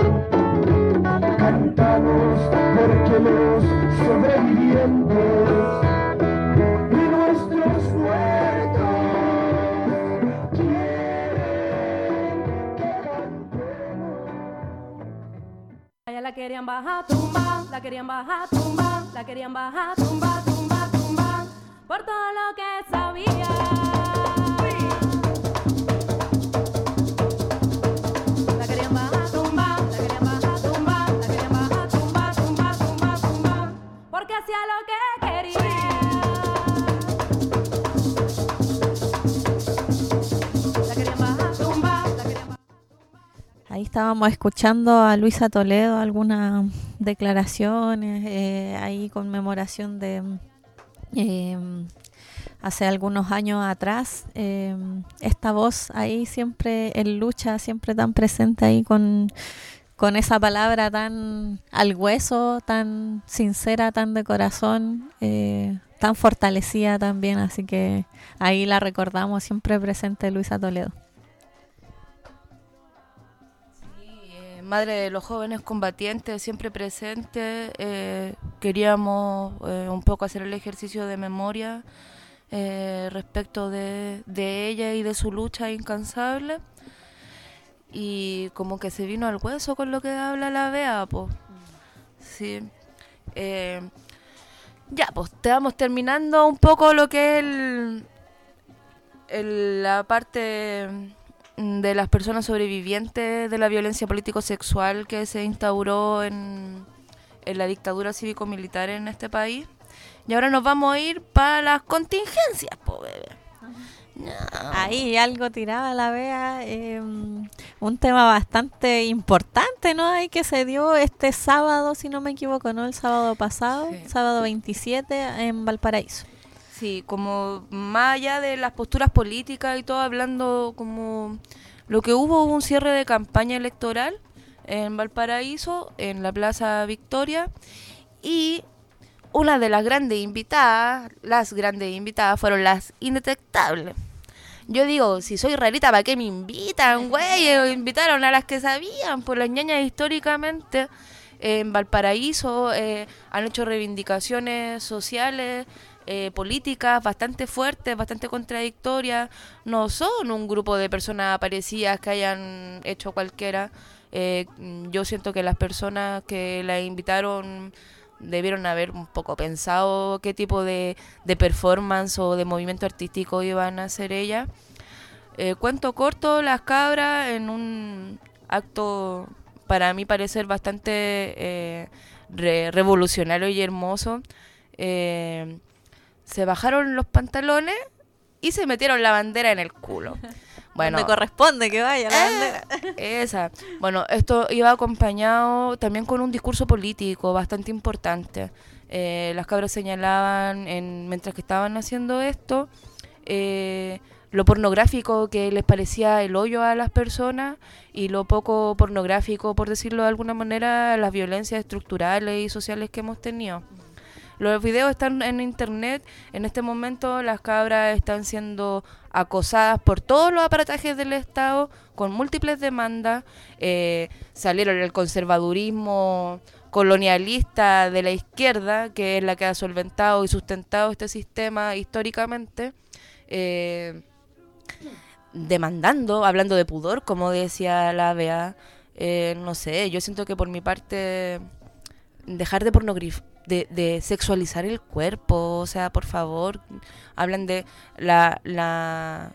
Cantamos porque los sobrevivientes y nuestros muertos quieren que cantemos. Allá la querían bajar, tumba, la querían bajar, tumba, la querían bajar, tumba, tumba, tumba, por todo lo que sabía. La querían bajar, tumba, la querían bajar, tumba, la querían bajar, tumba, tumba, tumba, tumba, porque hacía lo que quería. La querían bajar, tumba, la querían bajar. Ahí estábamos escuchando a Luisa Toledo, algunas declaraciones, eh, ahí conmemoración de eh, hace algunos años atrás. Eh, esta voz ahí siempre en lucha, siempre tan presente ahí con, con esa palabra tan al hueso, tan sincera, tan de corazón, eh, tan fortalecida también. Así que ahí la recordamos, siempre presente Luisa Toledo. Madre de los jóvenes combatientes, siempre presente. Eh, queríamos eh, un poco hacer el ejercicio de memoria eh, respecto de, de ella y de su lucha incansable, y como que se vino al hueso con lo que habla la Bea, po. Sí. Eh, Ya, pues estamos terminando un poco lo que es el, el- la parte mm, de las personas sobrevivientes de la violencia político-sexual que se instauró en, en la dictadura cívico-militar en este país. Y ahora nos vamos a ir para las contingencias, po, bebé. Ahí algo tiraba la vea, eh, un tema bastante importante, ¿no? Ahí que se dio este sábado, si no me equivoco, ¿no? El sábado pasado, Sí. sábado veintisiete en Valparaíso. Sí, como más allá de las posturas políticas y todo, hablando como lo que hubo, hubo un cierre de campaña electoral en Valparaíso, en la Plaza Victoria, y una de las grandes invitadas, las grandes invitadas fueron las indetectables. Yo digo, si soy rarita, ¿para qué me invitan, güey? Invitaron a las que sabían, por las ñañas históricamente. En Valparaíso eh, han hecho reivindicaciones sociales, eh, políticas bastante fuertes, bastante contradictorias. No son un grupo de personas parecidas que hayan hecho cualquiera. Eh, yo siento que las personas que la invitaron debieron haber un poco pensado qué tipo de, de performance o de movimiento artístico iban a hacer ellas. Eh, cuento corto, las cabras en un acto, para mí parecer bastante eh, re- revolucionario y hermoso, eh, se bajaron los pantalones y se metieron la bandera en el culo. Bueno, Donde corresponde que vaya la bandera. esa. Bueno, esto iba acompañado también con un discurso político bastante importante. Eh, las cabras señalaban, en, mientras que estaban haciendo esto, eh, lo pornográfico que les parecía el hoyo a las personas y lo poco pornográfico, por decirlo de alguna manera, las violencias estructurales y sociales que hemos tenido. Los videos están en internet. En este momento las cabras están siendo acosadas por todos los aparatajes del Estado con múltiples demandas. Eh, salieron el conservadurismo colonialista de la izquierda, que es la que ha solventado y sustentado este sistema históricamente, eh, demandando, hablando de pudor, como decía la Bea. Eh, no sé, yo siento que por mi parte dejar de pornografía, de, de sexualizar el cuerpo, o sea, por favor, hablan de la, la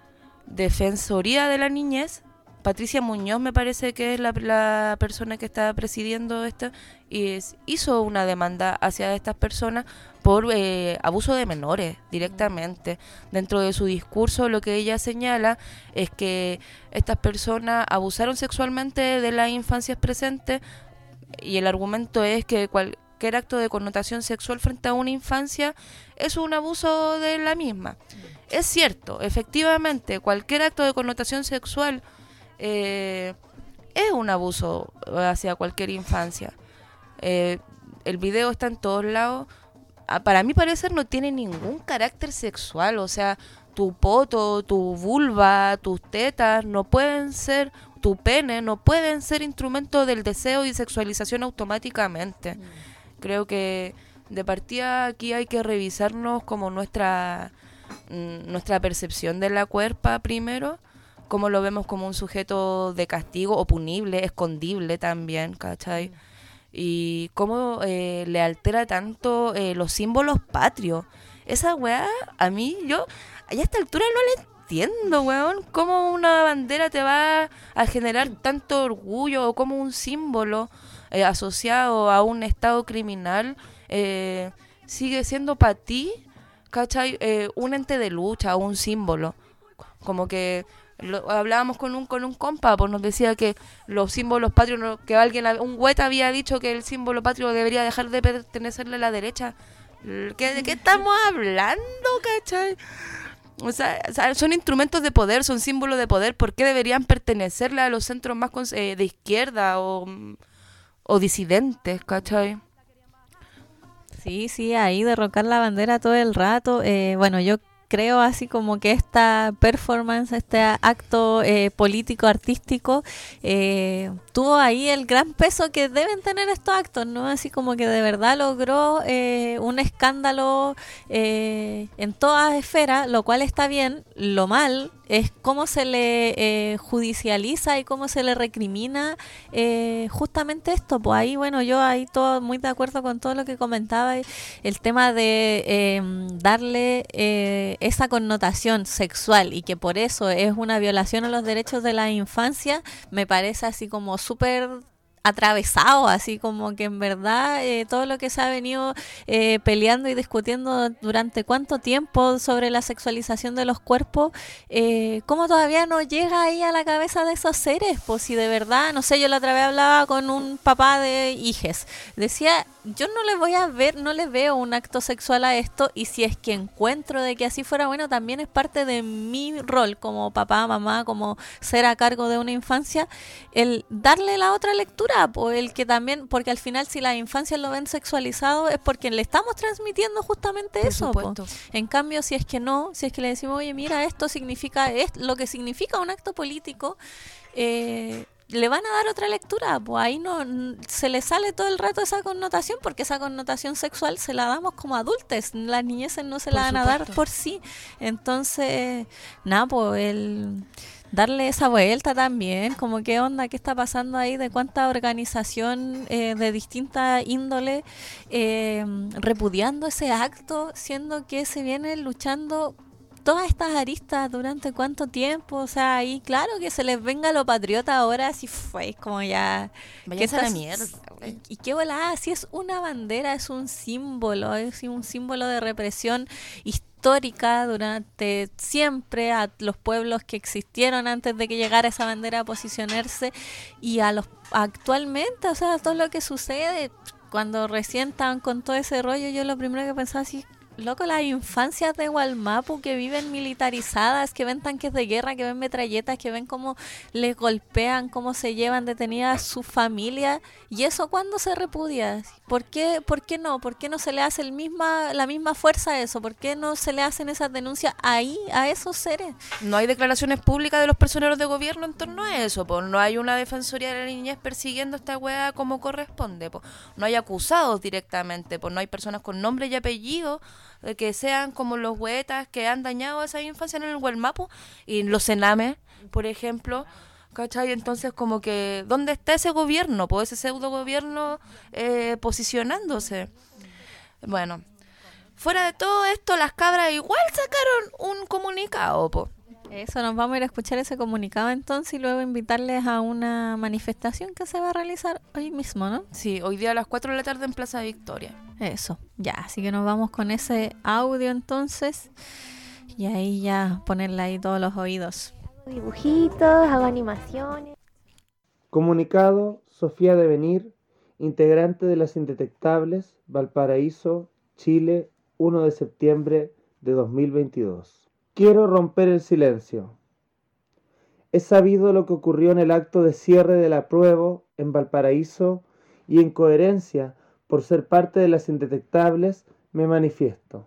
Defensoría de la Niñez. Patricia Muñoz me parece que es la, la persona que está presidiendo esto, y es, hizo una demanda hacia estas personas por eh, abuso de menores directamente. Dentro de su discurso lo que ella señala es que estas personas abusaron sexualmente de las infancias presentes, y el argumento es que cualquier acto de connotación sexual frente a una infancia es un abuso de la misma. Es cierto, efectivamente, cualquier acto de connotación sexual eh, es un abuso hacia cualquier infancia. Eh, el video está en todos lados. Ah, para mi parecer no tiene ningún carácter sexual, o sea, tu poto, tu vulva, tus tetas no pueden ser, tu pene no pueden ser instrumento del deseo y sexualización automáticamente. Mm. Creo que de partida aquí hay que revisarnos como nuestra mm, nuestra percepción de la cuerpa primero, cómo lo vemos como un sujeto de castigo o punible, escondible también, ¿cachai? Mm. Y cómo eh, le altera tanto eh, los símbolos patrios. Esa weá, a mí, yo a esta altura no le entiendo, weón. Cómo una bandera te va a generar tanto orgullo, o cómo un símbolo eh, asociado a un estado criminal eh, sigue siendo para ti, ¿cachai? Eh, un ente de lucha, un símbolo. Como que lo, hablábamos con un con un compa, pues nos decía que los símbolos patrios, no, que alguien, un güeta había dicho que el símbolo patrio debería dejar de pertenecerle a la derecha. ¿Qué, ¿De qué estamos hablando, cachai? O sea, o sea, son instrumentos de poder, son símbolos de poder. ¿Por qué deberían pertenecerle a los centros más cons- eh, de izquierda o, o disidentes, cachai? Sí, sí, ahí derrocar la bandera todo el rato. Eh, bueno, yo creo así como que esta performance, este acto eh, político, artístico, eh, tuvo ahí el gran peso que deben tener estos actos, ¿no? Así como que de verdad logró eh, un escándalo eh, en todas esferas, lo cual está bien. Lo mal es cómo se le eh, judicializa y cómo se le recrimina eh, justamente esto. Pues ahí, bueno, yo ahí todo muy de acuerdo con todo lo que comentaba, el tema de eh, darle eh, esa connotación sexual y que por eso es una violación a los derechos de la infancia, me parece así como súper atravesado, así como que en verdad eh, todo lo que se ha venido eh, peleando y discutiendo durante cuánto tiempo sobre la sexualización de los cuerpos, eh, cómo todavía no llega ahí a la cabeza de esos seres. Pues si de verdad, no sé, yo la otra vez hablaba con un papá de hijes, decía, yo no le voy a ver, no le veo un acto sexual a esto, y si es que encuentro de que así fuera, bueno, también es parte de mi rol como papá, mamá, como ser a cargo de una infancia, el darle la otra lectura, pues el que también, porque al final si las infancias lo ven sexualizado es porque le estamos transmitiendo justamente Por eso, supuesto. po. En cambio, si es que no, si es que le decimos, oye, mira, esto significa esto, lo que significa un acto político, eh, le van a dar otra lectura, pues ahí no n- se le sale todo el rato esa connotación, porque esa connotación sexual se la damos como adultos, las niñeces no se la Por van a dar supuesto. por sí. Entonces, nada, pues el darle esa vuelta también, como qué onda, qué está pasando ahí, de cuánta organización eh, de distinta índole eh, repudiando ese acto, siendo que se viene luchando todas estas aristas durante cuánto tiempo. O sea, ahí claro que se les venga lo patriota ahora, así fue, es como ya... Váyanse ¿qué a la estás- mierda, güey. Y, y qué volada, si es una bandera, es un símbolo, es un símbolo de represión histórica durante siempre a los pueblos que existieron antes de que llegara esa bandera a posicionarse, y a los actualmente, o sea, todo lo que sucede. Cuando recién estaban con todo ese rollo, yo lo primero que pensaba así, loco, las infancias de Gualmapu que viven militarizadas, que ven tanques de guerra, que ven metralletas, que ven cómo les golpean, cómo se llevan detenidas a su familia, y eso ¿cuándo se repudia? ¿Por qué, por qué no? ¿Por qué no se le hace el misma, la misma fuerza a eso? ¿Por qué no se le hacen esas denuncias ahí a esos seres? No hay declaraciones públicas de los personeros de gobierno en torno a eso, pues no hay una defensoría de la niñez persiguiendo esta weá como corresponde, pues no hay acusados directamente, pues no hay personas con nombre y apellido eh, que sean como los huetas que han dañado a esa infancia en el Gualmapu y los Sename, por ejemplo, ¿cachai? Entonces como que, ¿dónde está ese gobierno? Pues ese pseudo gobierno eh, posicionándose. Bueno, fuera de todo esto, las cabras igual sacaron un comunicado, po. Eso, nos vamos a ir a escuchar ese comunicado entonces y luego invitarles a una manifestación que se va a realizar hoy mismo, ¿no? Sí, hoy día a las cuatro de la tarde en Plaza Victoria. Eso, ya, así que nos vamos con ese audio entonces y ahí ya ponerle ahí todos los oídos. Dibujitos, hago animaciones. Comunicado, Sofía Devenir, integrante de Las Indetectables, Valparaíso, Chile, uno de septiembre de dos mil veintidós. Quiero romper el silencio. Es sabido lo que ocurrió en el acto de cierre de la prueba en Valparaíso y en coherencia, por ser parte de Las Indetectables, me manifiesto.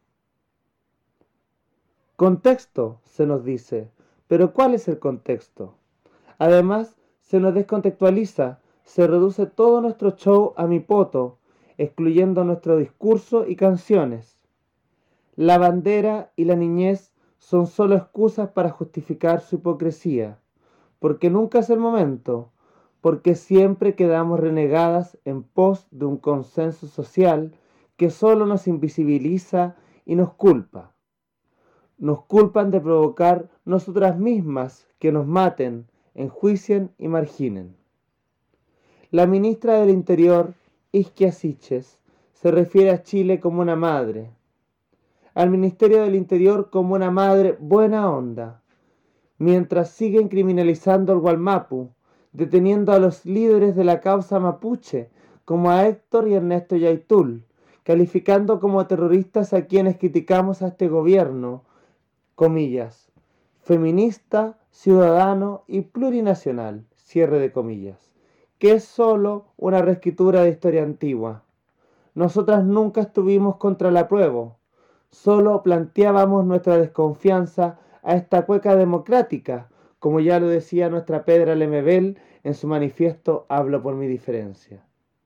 Contexto, se nos dice, pero ¿cuál es el contexto? Además, se nos descontextualiza, se reduce todo nuestro show a mi poto, excluyendo nuestro discurso y canciones. La bandera y la niñez son solo excusas para justificar su hipocresía, porque nunca es el momento, porque siempre quedamos renegadas en pos de un consenso social que solo nos invisibiliza y nos culpa. Nos culpan de provocar nosotras mismas que nos maten, enjuicien y marginen. La ministra del Interior, Isquia Siches, se refiere a Chile como una madre, al Ministerio del Interior como una madre buena onda, mientras siguen criminalizando al Gualmapu, deteniendo a los líderes de la causa mapuche, como a Héctor y Ernesto Yaitul, calificando como terroristas a quienes criticamos a este gobierno, comillas, feminista, ciudadano y plurinacional, cierre de comillas, que es solo una reescritura de historia antigua. Nosotras nunca estuvimos contra la prueba, solo planteábamos nuestra desconfianza a esta cueca democrática, como ya lo decía nuestra Pedra Lemebel en su manifiesto Hablo por mi diferencia.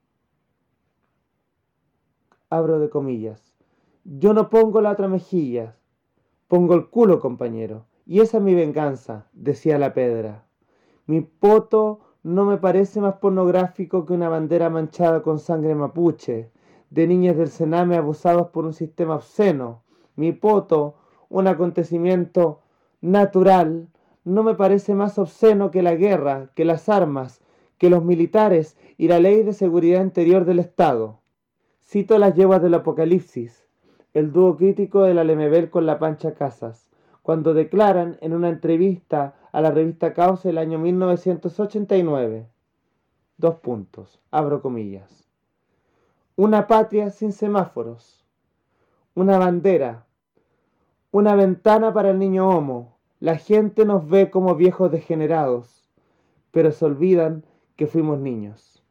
Abro de comillas. Yo no pongo la otra mejilla, pongo el culo, compañero, y esa es mi venganza, decía la Pedra. Mi poto no me parece más pornográfico que una bandera manchada con sangre mapuche, de niñas del Sename abusados por un sistema obsceno. Mi poto, un acontecimiento natural, no me parece más obsceno que la guerra, que las armas, que los militares y la ley de seguridad interior del Estado. Cito las yeguas del Apocalipsis, el dúo crítico de la Lemebel con la Pancha Casas, cuando declaran en una entrevista a la revista Caos el año mil novecientos ochenta y nueve. Dos puntos, abro comillas. Una patria sin semáforos, una bandera, una ventana para el niño homo. La gente nos ve como viejos degenerados, pero se olvidan que fuimos niños.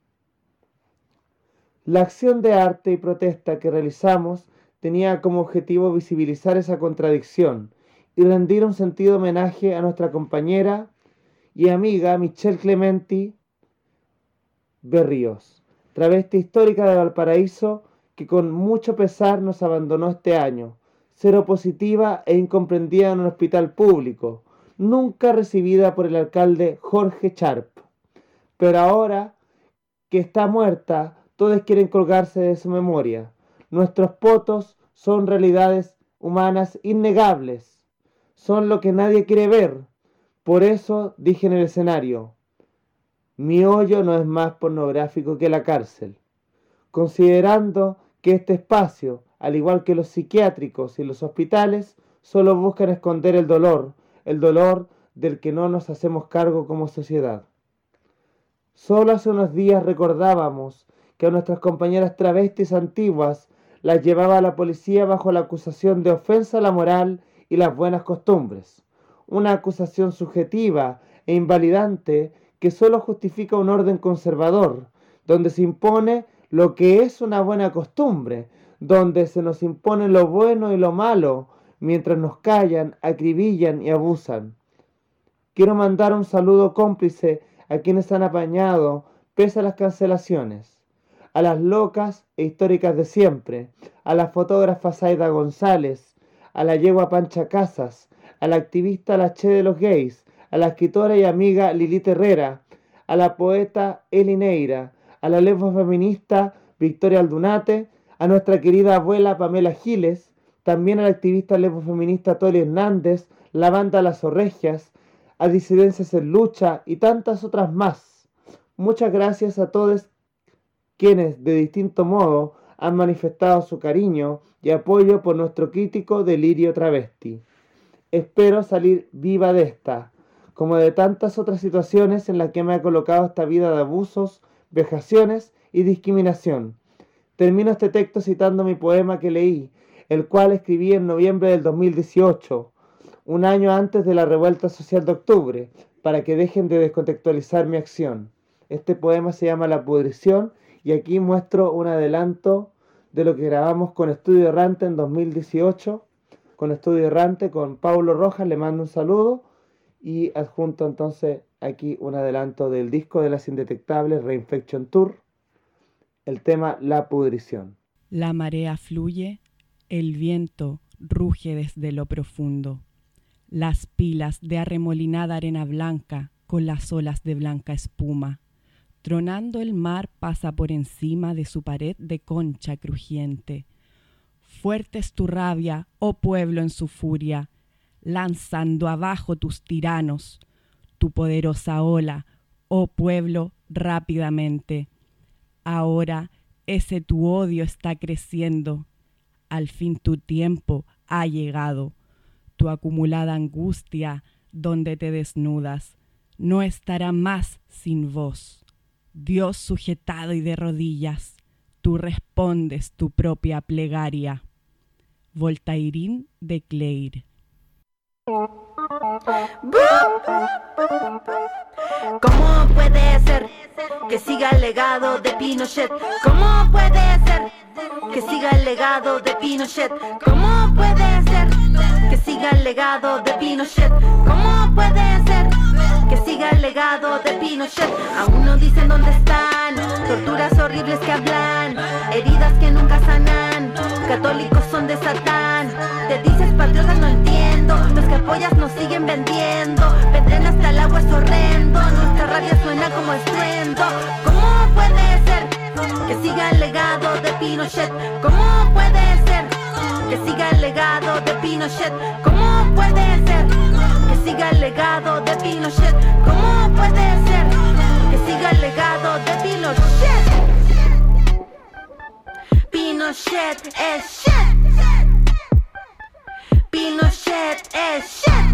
La acción de arte y protesta que realizamos tenía como objetivo visibilizar esa contradicción y rendir un sentido homenaje a nuestra compañera y amiga Michelle Clementi Berríos, travesti histórica de Valparaíso, que con mucho pesar nos abandonó este año, seropositiva e incomprendida en un hospital público, nunca recibida por el alcalde Jorge Charp. Pero ahora que está muerta, todos quieren colgarse de su memoria. Nuestros potos son realidades humanas innegables, son lo que nadie quiere ver. Por eso dije en el escenario, mi hoyo no es más pornográfico que la cárcel. Considerando que este espacio, al igual que los psiquiátricos y los hospitales, solo buscan esconder el dolor, el dolor del que no nos hacemos cargo como sociedad. Solo hace unos días recordábamos que a nuestras compañeras travestis antiguas las llevaba la policía bajo la acusación de ofensa a la moral y las buenas costumbres, una acusación subjetiva e invalidante que solo justifica un orden conservador, donde se impone lo que es una buena costumbre, donde se nos impone lo bueno y lo malo, mientras nos callan, acribillan y abusan. Quiero mandar un saludo cómplice a quienes han apañado, pese a las cancelaciones, a las locas e históricas de siempre, a la fotógrafa Zaida González, a la yegua Pancha Casas, a la activista La Che de los Gays, a la escritora y amiga Lilith Herrera, a la poeta Eli Neira, a la lesbo feminista Victoria Aldunate, a nuestra querida abuela Pamela Giles, también a la activista lesbo feminista Toli Hernández, la banda Las Orregias, a Disidencias en Lucha y tantas otras más. Muchas gracias a todos quienes de distinto modo han manifestado su cariño y apoyo por nuestro crítico delirio travesti. Espero salir viva de esta, como de tantas otras situaciones en las que me ha colocado esta vida de abusos, vejaciones y discriminación. Termino este texto citando mi poema que leí, el cual escribí en noviembre del dos mil dieciocho, un año antes de la revuelta social de octubre, para que dejen de descontextualizar mi acción. Este poema se llama La Pudrición y aquí muestro un adelanto de lo que grabamos con Estudio Errante en dos mil dieciocho, con Estudio Errante, con Paulo Rojas, le mando un saludo y adjunto entonces aquí un adelanto del disco de Las Indetectables, Reinfection Tour, el tema La Pudrición. La marea fluye, el viento ruge desde lo profundo. Las pilas de arremolinada arena blanca con las olas de blanca espuma. Tronando el mar pasa por encima de su pared de concha crujiente. Fuerte es tu rabia, oh pueblo en su furia, lanzando abajo tus tiranos, tu poderosa ola, oh pueblo, rápidamente. Ahora ese tu odio está creciendo, al fin tu tiempo ha llegado. Tu acumulada angustia, donde te desnudas, no estará más sin voz. Dios sujetado y de rodillas, tú respondes tu propia plegaria. Voltairín de Cleir. ¿Cómo puede ser que siga el legado de Pinochet? ¿Cómo puede ser que siga el legado de Pinochet? ¿Cómo puede ser que siga el legado de Pinochet? ¿Cómo puede ser siga el legado de Pinochet. Aún no dicen dónde están, torturas horribles que hablan, heridas que nunca sanan, católicos son de Satán. Te dices patriota, no entiendo, los que apoyas nos siguen vendiendo, venden hasta el agua, es horrendo, nuestra rabia suena como estruendo. ¿Cómo puede ser que siga el legado de Pinochet? ¿Cómo puede ser que siga el legado de Pinochet? ¿Cómo puede ser que siga el legado de Pinochet? ¿Cómo puede ser que siga el legado de Pinochet? Pinochet es shit. Pinochet es shit.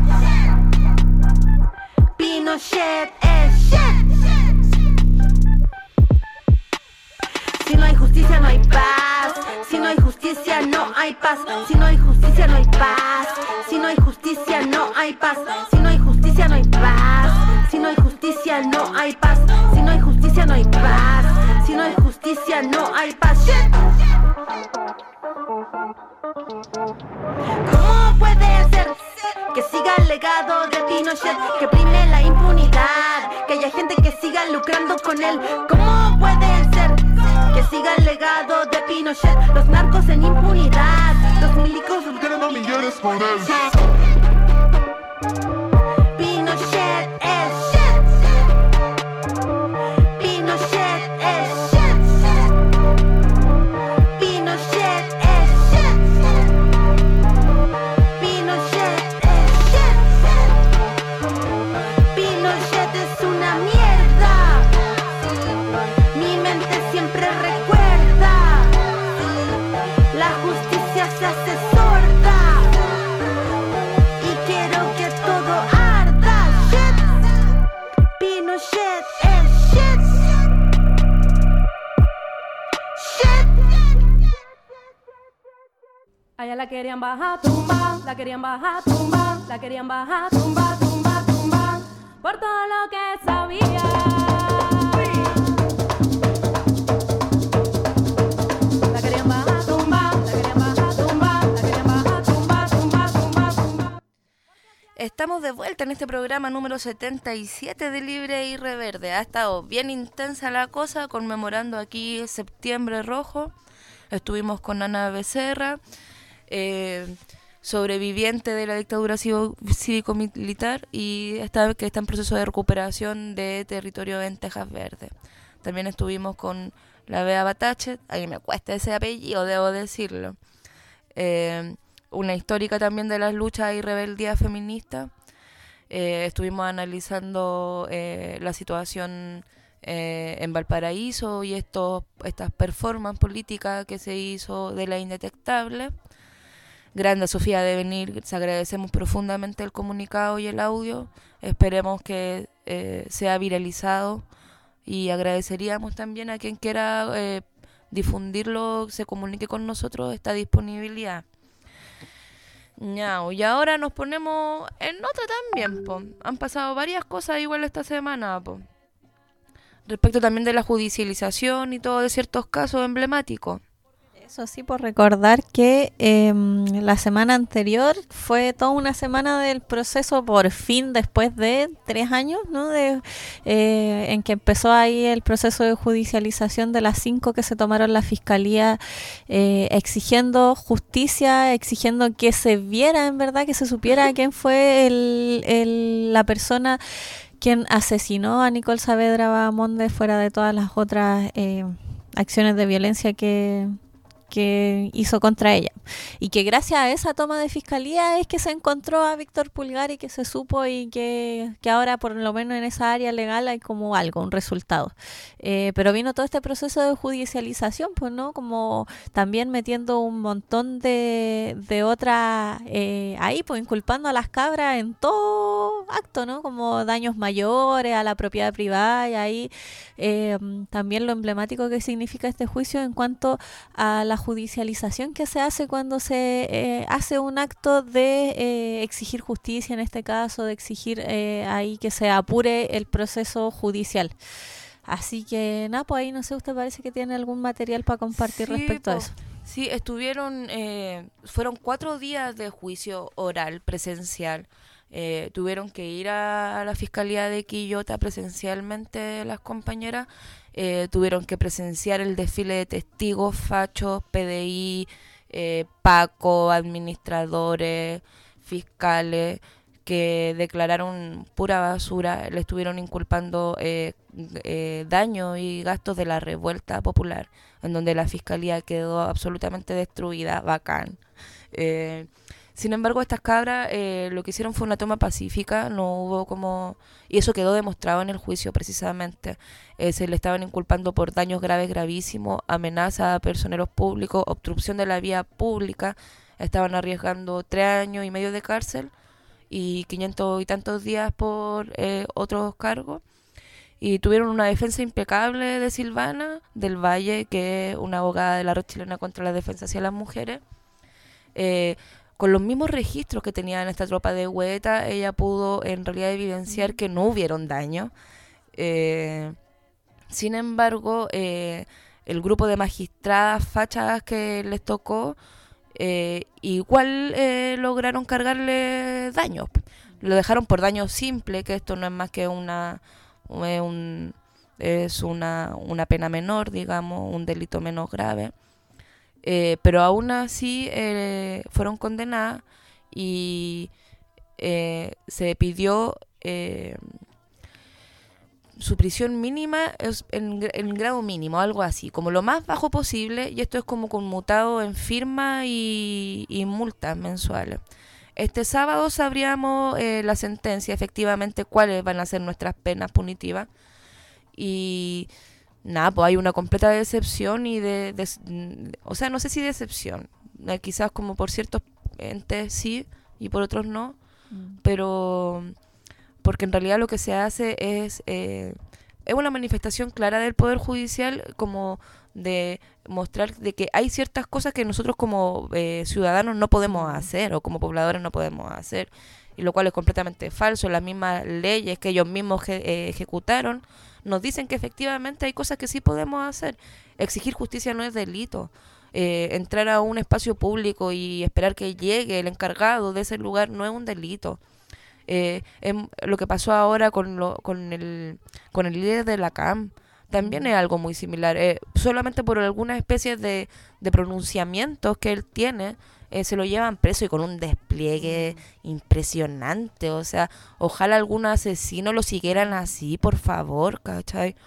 Pinochet es shit. Si no hay justicia no hay paz. Si no hay justicia no hay paz. Si no hay justicia no hay paz. Si no hay justicia no hay paz. Si no hay justicia no hay paz. Si no hay justicia no hay paz. Si no hay justicia no hay paz. Si no hay justicia no hay paz. ¿Cómo puede ser que siga el legado de Pinochet, que prime la impunidad, que haya gente que siga lucrando con él? ¿Cómo puede ser que siga el legado de Pinochet, los narcos en impunidad, los milicos ganando millones por él? Pinochet es shit. Pinochet es shit. Pinochet es shit. Pinochet es shit. Pinochet es una mierda. Mi mente siempre recuerda. La justicia se hace sorda y quiero que todo arda. Shit. Pinochet es shit. Shit. Allá la querían bajar, tumba, la querían bajar, tumba, la querían bajar, tumba, tumba, tumba, por todo lo que sabía. La querían bajar, tumba, la querían bajar, tumba, la querían bajar, tumba, tumba, tumba, tumba. Estamos de vuelta en este programa número setenta y siete de Libre y Reverde. Ha estado bien intensa la cosa, conmemorando aquí Septiembre Rojo. Estuvimos con Ana Becerra, eh, sobreviviente de la dictadura cívico-militar y está, que está en proceso de recuperación de territorio en Tejas Verde. También estuvimos con la Bea Batachet, a mí me cuesta ese apellido, debo decirlo. Eh, una histórica también de las luchas y rebeldías feministas. Eh, estuvimos analizando eh, la situación eh, en Valparaíso y estos, estas performances políticas que se hizo de la Indetectable. Grande Sofía de venir, les agradecemos profundamente el comunicado y el audio. Esperemos que eh, sea viralizado y agradeceríamos también a quien quiera eh, difundirlo, se comunique con nosotros esta disponibilidad. Ñao, y ahora nos ponemos en otra también, po. Han pasado varias cosas igual esta semana, po. Respecto también de la judicialización y todo de ciertos casos emblemáticos. Eso sí, por recordar que eh, la semana anterior fue toda una semana del proceso, por fin, después de tres años, ¿no? De, eh, en que empezó ahí el proceso de judicialización de las cinco que se tomaron la Fiscalía, eh, exigiendo justicia, exigiendo que se viera, en verdad, que se supiera quién fue el, el, la persona quien asesinó a Nicole Saavedra Bahamonde, fuera de todas las otras eh, acciones de violencia que... que hizo contra ella, y que gracias a esa toma de fiscalía es que se encontró a Víctor Pulgar y que se supo y que, que ahora por lo menos en esa área legal hay como algo, un resultado. Eh, pero vino todo este proceso de judicialización, pues, ¿no? Como también metiendo un montón de, de otras eh, ahí, pues inculpando a las cabras en todo acto, ¿no? Como daños mayores a la propiedad privada, y ahí eh, también lo emblemático que significa este juicio en cuanto a la judicialización que se hace cuando se eh, hace un acto de eh, exigir justicia, en este caso, de exigir eh, ahí que se apure el proceso judicial. Así que, nada, pues ahí no sé, ¿usted parece que tiene algún material para compartir Sí, respecto po. a eso? Sí, estuvieron, eh, fueron cuatro días de juicio oral, presencial. Eh, tuvieron que ir a, a la Fiscalía de Quillota presencialmente las compañeras, eh, tuvieron que presenciar el desfile de testigos, fachos, P D I, eh, Paco, administradores, fiscales, que declararon pura basura, le estuvieron inculpando eh, eh, daños y gastos de la revuelta popular, en donde la Fiscalía quedó absolutamente destruida, bacán. Eh, Sin embargo, estas cabras eh, lo que hicieron fue una toma pacífica, no hubo como... Y eso quedó demostrado en el juicio precisamente. Eh, se le estaban inculpando por daños graves, gravísimos, amenaza a personeros públicos, obstrucción de la vía pública. Estaban arriesgando tres años y medio de cárcel y quinientos y tantos días por eh, otros cargos. Y tuvieron una defensa impecable de Silvana del Valle, que es una abogada de la red chilena contra la defensa hacia las mujeres. Eh... Con los mismos registros que tenía en esta tropa de Hueta, ella pudo en realidad evidenciar que no hubieron daño. Eh, sin embargo, eh, el grupo de magistradas fachas que les tocó, eh, igual eh, lograron cargarle daños. Lo dejaron por daño simple, que esto no es más que una, un, es una, una pena menor, digamos, un delito menos grave. Eh, pero aún así eh, fueron condenadas y eh, se pidió eh, su prisión mínima es en, en grado mínimo, algo así, como lo más bajo posible, y esto es como conmutado en firma y, y multas mensuales. Este sábado sabríamos eh, la sentencia, efectivamente, cuáles van a ser nuestras penas punitivas, y... Nada, pues hay una completa decepción y de, de... O sea, no sé si decepción. Eh, quizás como por ciertos entes sí y por otros no. Mm. Pero... Porque en realidad lo que se hace es... Eh, es una manifestación clara del Poder Judicial como de mostrar de que hay ciertas cosas que nosotros como eh, ciudadanos no podemos hacer o como pobladores no podemos hacer. Y lo cual es completamente falso. Las mismas leyes que ellos mismos je- eh, ejecutaron nos dicen que efectivamente hay cosas que sí podemos hacer. Exigir justicia no es delito. Eh, entrar a un espacio público y esperar que llegue el encargado de ese lugar no es un delito. Eh, em, lo que pasó ahora con, lo, con, el, con el líder de la C A M también mm. es algo muy similar. Eh, solamente por algunas especies de, de pronunciamientos que él tiene, Eh, se lo llevan preso y con un despliegue mm. impresionante. O sea, ojalá algún asesino lo siguieran así, por favor, ¿cachai?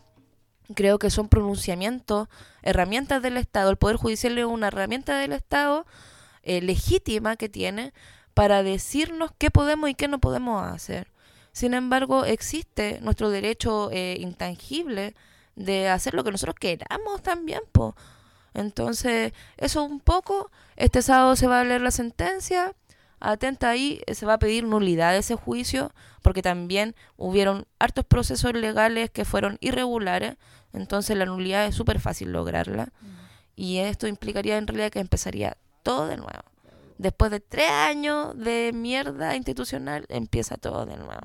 Creo que son pronunciamientos, herramientas del Estado. El Poder Judicial es una herramienta del Estado eh, legítima que tiene para decirnos qué podemos y qué no podemos hacer. Sin embargo, existe nuestro derecho eh, intangible de hacer lo que nosotros queramos también, po. Entonces, eso un poco, este sábado se va a leer la sentencia, atenta ahí, se va a pedir nulidad de ese juicio, porque también hubieron hartos procesos legales que fueron irregulares, entonces la nulidad es súper fácil lograrla, mm. y esto implicaría en realidad que empezaría todo de nuevo. Después de tres años de mierda institucional, empieza todo de nuevo.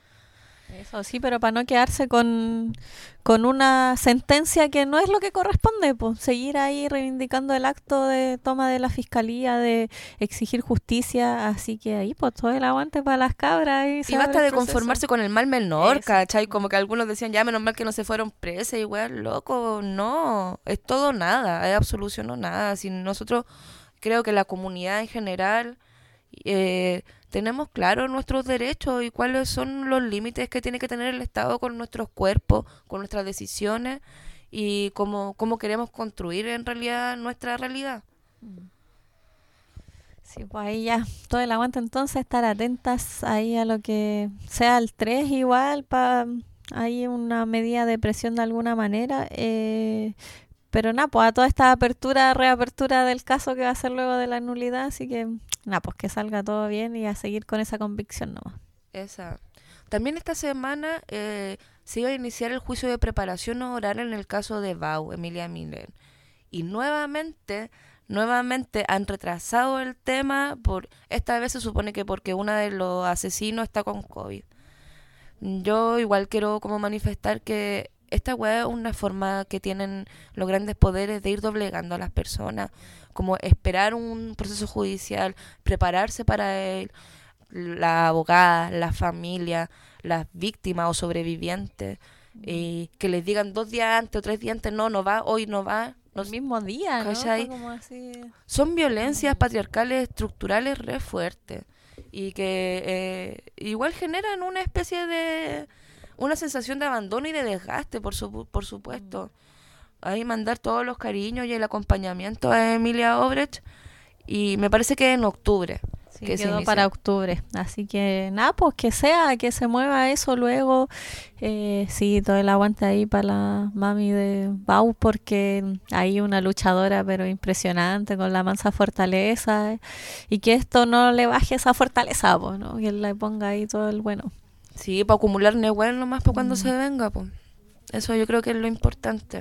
Eso sí, pero para no quedarse con, con una sentencia que no es lo que corresponde, pues seguir ahí reivindicando el acto de toma de la fiscalía, de exigir justicia, así que ahí pues todo el aguante para las cabras. Y, y basta de conformarse con el mal menor, ¿cachai? Como que algunos decían, ya menos mal que no se fueron presas, y weón, loco, no, es todo nada, es absolución o nada. Si nosotros, creo que la comunidad en general... Eh, tenemos claro nuestros derechos y cuáles son los límites que tiene que tener el Estado con nuestros cuerpos, con nuestras decisiones y cómo, cómo queremos construir en realidad nuestra realidad. Sí, pues ahí ya todo el aguante, entonces estar atentas ahí a lo que sea el tres igual, para ahí una medida de presión de alguna manera. Eh, pero nada, pues a toda esta apertura, reapertura del caso que va a ser luego de la nulidad, así que nada, pues que salga todo bien y a seguir con esa convicción nomás. Esa. También esta semana eh, se iba a iniciar el juicio de preparación oral en el caso de Bau, Emilia Miller. Y nuevamente, nuevamente han retrasado el tema, por esta vez se supone que porque uno de los asesinos está con COVID. Yo igual quiero como manifestar que esta weá es una forma que tienen los grandes poderes de ir doblegando a las personas, como esperar un proceso judicial, prepararse para él, las abogadas, las familias, las víctimas o sobrevivientes, y que les digan dos días antes o tres días antes, no, no va, hoy no va. No, el mismo día, ¿no? ¿cachai? Fue como así. Son violencias patriarcales estructurales re fuertes y que eh, igual generan una especie de, una sensación de abandono y de desgaste, por, su, por supuesto. Ahí mandar todos los cariños y el acompañamiento a Emilia Obrecht, y me parece que en octubre. Sí, que se quedó inicia. para octubre, así que nada, pues que sea, que se mueva eso luego. Eh, sí, todo el aguante ahí para la mami de Bau, porque hay una luchadora pero impresionante, con la mansa fortaleza, eh, y que esto no le baje esa fortaleza, pues, ¿no? Que le ponga ahí todo el bueno. Sí, para acumular Nehuen nomás para cuando mm. se venga, pues. Eso yo creo que es lo importante.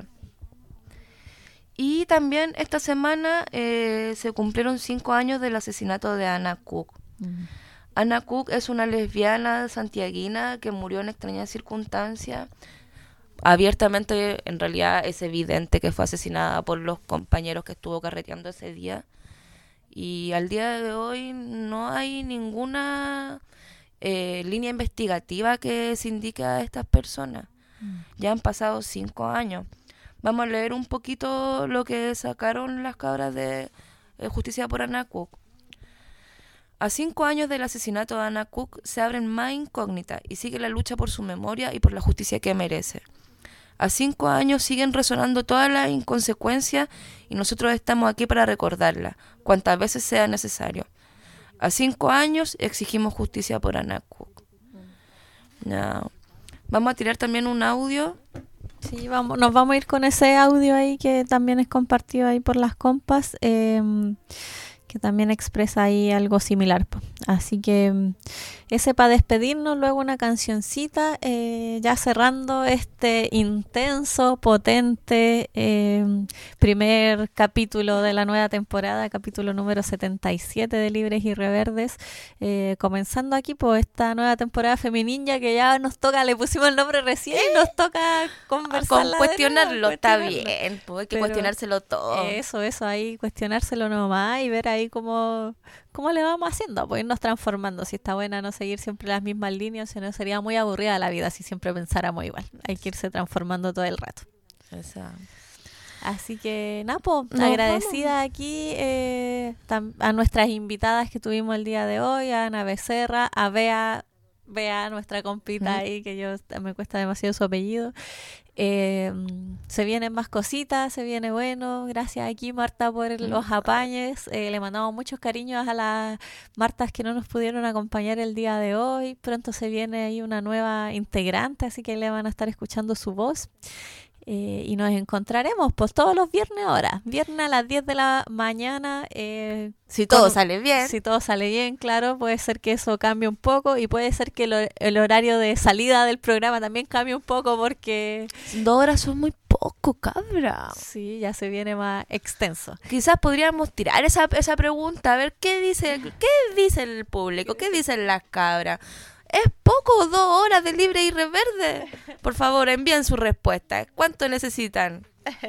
Y también esta semana eh, se cumplieron cinco años del asesinato de Anna Cook. Mm. Anna Cook es una lesbiana santiaguina que murió en extrañas circunstancias. Abiertamente, en realidad, es evidente que fue asesinada por los compañeros que estuvo carreteando ese día. Y al día de hoy no hay ninguna eh, línea investigativa que se indique a estas personas. Mm. Ya han pasado cinco años. Vamos a leer un poquito lo que sacaron las cabras de eh, Justicia por Anna Cook. A cinco años del asesinato de Anna Cook se abren más incógnitas y sigue la lucha por su memoria y por la justicia que merece. A cinco años siguen resonando todas las inconsecuencias y nosotros estamos aquí para recordarlas, cuantas veces sea necesario. A cinco años exigimos justicia por Anna Cook. No. Vamos a tirar también un audio. Sí, vamos, nos vamos a ir con ese audio ahí que también es compartido ahí por las compas, eh, que también expresa ahí algo similar. Así que ese para despedirnos, luego una cancioncita, eh, ya cerrando este intenso, potente eh, primer capítulo de la nueva temporada, capítulo número setenta y siete de Libres y Reverdes, eh, comenzando aquí por esta nueva temporada Femininja que ya nos toca, le pusimos el nombre recién y nos toca conversar. Con cuestionarlo, está bien, pues hay que Pero cuestionárselo todo. Eso, eso, ahí cuestionárselo nomás y ver ahí cómo, cómo le vamos haciendo, pues irnos transformando. Si está buena no seguir siempre las mismas líneas, si no sería muy aburrida la vida si siempre pensáramos igual. Hay que irse transformando todo el rato. Exacto. Así que, Napo, no, agradecida vamos. aquí eh, a nuestras invitadas que tuvimos el día de hoy, a Ana Becerra, a Bea, Bea, nuestra compita ¿Mm? ahí, que yo me cuesta demasiado su apellido. Eh, se vienen más cositas, se viene bueno. Gracias aquí, Marta, por el, los apañes. Eh, le mandamos muchos cariños a las Martas que no nos pudieron acompañar el día de hoy. Pronto se viene ahí una nueva integrante, así que le van a estar escuchando su voz. Eh, y nos encontraremos pues todos los viernes ahora, viernes a las diez de la mañana. Eh, si todo con, sale bien. Si todo sale bien, claro, puede ser que eso cambie un poco y puede ser que el, el horario de salida del programa también cambie un poco porque... Dos horas son muy poco, cabra. Sí, ya se viene más extenso. Quizás podríamos tirar esa, esa pregunta, a ver qué dice, qué dice el público, qué dicen las cabras. ¿Es poco dos horas de Libre y Reverde? Por favor, envíen su respuesta. ¿Cuánto necesitan?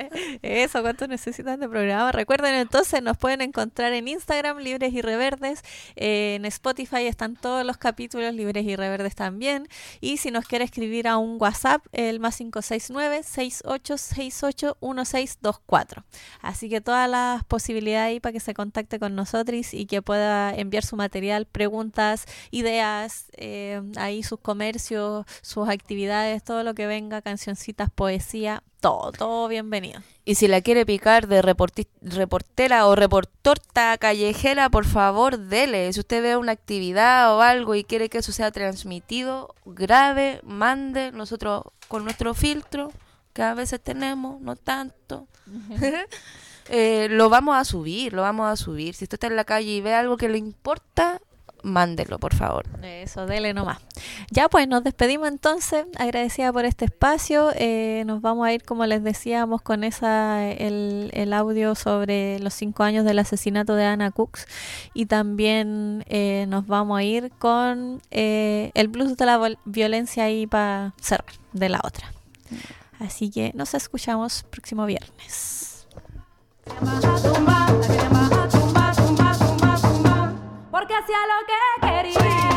Eso, ¿cuánto necesitan de programa? Recuerden entonces, nos pueden encontrar en Instagram, Libres y Reverdes. Eh, en Spotify están todos los capítulos, Libres y Reverdes también. Y si nos quiere escribir a un WhatsApp, el más cinco seis nueve, seis ocho seis ocho, uno seis dos cuatro. Así que todas las posibilidades ahí para que se contacte con nosotros y que pueda enviar su material, preguntas, ideas, eh, ahí sus comercios, sus actividades, todo lo que venga, cancioncitas, poesía. Todo, todo bienvenido. Y si la quiere picar de reporti- reportera o reportorta callejera, por favor, dele. Si usted ve una actividad o algo y quiere que eso sea transmitido, grabe, mande. Nosotros con nuestro filtro, que a veces tenemos, no tanto, eh, lo vamos a subir, lo vamos a subir. Si usted está en la calle y ve algo que le importa, mándelo, por favor. Eso, dele nomás. Ya pues, nos despedimos entonces, agradecida por este espacio. Eh, nos vamos a ir, como les decíamos, con esa el, el audio sobre los cinco años del asesinato de Anna Cook. Y también eh, nos vamos a ir con eh, el blues de la vol- violencia ahí para cerrar, de la otra. Así que nos escuchamos próximo viernes. Porque hacía lo que quería.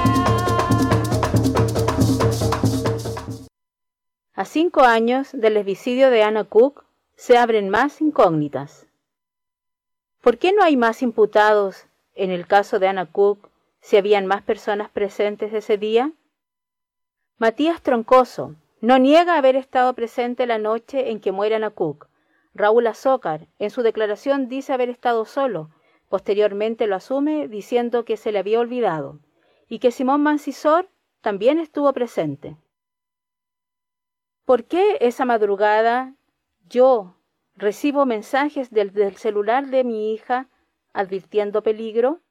cinco años del lesbicidio de Anna Cook, se abren más incógnitas. ¿Por qué no hay más imputados en el caso de Anna Cook si habían más personas presentes ese día? Matías Troncoso no niega haber estado presente la noche en que muere Anna Cook. Raúl Azócar, en su declaración, dice haber estado solo. Posteriormente lo asume diciendo que se le había olvidado y que Simón Mancisor también estuvo presente. ¿Por qué esa madrugada yo recibo mensajes del, del celular de mi hija advirtiendo peligro?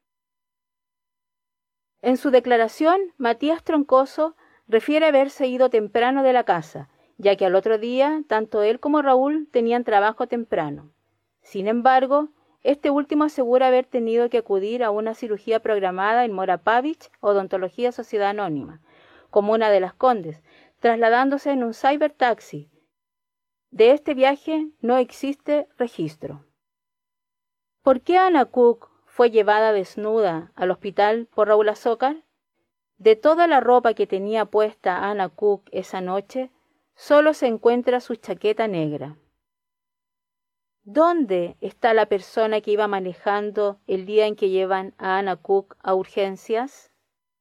En su declaración, Matías Troncoso refiere haberse ido temprano de la casa, ya que al otro día tanto él como Raúl tenían trabajo temprano. Sin embargo, este último asegura haber tenido que acudir a una cirugía programada en Mora Pavich, Odontología Sociedad Anónima, comuna de Las Condes, trasladándose en un cybertaxi. De este viaje no existe registro. ¿Por qué Anna Cook fue llevada desnuda al hospital por Raúl Azócar? De toda la ropa que tenía puesta Anna Cook esa noche, solo se encuentra su chaqueta negra. ¿Dónde está la persona que iba manejando el día en que llevan a Anna Cook a urgencias?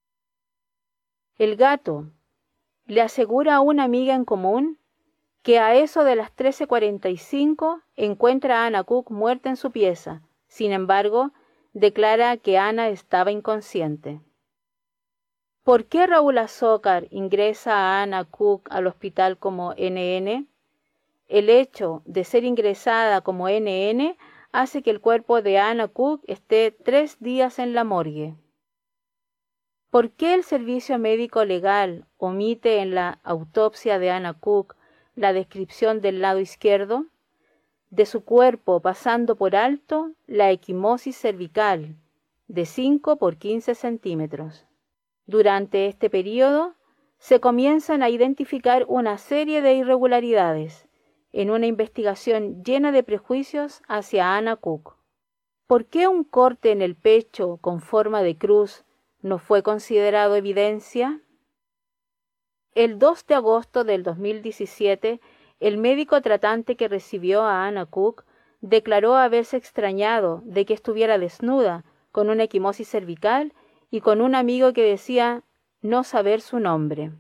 El gato le asegura a una amiga en común que a eso de las trece cuarenta y cinco encuentra a Anna Cook muerta en su pieza. Sin embargo, declara que Ana estaba inconsciente. ¿Por qué Raúl Azócar ingresa a Anna Cook al hospital como N N? El hecho de ser ingresada como N N hace que el cuerpo de Anna Cook esté tres días en la morgue. ¿Por qué el servicio médico legal omite en la autopsia de Anna Cook la descripción del lado izquierdo de su cuerpo, pasando por alto la equimosis cervical de cinco por quince centímetros? Durante este periodo se comienzan a identificar una serie de irregularidades en una investigación llena de prejuicios hacia Anna Cook. ¿Por qué un corte en el pecho con forma de cruz no fue considerado evidencia? El dos de agosto del dos mil diecisiete, el médico tratante que recibió a Anna Cook declaró haberse extrañado de que estuviera desnuda, con una equimosis cervical y con un amigo que decía no saber su nombre.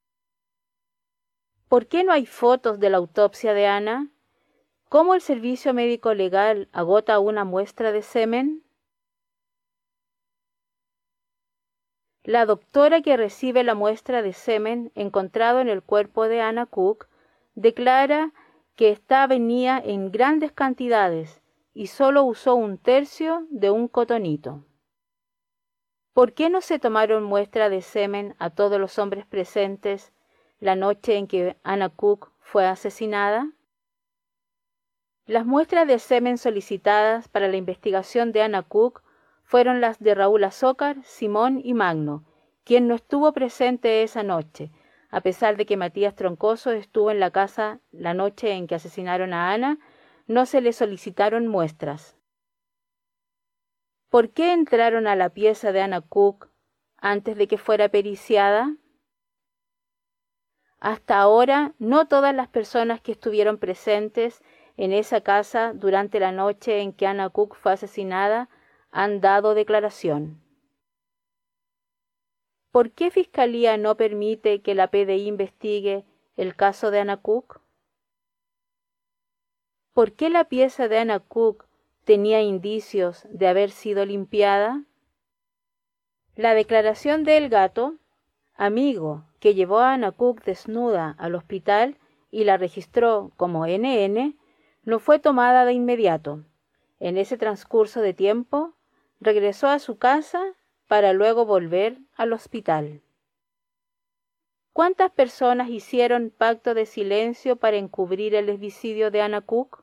¿Por qué no hay fotos de la autopsia de Ana? ¿Cómo el servicio médico legal agota una muestra de semen? La doctora que recibe la muestra de semen encontrado en el cuerpo de Anna Cook declara que esta venía en grandes cantidades y solo usó un tercio de un cotonito. ¿Por qué no se tomaron muestra de semen a todos los hombres presentes la noche en que Anna Cook fue asesinada? Las muestras de semen solicitadas para la investigación de Anna Cook fueron las de Raúl Azócar, Simón y Magno, quien no estuvo presente esa noche, a pesar de que Matías Troncoso estuvo en la casa la noche en que asesinaron a Ana. No se le solicitaron muestras. ¿Por qué entraron a la pieza de Anna Cook antes de que fuera periciada? Hasta ahora, no todas las personas que estuvieron presentes en esa casa durante la noche en que Anna Cook fue asesinada han dado declaración. ¿Por qué Fiscalía no permite que la P D I investigue el caso de Anna Cook? ¿Por qué la pieza de Anna Cook tenía indicios de haber sido limpiada? La declaración del gato, amigo que llevó a Anna Cook desnuda al hospital y la registró como N N, no fue tomada de inmediato. En ese transcurso de tiempo, regresó a su casa para luego volver al hospital. ¿Cuántas personas hicieron pacto de silencio para encubrir el lesbicidio de Anna Cook?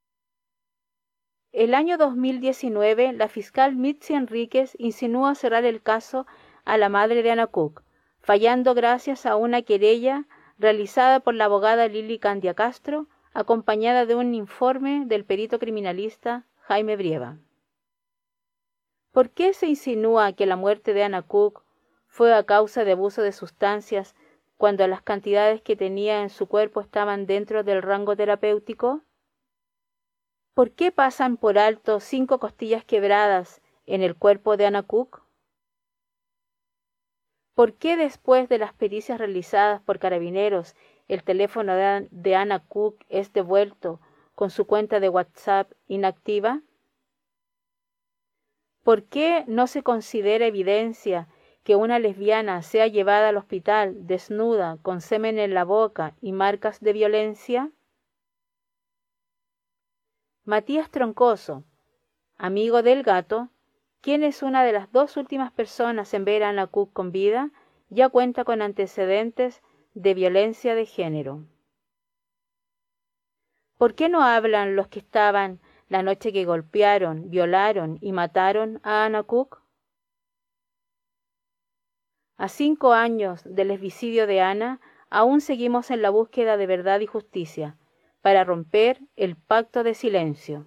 El año dos mil diecinueve, la fiscal Mitzi Enríquez insinuó cerrar el caso a la madre de Anna Cook, fallando gracias a una querella realizada por la abogada Lili Candia Castro, acompañada de un informe del perito criminalista Jaime Brieva. ¿Por qué se insinúa que la muerte de Anna Cook fue a causa de abuso de sustancias cuando las cantidades que tenía en su cuerpo estaban dentro del rango terapéutico? ¿Por qué pasan por alto cinco costillas quebradas en el cuerpo de Anna Cook? ¿Por qué después de las pericias realizadas por carabineros el teléfono de, de Anna Cook es devuelto con su cuenta de WhatsApp inactiva? ¿Por qué no se considera evidencia que una lesbiana sea llevada al hospital desnuda, con semen en la boca y marcas de violencia? Matías Troncoso, amigo del gato, quien es una de las dos últimas personas en ver a Anna Cook con vida, ya cuenta con antecedentes de violencia de género. ¿Por qué no hablan los que estaban la noche que golpearon, violaron y mataron a Anna Cook? A cinco años del lesbicidio de Ana, aún seguimos en la búsqueda de verdad y justicia, para romper el pacto de silencio.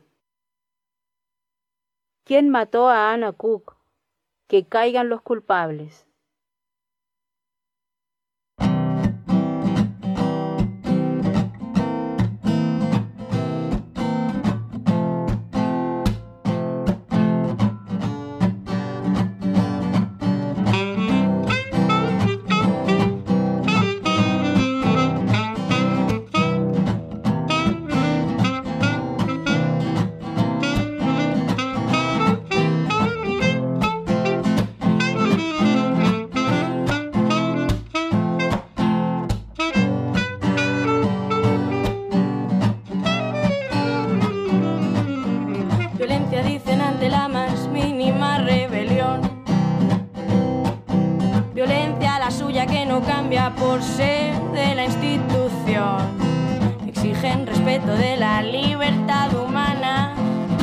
¿Quién mató a Anna Cook? Que caigan los culpables. Por ser de la institución, exigen respeto de la libertad humana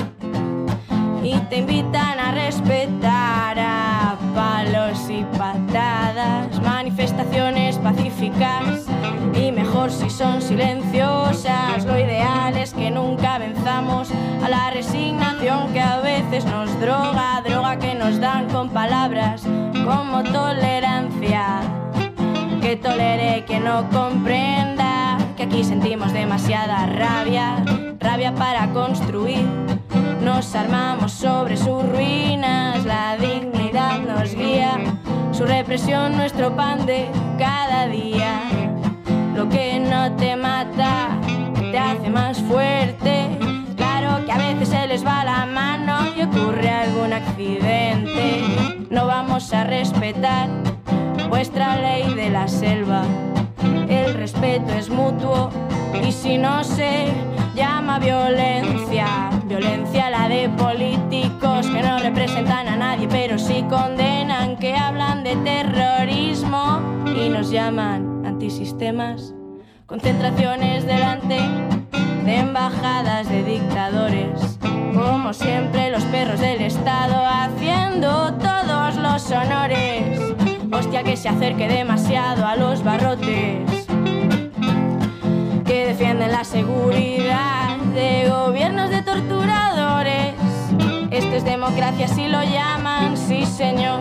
y te invitan a respetar a palos y patadas, manifestaciones pacíficas y mejor si son silenciosas. Lo ideal es que nunca venzamos a la resignación que a veces nos droga, droga que nos dan con palabras como tolerancia. Que tolere, que no comprenda que aquí sentimos demasiada rabia, rabia para construir. Nos armamos sobre sus ruinas, la dignidad nos guía, su represión nuestro pan de cada día. Lo que no te mata te hace más fuerte. Claro que a veces se les va la mano y ocurre algún accidente. No vamos a respetar vuestra ley de la selva. El respeto es mutuo y si no se llama violencia, violencia la de políticos que no representan a nadie pero sí condenan, que hablan de terrorismo y nos llaman antisistemas. Concentraciones delante de embajadas de dictadores, como siempre los perros del Estado haciendo todos los honores. Hostia, que se acerque demasiado a los barrotes que defienden la seguridad de gobiernos de torturadores. Esto es democracia si lo llaman, sí señor.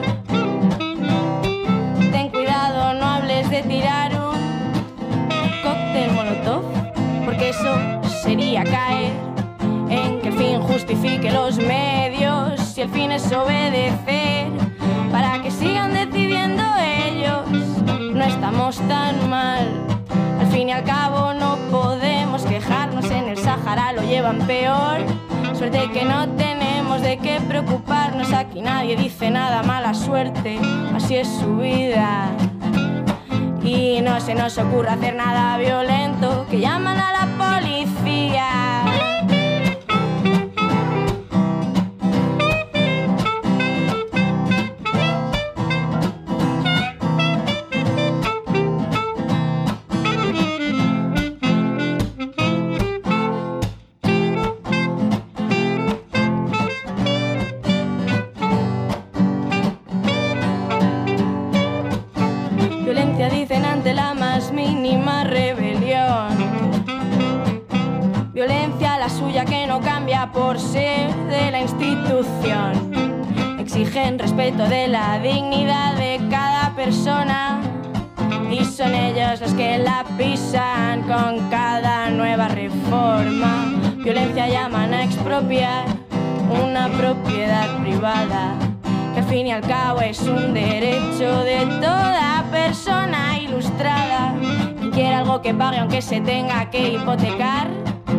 Ten cuidado, no hables de tirar un cóctel molotov, porque eso sería caer en que el fin justifique los medios, si el fin es obedecer para que sigan decidiendo ellos. No estamos tan mal, al fin y al cabo no podemos quejarnos, en el Sahara lo llevan peor. Suerte que no tenemos de qué preocuparnos, aquí nadie dice nada, mala suerte, así es su vida. Y no se nos ocurre hacer nada violento, que llaman a la policía. Dicen ante la más mínima rebelión. Violencia la suya que no cambia por ser de la institución. Exigen respeto de la dignidad de cada persona y son ellos los que la pisan con cada nueva reforma. Violencia llaman a expropiar una propiedad privada, que al fin y al cabo es un derecho de toda persona ilustrada. Quien quiera algo que pague aunque se tenga que hipotecar,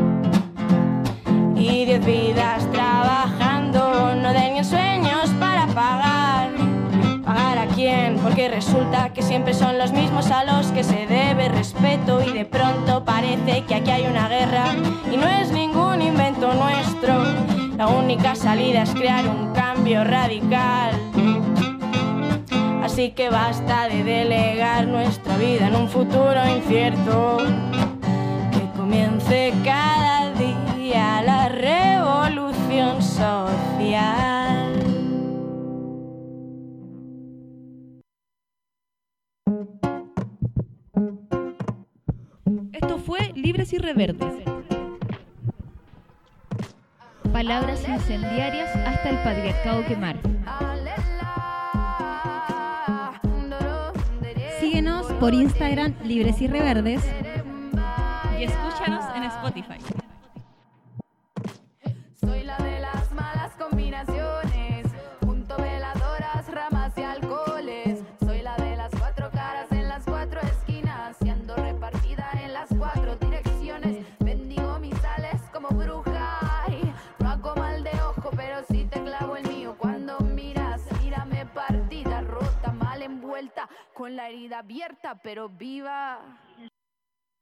y diez vidas trabajando no den ni sueños para pagar. ¿Pagar a quién? Porque resulta que siempre son los mismos a los que se debe respeto, y de pronto parece que aquí hay una guerra y no es ningún invento nuestro. La única salida es crear un cambio radical. Así que basta de delegar nuestra vida en un futuro incierto. Que comience cada día la revolución social. Esto fue Libres y Reverdes. Palabras incendiarias hasta el patriarcado quemar. Síguenos por Instagram, Libres y Reverdes. Y escúchanos en Spotify. Soy la de las malas combinaciones, junto veladoras, ramas y alcoholes. Soy la de las cuatro caras en las cuatro esquinas, y ando repartida en las cuatro direcciones. Bendigo mis sales como bruja, y no hago mal de ojo, pero sí te clavo el mío. Cuando miras, mírame partida, rota, mal envuelta, con la herida abierta, pero viva.